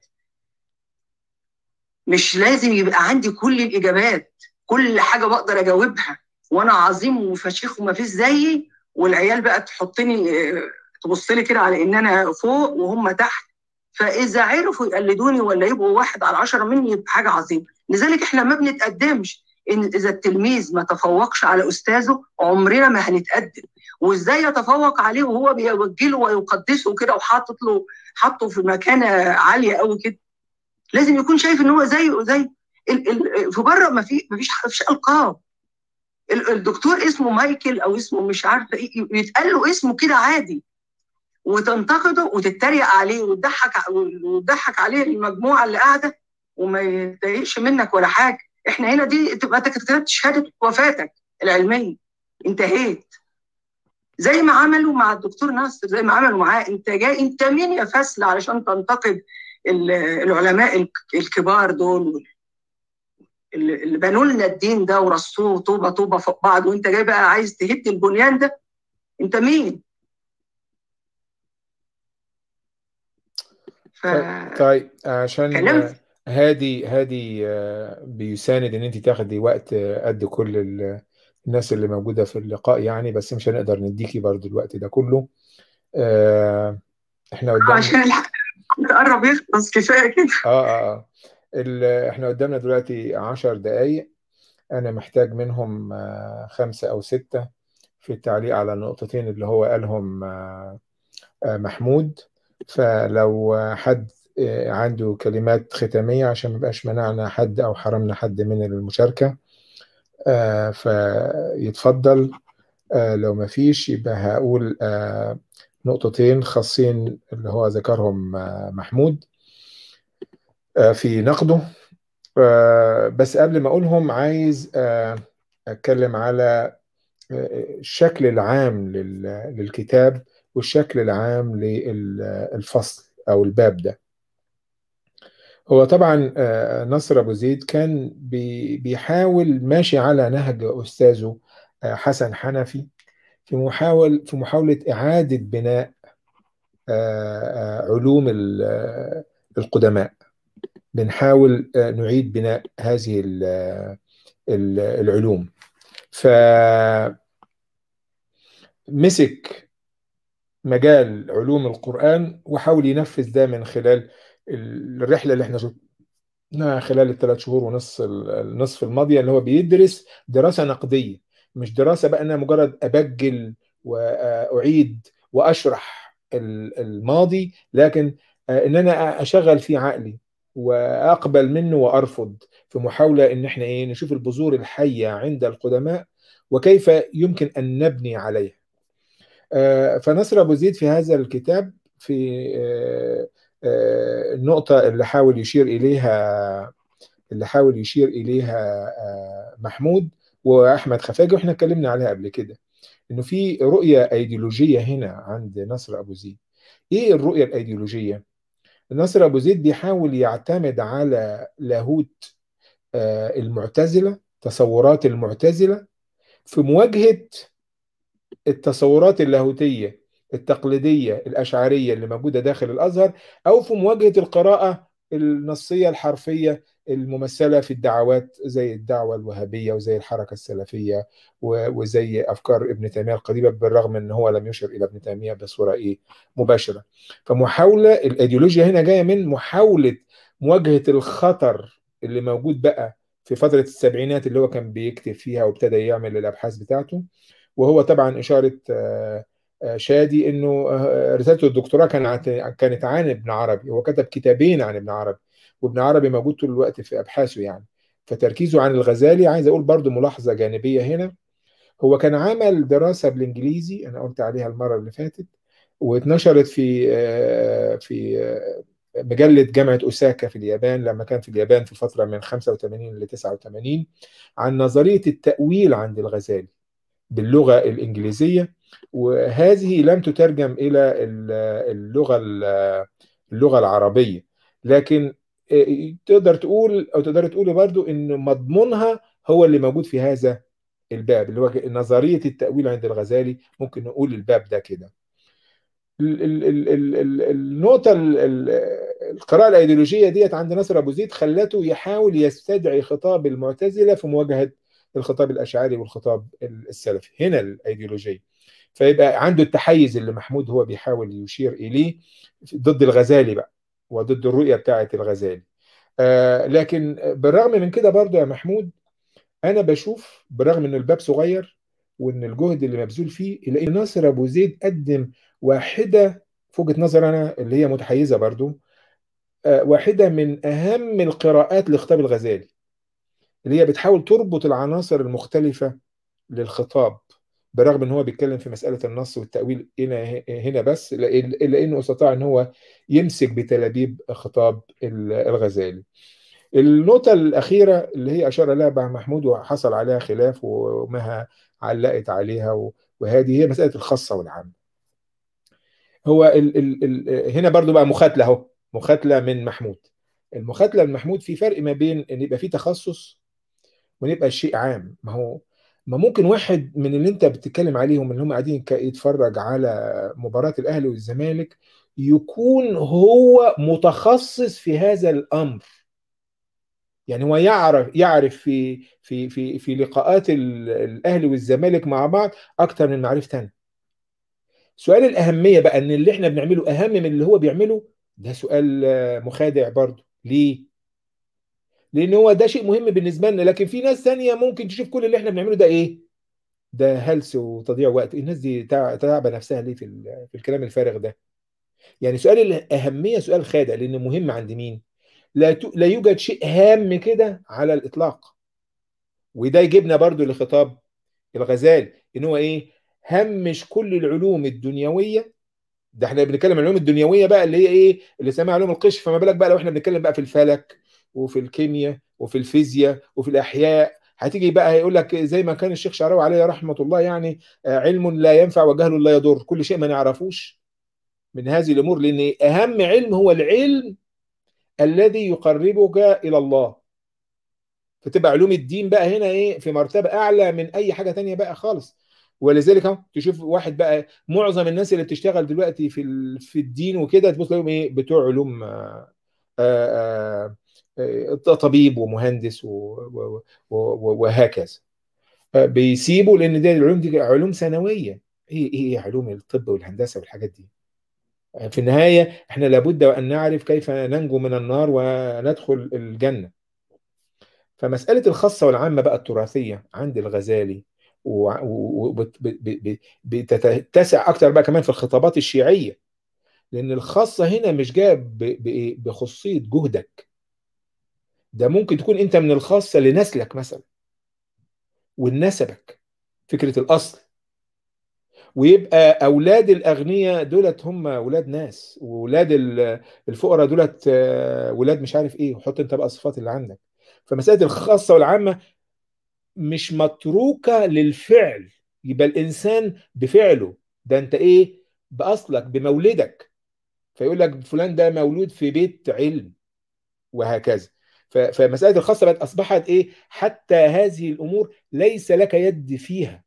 مش لازم يبقى عندي كل الإجابات، كل حاجة بقدر أجاوبها وأنا عظيم وفشيخ وما فيش زيي، والعيال بقى تحطني تبص لي كده على إن أنا فوق وهم تحت. فإذا عرفوا يقلدوني ولا يبقوا واحد على عشرة مني يبقى حاجة عظيمة. لذلك إحنا ما بنتقدمش، إن إذا التلميذ ما تفوقش على أستاذه عمرنا ما هنتقدم. وإزاي يتفوق عليه وهو بيوجله ويقدسه كده وحاطط له حاطه في مكانة عالية قوي كده؟ لازم يكون شايف إن هو زيه زي في بره. ما في ما فيش فيش ألقاب. الدكتور اسمه مايكل أو اسمه مش عارفة إيه، يتقال له اسمه كده عادي، وتنتقده وتتريق عليه وتضحك وتضحك عليه المجموعة اللي قاعدة وما يتضايقش منك ولا حاجة. إحنا هنا دي تبقى أنت كتبت شهادة وفاتك العلمية، انتهيت. زي ما عملوا مع الدكتور ناصر، زي ما عملوا معاه. انت جاي انت مين يا فاسل علشان تنتقد العلماء الكبار دول اللي بنوا لنا الدين ده ورصوه طوبه طوبه فوق بعض، وانت جاي بقى عايز تهد البنيان ده؟ انت مين؟ ف... طيب عشان كلام. هادي هادي بيساند ان انت تاخدي وقت قد كل الناس اللي موجوده في اللقاء يعني، بس مش هنقدر نديكي برضو الوقت ده كله. احنا قدامنا عشان الحق تقرب يخلص كفايه كده. اه اه, آه. احنا قدامنا دلوقتي عشر دقايق، انا محتاج منهم خمسة او ستة في التعليق على النقطتين اللي هو قالهم محمود. فلو حد عنده كلمات ختامية عشان ما يبقاش منعنا حد أو حرمنا حد من المشاركة فيتفضل. لو ما فيش يبقى هقول نقطتين خاصين اللي هو ذكرهم محمود في نقده. بس قبل ما أقولهم عايز أتكلم على الشكل العام للكتاب والشكل العام للفصل أو الباب ده. هو طبعا نصر أبو زيد كان بيحاول ماشي على نهج أستاذه حسن حنفي في محاول في محاولة إعادة بناء علوم القدماء. بنحاول نعيد بناء هذه العلوم. فمسك مجال علوم القرآن وحاول ينفذ ده من خلال الرحلة اللي احنا شفناها خلال الثلاث شهور ونص النصف الماضية، اللي هو بيدرس دراسة نقدية، مش دراسة بقى أنا مجرد أبجل وأعيد وأشرح الماضي، لكن إن أنا أشغل فيه عقلي وأقبل منه وأرفض، في محاولة إن احنا إيه نشوف البذور الحية عند القدماء وكيف يمكن أن نبني عليها. فنصر أبو زيد في هذا الكتاب في النقطة اللي حاول يشير إليها اللي حاول يشير إليها محمود وأحمد خفاجي، وإحنا اتكلمنا عليها قبل كده، إنه في رؤية أيديولوجية هنا عند نصر أبو زيد. إيه الرؤية الأيديولوجية؟ نصر أبو زيد بيحاول يعتمد على لاهوت المعتزلة، تصورات المعتزلة، في مواجهة التصورات اللاهوتية التقليدية الأشعرية اللي موجودة داخل الأزهر، أو في مواجهة القراءة النصية الحرفية الممثلة في الدعوات زي الدعوة الوهابية وزي الحركة السلفية وزي أفكار ابن تيمية القديمة، بالرغم أن هو لم يشر إلى ابن تيمية بصورة إيه مباشرة. فمحاولة الأيديولوجيا هنا جاية من محاولة مواجهة الخطر اللي موجود بقى في فترة السبعينات اللي هو كان بيكتب فيها وابتدى يعمل الأبحاث بتاعته. وهو طبعا إشارة شادي انه رسالته الدكتوراه كانت كانت عن ابن عربي. هو كتب كتابين عن ابن عربي، وابن عربي موجود طول الوقت في ابحاثه يعني. فتركيزه عن الغزالي، عايز اقول برضو ملاحظة جانبية هنا، هو كان عمل دراسة بالانجليزي انا قلت عليها المرة اللي فاتت، واتنشرت في في مجلة جامعة أوساكا في اليابان لما كان في اليابان في الفترة من خمسة وثمانين ل تسعة وثمانين، عن نظرية التأويل عند الغزالي باللغة الإنجليزية، وهذه لم تترجم إلى اللغة اللغة العربية، لكن تقدر تقول أو تقدر تقول برضو إن مضمونها هو اللي موجود في هذا الباب اللي هو نظرية التأويل عند الغزالي. ممكن نقول الباب ده كده. النقطة القراءة الأيديولوجية ديت عند نصر أبو زيد خلته يحاول يستدعي خطاب المعتزلة في مواجهة الخطاب الأشعري والخطاب السلفي. هنا الأيديولوجية، فيبقى عنده التحيز اللي محمود هو بيحاول يشير إليه ضد الغزالي بقى وضد الرؤية بتاعة الغزالي. آه لكن بالرغم من كده برضو يا محمود، أنا بشوف بالرغم إن الباب صغير وإن الجهد اللي مبذول فيه، إلا إن ناصر أبو زيد قدم واحدة في وجهة نظر أنا اللي هي متحيزة برضو، آه واحدة من أهم القراءات لخطاب الغزالي، اللي هي بتحاول تربط العناصر المختلفة للخطاب، برغم ان هو بيتكلم في مسألة النص والتأويل هنا هنا بس، الا انه استطاع ان هو يمسك بتلابيب خطاب الغزالي. النقطة الأخيرة اللي هي أشار لها بها محمود وحصل عليها خلاف ومها علقت عليها، وهذه هي مسألة الخاصة والعامة. هو ال ال ال هنا برضو بقى مخاتلة اهو، مخاتلة من محمود. المخاتلة من محمود في فرق ما بين ان يبقى في تخصص ونبقى شيء عام. ما هو ما ممكن واحد من اللي انت بتتكلم عليهم اللي هم قاعدين يتفرج على مباراة الاهلي والزمالك يكون هو متخصص في هذا الامر، يعني هو يعرف يعرف في في في في لقاءات الاهلي والزمالك مع بعض اكتر من معرفة انا. سؤال الاهمية بقى ان اللي احنا بنعمله اهم من اللي هو بيعمله، ده سؤال مخادع برضه. ليه؟ لان هو ده شيء مهم بالنسبه لنا، لكن في ناس ثانيه ممكن تشوف كل اللي احنا بنعمله ده ايه؟ ده هلس وتضييع وقت. الناس دي تعب نفسها ليه في في الكلام الفارغ ده؟ يعني سؤال الاهميه سؤال خادع، لانه مهم عند مين؟ لا ت... لا يوجد شيء هام كده على الاطلاق. وده يجيبنا برضو لخطاب الغزالي ان هو ايه؟ همش كل العلوم الدنيويه. ده احنا بنتكلم عن العلوم الدنيويه بقى اللي هي ايه؟ اللي سماها علوم القشر، فما بالك بقى لو احنا بنتكلم بقى في الفلك وفي الكيمياء وفي الفيزياء وفي الاحياء، هتيجي بقى هيقول لك زي ما كان الشيخ شعراوي عليه رحمه الله يعني علم لا ينفع وجهل لا يضر، كل شيء ما نعرفوش من هذه الامور، لان اهم علم هو العلم الذي يقربك الى الله. فتبقى علوم الدين بقى هنا ايه في مرتبه اعلى من اي حاجه تانية بقى خالص. ولذلك اهو تشوف واحد بقى، معظم الناس اللي بتشتغل دلوقتي في في الدين وكده تبص تلاقيهم ايه بتوع علوم، آآ آآ طبيب ومهندس وهكذا. بيسيبوا لان دي العلوم دي علوم ثانويه. ايه ايه علوم الطب والهندسه والحاجات دي؟ في النهايه احنا لابد وان نعرف كيف ننجو من النار وندخل الجنه. فمساله الخاصه والعامه بقى التراثيه عند الغزالي وبتتسع اكتر بقى كمان في الخطابات الشيعيه، لان الخاصه هنا مش جايه بخصوصيه جهدك، ده ممكن تكون انت من الخاصه لنسلك مثلا ونسبك، فكره الاصل، ويبقى اولاد الاغنياء دولت هم اولاد ناس، واولاد الفقراء دولت ولاد مش عارف ايه، وحط انت بقى الصفات اللي عندك. فمساله الخاصه والعامه مش متروكه للفعل، يبقى الانسان بفعله، ده انت ايه باصلك بمولدك، فيقول لك فلان ده مولود في بيت علم وهكذا. فمساله الخاصه بقت اصبحت ايه، حتى هذه الامور ليس لك يد فيها.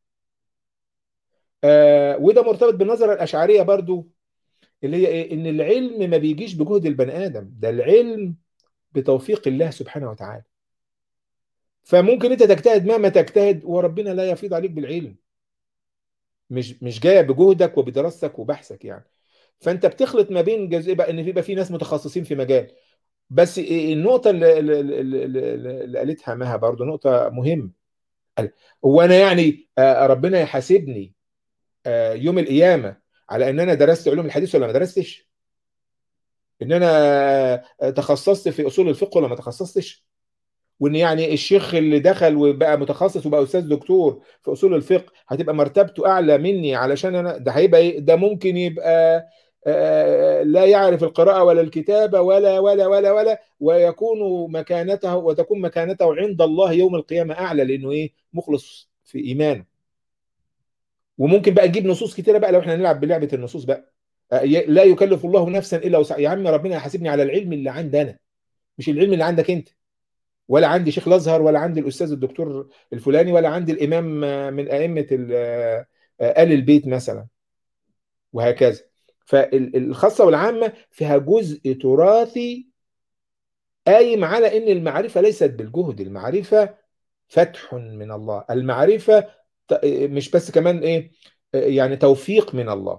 آه وده مرتبط بالنظره الاشعريه برضو، اللي هي ايه، ان العلم ما بيجيش بجهد البني ادم، ده العلم بتوفيق الله سبحانه وتعالى. فممكن انت تجتهد مهما تجتهد وربنا لا يفيض عليك بالعلم، مش مش جايه بجهدك وبدراستك وبحثك يعني. فانت بتخلط ما بين جزء بقى ان بيبقى في ناس متخصصين في مجال. بس النقطه اللي, اللي, اللي, اللي قالتها مها برضو نقطه مهمه، هو انا يعني ربنا يحاسبني يوم القيامه على ان انا درست علوم الحديث ولا ما درستش، ان انا تخصصت في اصول الفقه ولا ما تخصصتش، وان يعني الشيخ اللي دخل وبقى متخصص وبقى استاذ دكتور في اصول الفقه هتبقى مرتبته اعلى مني علشان انا ده هيبقى ايه، ده ممكن يبقى لا يعرف القراءة ولا الكتابة ولا ولا ولا ولا ويكون مكانته وتكون مكانته عند الله يوم القيامة أعلى، لأنه إيه مخلص في إيمانه. وممكن بقى نجيب نصوص كتيرة بقى لو إحنا نلعب بلعبة النصوص بقى، لا يكلف الله نفسا إلا وسعها. يا عم ربنا يحاسبني على العلم اللي عندي أنا، مش العلم اللي عندك أنت، ولا عندي شيخ الازهر ولا عندي الاستاذ الدكتور الفلاني ولا عندي الامام من ائمه ال البيت مثلا وهكذا. فالخاصه والعامه فيها جزء تراثي قايم على ان المعرفه ليست بالجهد، المعرفه فتح من الله، المعرفه مش بس كمان ايه يعني توفيق من الله.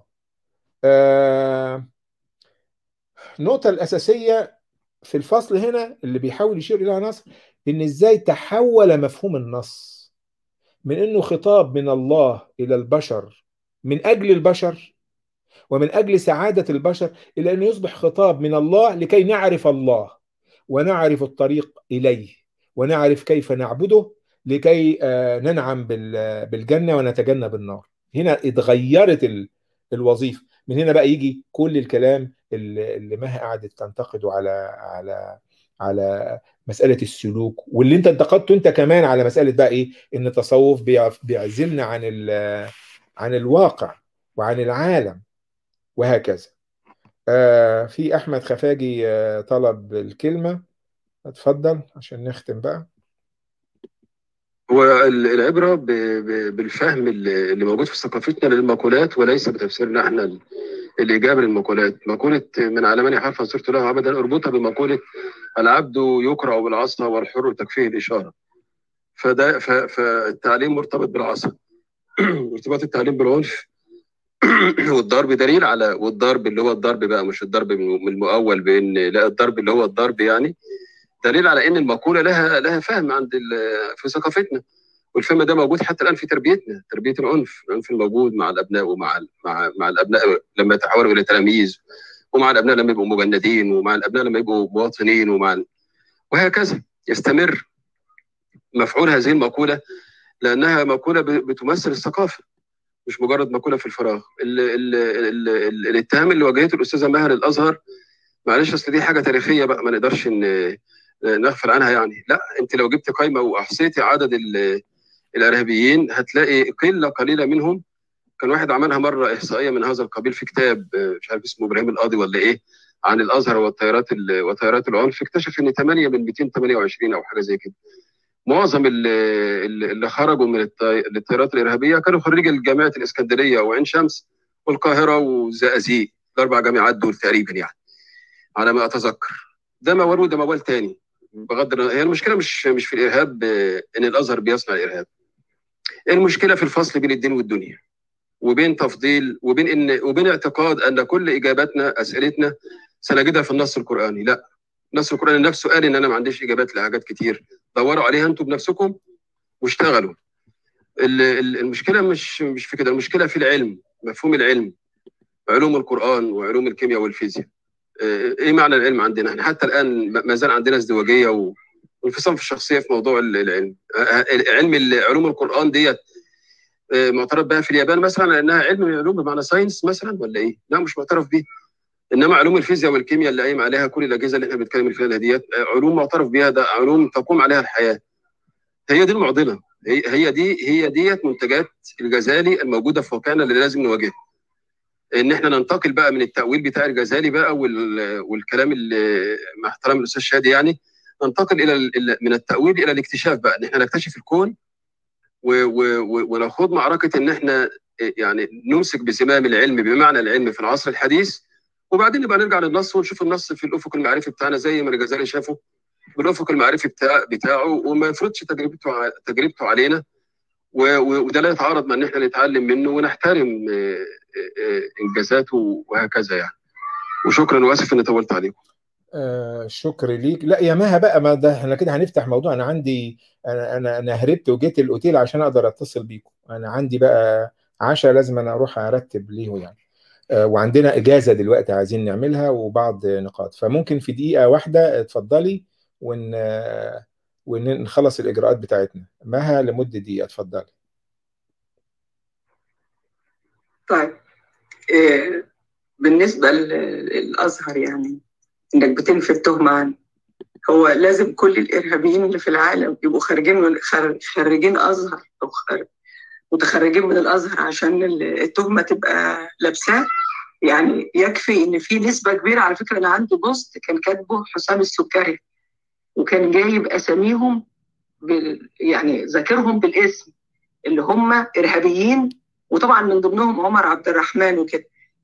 النقطه الاساسيه في الفصل هنا اللي بيحاول يشير اليها نصر، ان ازاي تحول مفهوم النص من انه خطاب من الله الى البشر من اجل البشر ومن اجل سعادة البشر، الى انه يصبح خطاب من الله لكي نعرف الله ونعرف الطريق اليه ونعرف كيف نعبده لكي ننعم بالجنة ونتجنب النار. هنا اتغيرت الوظيفة. من هنا بقى يجي كل الكلام اللي مها قعدت تنتقده على على على مسألة السلوك، واللي انت انتقدته انت كمان على مسألة بقى ايه، ان التصوف بيعزلنا عن عن الواقع وعن العالم وهكذا. آه في احمد خفاجي آه طلب الكلمة، اتفضل عشان نختم بقى. هو العبرة بالفهم اللي موجود في ثقافتنا للمقولات وليس بتفسيرنا احنا الإجابة للمقولات. مقولة من علمني حرفا صرت له عبدا اربطها بمقولة العبد يقرأ بالعصا والحر تكفيه الإشارة. فده فالتعليم مرتبط بالعصا ارتباط التعليم بالعنف والضرب دليل على، والضرب اللي هو الضرب بقى مش الضرب من المؤول بان لا، الضرب اللي هو الضرب يعني دليل على ان المقوله لها لها فهم عند في ثقافتنا، والفهم ده موجود حتى الان في تربيتنا، تربيه العنف، العنف الموجود مع الابناء ومع مع مع الابناء لما يتحولوا الى تلاميذ، ومع الابناء لما يبقوا مجندين، ومع الابناء لما يبقوا مواطنين، ومع وهكذا يستمر مفعول هذه المقوله، لانها مقوله بتمثل الثقافه مش مجرد مقوله في الفراغ. ال ال ال ال الاتهام اللي واجهته الاستاذه مها للازهر، معلش اصل دي حاجه تاريخيه بقى ما نقدرش ان نغفل عنها يعني. لا، انت لو جبت قائمه واحصيتي عدد الارهابيين هتلاقي قله قليله منهم. كان واحد عملها مره احصائيه من هذا القبيل في كتاب مش عارف اسمه ابراهيم القاضي ولا ايه، عن الازهر والتيارات وتيارات العنف، اكتشف ان ثمانية من مئتين وثمانية وعشرين او حاجه زي كده. معظم اللي, اللي خرجوا من التيارات الارهابيه كانوا خريجي الجامعه الاسكندريه وعين شمس والقاهره والزقازيق، الاربع جامعات دول تقريبا يعني على ما اتذكر. ده موال وده موال تاني. بغض النظر، هي المشكله مش مش في الارهاب ان الازهر بيصنع الارهاب. المشكله في الفصل بين الدين والدنيا، وبين تفضيل، وبين ان وبين اعتقاد ان كل اجاباتنا اسئلتنا سنجدها في النص القراني. لا، النص القراني نفسه قال ان انا ما عنديش اجابات لحاجات كتير، دوروا عليها انتم بنفسكم واشتغلوا. المشكله مش مش في كده، المشكله في العلم، مفهوم العلم، علوم القران وعلوم الكيمياء والفيزياء. ايه معنى العلم عندنا؟ احنا حتى الان ما زال عندنا ازدواجيه وانفصام في الشخصيه في موضوع العلم. علم علوم القران ديت معترف بها في اليابان مثلا لانها علم من العلوم بمعنى ساينس مثلا ولا ايه؟ لا، مش معترف بيه. انما علوم الفيزياء والكيمياء اللي قايم عليها كل الاجهزه اللي احنا بنتكلم فيها ديت علوم معترف بها، ده علوم تقوم عليها الحياه. هي دي المعضله، هي هي دي هي ديت منتجات الغزالي الموجوده في واقعنا اللي لازم نواجهها. ان احنا ننتقل بقى من التاويل بتاع الغزالي بقى والكلام اللي مع احترام الاستاذ شادي يعني، ننتقل الى من التاويل الى الاكتشاف بقى، ان احنا نكتشف الكون ونخوض معركه ان احنا يعني نمسك بزمام العلم بمعنى العلم في العصر الحديث، وبعدين نبقى نرجع للنص ونشوف النص في الافق المعرفي بتاعنا زي ما الغزالي شافه بالافق المعرفي بتاع بتاعه، وما يفرضش تجربته تجربته علينا، وده لا يتعارض مع ان احنا نتعلم منه ونحترم انجازاته وهكذا يعني. وشكرا، واسف اني طولت عليكم. آه شكرا ليك. لا يا مها بقى، ما ده احنا كده هنفتح موضوع. انا عندي انا انا انا هربت وجيت الاوتيل عشان اقدر اتصل بيكم. انا عندي بقى عشاء لازم انا اروح ارتب ليه يعني. آه وعندنا اجازه دلوقتي عايزين نعملها وبعض نقاط، فممكن في دقيقه واحده اتفضلي ون ونخلص الاجراءات بتاعتنا. مها لمده دقيقه، اتفضلي. طيب، إيه بالنسبه للازهر يعني انك بتنفي التهمه عنه، هو لازم كل الارهابيين اللي في العالم يبقوا خارجين من خريجين ازهر او متخرجين من الازهر عشان التهمه تبقى لابساه؟ يعني يكفي ان في نسبه كبيره. على فكره انا عندي بوست كان كاتبه حسام السكري وكان جايب اساميهم بال يعني ذاكرهم بالاسم اللي هم ارهابيين، وطبعا من ضمنهم عمر عبد الرحمن وكده،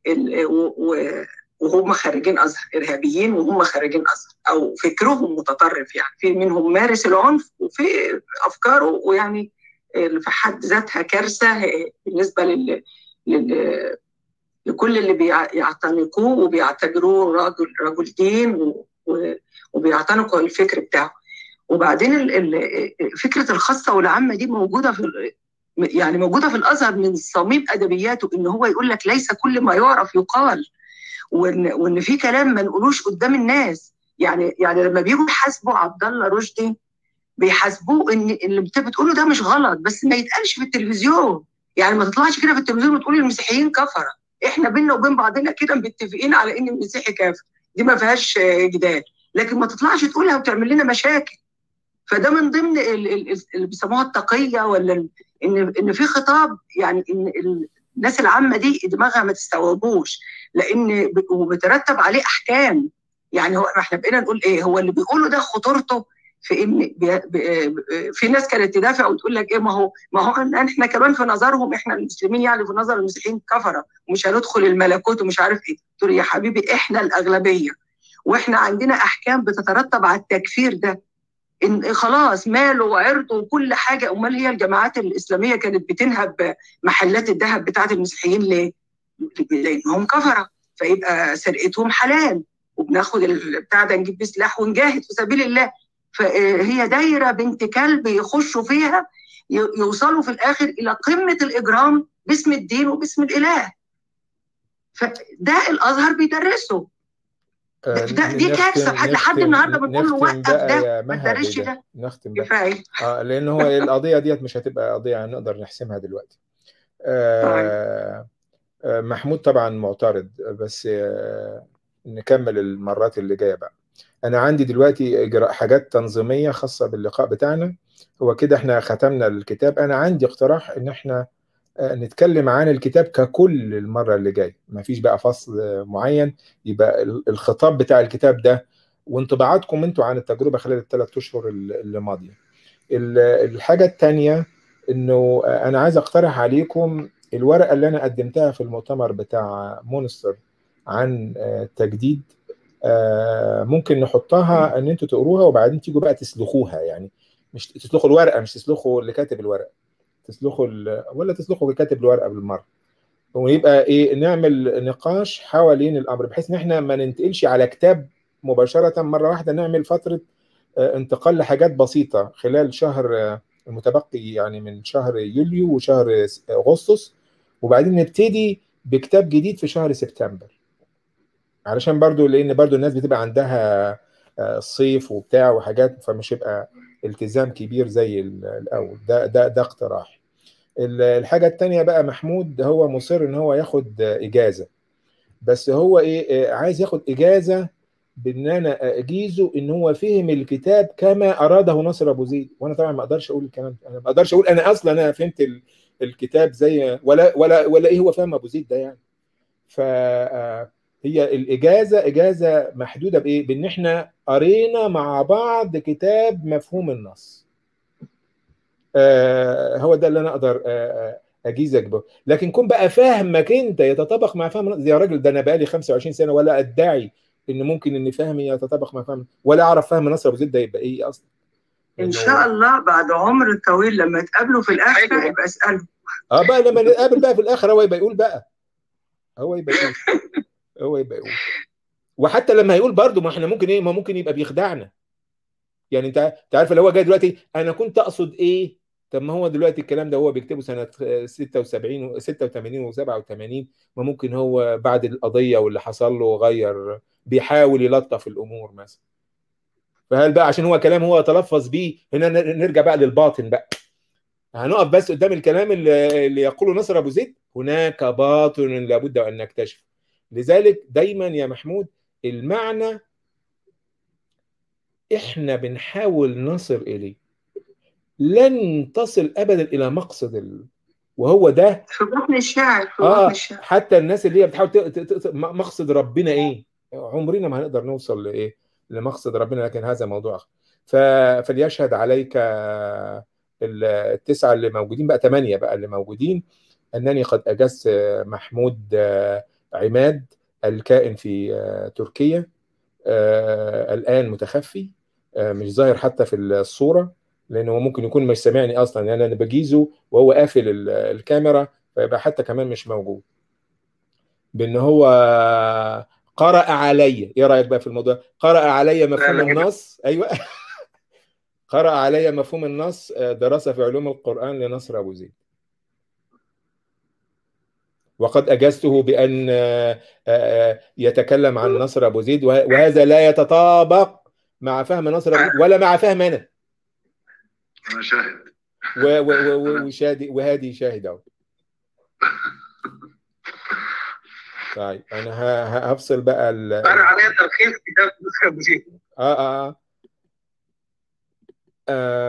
وهم خارجين ازهر، ارهابيين وهم خارجين ازهر او فكرهم متطرف، يعني في منهم مارس العنف وفي افكاره، ويعني في حد ذاتها كارثه بالنسبه لل... لل... لكل اللي بيعتنقوه وبيعتبروه رجل رجل دين و... وبيعتنقوا الفكر بتاعه. وبعدين ال... فكره الخاصه والعامه دي موجوده في يعني موجوده في الازهر من صميم ادبياته، ان هو يقول لك ليس كل ما يعرف يقال، وان وان في كلام ما نقولوش قدام الناس. يعني يعني لما بيجوا يحاسبوا عبد الله رشدي بيحاسبوه ان اللي انت بتقوله ده مش غلط، بس ما يتقالش في التلفزيون. يعني ما تطلعش كده في التلفزيون وتقول المسيحيين كفره، احنا بينا وبين بعضنا كده متفقين على ان المسيحي كافر، دي ما فيهاش جدال، لكن ما تطلعش تقولها وتعمل لنا مشاكل. فده من ضمن اللي بيسموها التقيه، ولا ان ان في خطاب يعني ان الناس العامه دي دماغها ما تستوعبوش، لان وبترتب عليه احكام. يعني هو احنا بقينا نقول ايه هو اللي بيقوله ده خطورته في ان بي بي في ناس كانت تدافع وتقول لك ايه ما هو ما هو احنا كمان في نظرهم احنا المسلمين يعني في نظر المسيحيين كفره ومش هندخل الملكوت ومش عارف ايه. تقول يا حبيبي احنا الاغلبيه، واحنا عندنا احكام بتترتب على التكفير ده، ان خلاص ماله وعرضه وكل حاجه. امال هي الجماعات الاسلاميه كانت بتنهب محلات الذهب بتاعه المسيحيين ليه؟ لانهم كفره، فيبقى سرقتهم حلال وبناخد البتاع ده نجيب سلاح ونجاهد في سبيل الله. فهي دايره بنت كلب يخشوا فيها يوصلوا في الاخر الى قمه الاجرام باسم الدين وباسم الاله. فده الازهر بيدرسه. ده دي كارثه لحد النهارده بنقول له وقف ده ما تدرسش ده. نختم بقى اه لان هو القضيه ديت مش هتبقى قضيه نقدر نحسمها دلوقتي. آه آه محمود طبعا معترض، بس آه نكمل المرات اللي جايه بقى. انا عندي دلوقتي اجراء حاجات تنظيميه خاصه باللقاء بتاعنا. هو كده احنا ختمنا الكتاب. انا عندي اقتراح ان احنا نتكلم عن الكتاب ككل المره اللي جايه، ما فيش بقى فصل معين، يبقى الخطاب بتاع الكتاب ده وانطباعاتكم انتوا عن التجربه خلال الثلاث اشهر اللي ماضيه. الحاجه الثانيه انه انا عايز اقترح عليكم الورقه اللي انا قدمتها في المؤتمر بتاع مونستر عن التجديد. ممكن نحطها ان انتوا تقروها وبعدين تيجوا بقى تسلخوها، يعني مش تسلخوا الورقه، مش تسلخوا اللي كاتب الورقه، تسلخوا ولا تسلخوا اللي كاتب الورقه بالمره، ويبقى ايه نعمل نقاش حوالين الامر بحيث ان احنا ما ننتقلش على كتاب مباشره مره واحده، نعمل فتره انتقال لحاجات بسيطه خلال شهر المتبقي، يعني من شهر يوليو وشهر اغسطس، وبعدين نبتدي بكتاب جديد في شهر سبتمبر، علشان برضو لان برضو الناس بتبقى عندها الصيف وبتاع وحاجات، فمش يبقى التزام كبير زي الاول. ده ده ده اقتراح. الحاجه الثانيه بقى، محمود هو مصر ان هو ياخد اجازه، بس هو ايه عايز ياخد اجازه بان انا اجيزه ان هو فهم الكتاب كما اراده ناصر ابو زيد، وانا طبعا ما اقدرش اقول الكلام ده، انا ما اقدرش اقول انا اصلا انا فهمت الكتاب زي ولا ولا ولا ايه هو فاهم ابو زيد ده يعني. ف هي الاجازه اجازه محدوده بايه؟ بان احنا قرينا مع بعض كتاب مفهوم النص. آه هو ده اللي انا اقدر آه اجيزك به، لكن كون بقى فهمك انت يتطابق مع فهم يا راجل، ده انا بقالي خمسة وعشرين سنه ولا ادعي ان ممكن ان فهمي يتطابق مع فهم، ولا اعرف فهم نصر ابو زيد ده يبقى ايه اصلا. ان شاء الله بعد عمر طويل لما تقابلوا في الاخر يبقى اساله. اه بقى لما نتقابل بقى في الاخر هو يبقى يقول بقى، هو يبقى يقول هو يبقى يقول وحتى لما هيقول برضه ما احنا ممكن ايه، ما ممكن يبقى بيخدعنا. يعني انت انت عارف اللي هو جاي دلوقتي انا كنت اقصد ايه، طب ما هو دلوقتي الكلام ده هو بيكتبه سنه ستة وسبعين ستة وثمانين و87، ما ممكن هو بعد القضيه واللي حصل له غير، بيحاول يلطف الامور مثلا. فهل بقى عشان هو كلام هو تلفظ بيه هنا نرجع بقى للباطن بقى، هنقف بس قدام الكلام اللي, اللي يقوله نصر ابو زيد؟ هناك باطن لابد ان نكتشفه. لذلك دايما يا محمود المعنى احنا بنحاول نصل اليه، لن تصل ابدا الى مقصد ال... وهو ده في بطن الشاعر في اه بطن الشاعر. حتى الناس اللي هي بتحاول ت... ت... ت... مقصد ربنا ايه، عمرنا ما هنقدر نوصل لايه لمقصد ربنا، لكن هذا موضوع اخر. ف... فليشهد عليك التسعه اللي موجودين بقى، ثمانيه بقى اللي موجودين، انني قد اجزت محمود عماد الكائن في تركيا، الان متخفي، مش ظاهر حتى في الصوره، لانه ممكن يكون مش سامعني اصلا، يعني انا بجيزه وهو قافل الكاميرا، فيبقى حتى كمان مش موجود. بان هو قرأ علي، ايه رايك بقى في الموضوع؟ قرأ علي مفهوم النص، ايوه قرأ علي مفهوم النص، دراسه في علوم القرآن لنصر ابو زيد، وقد أجزته بأن يتكلم عن نصر أبو زيد، وهذا لا يتطابق مع فهم نصر أبو زيد ولا مع فهم أنا. أنا شاهد وشادي وهادي شاهد أهو. طيب أنا هفصل بقى ال أنا عليا تلخيص كتاب نصر أبو زيد. آه آه, آه.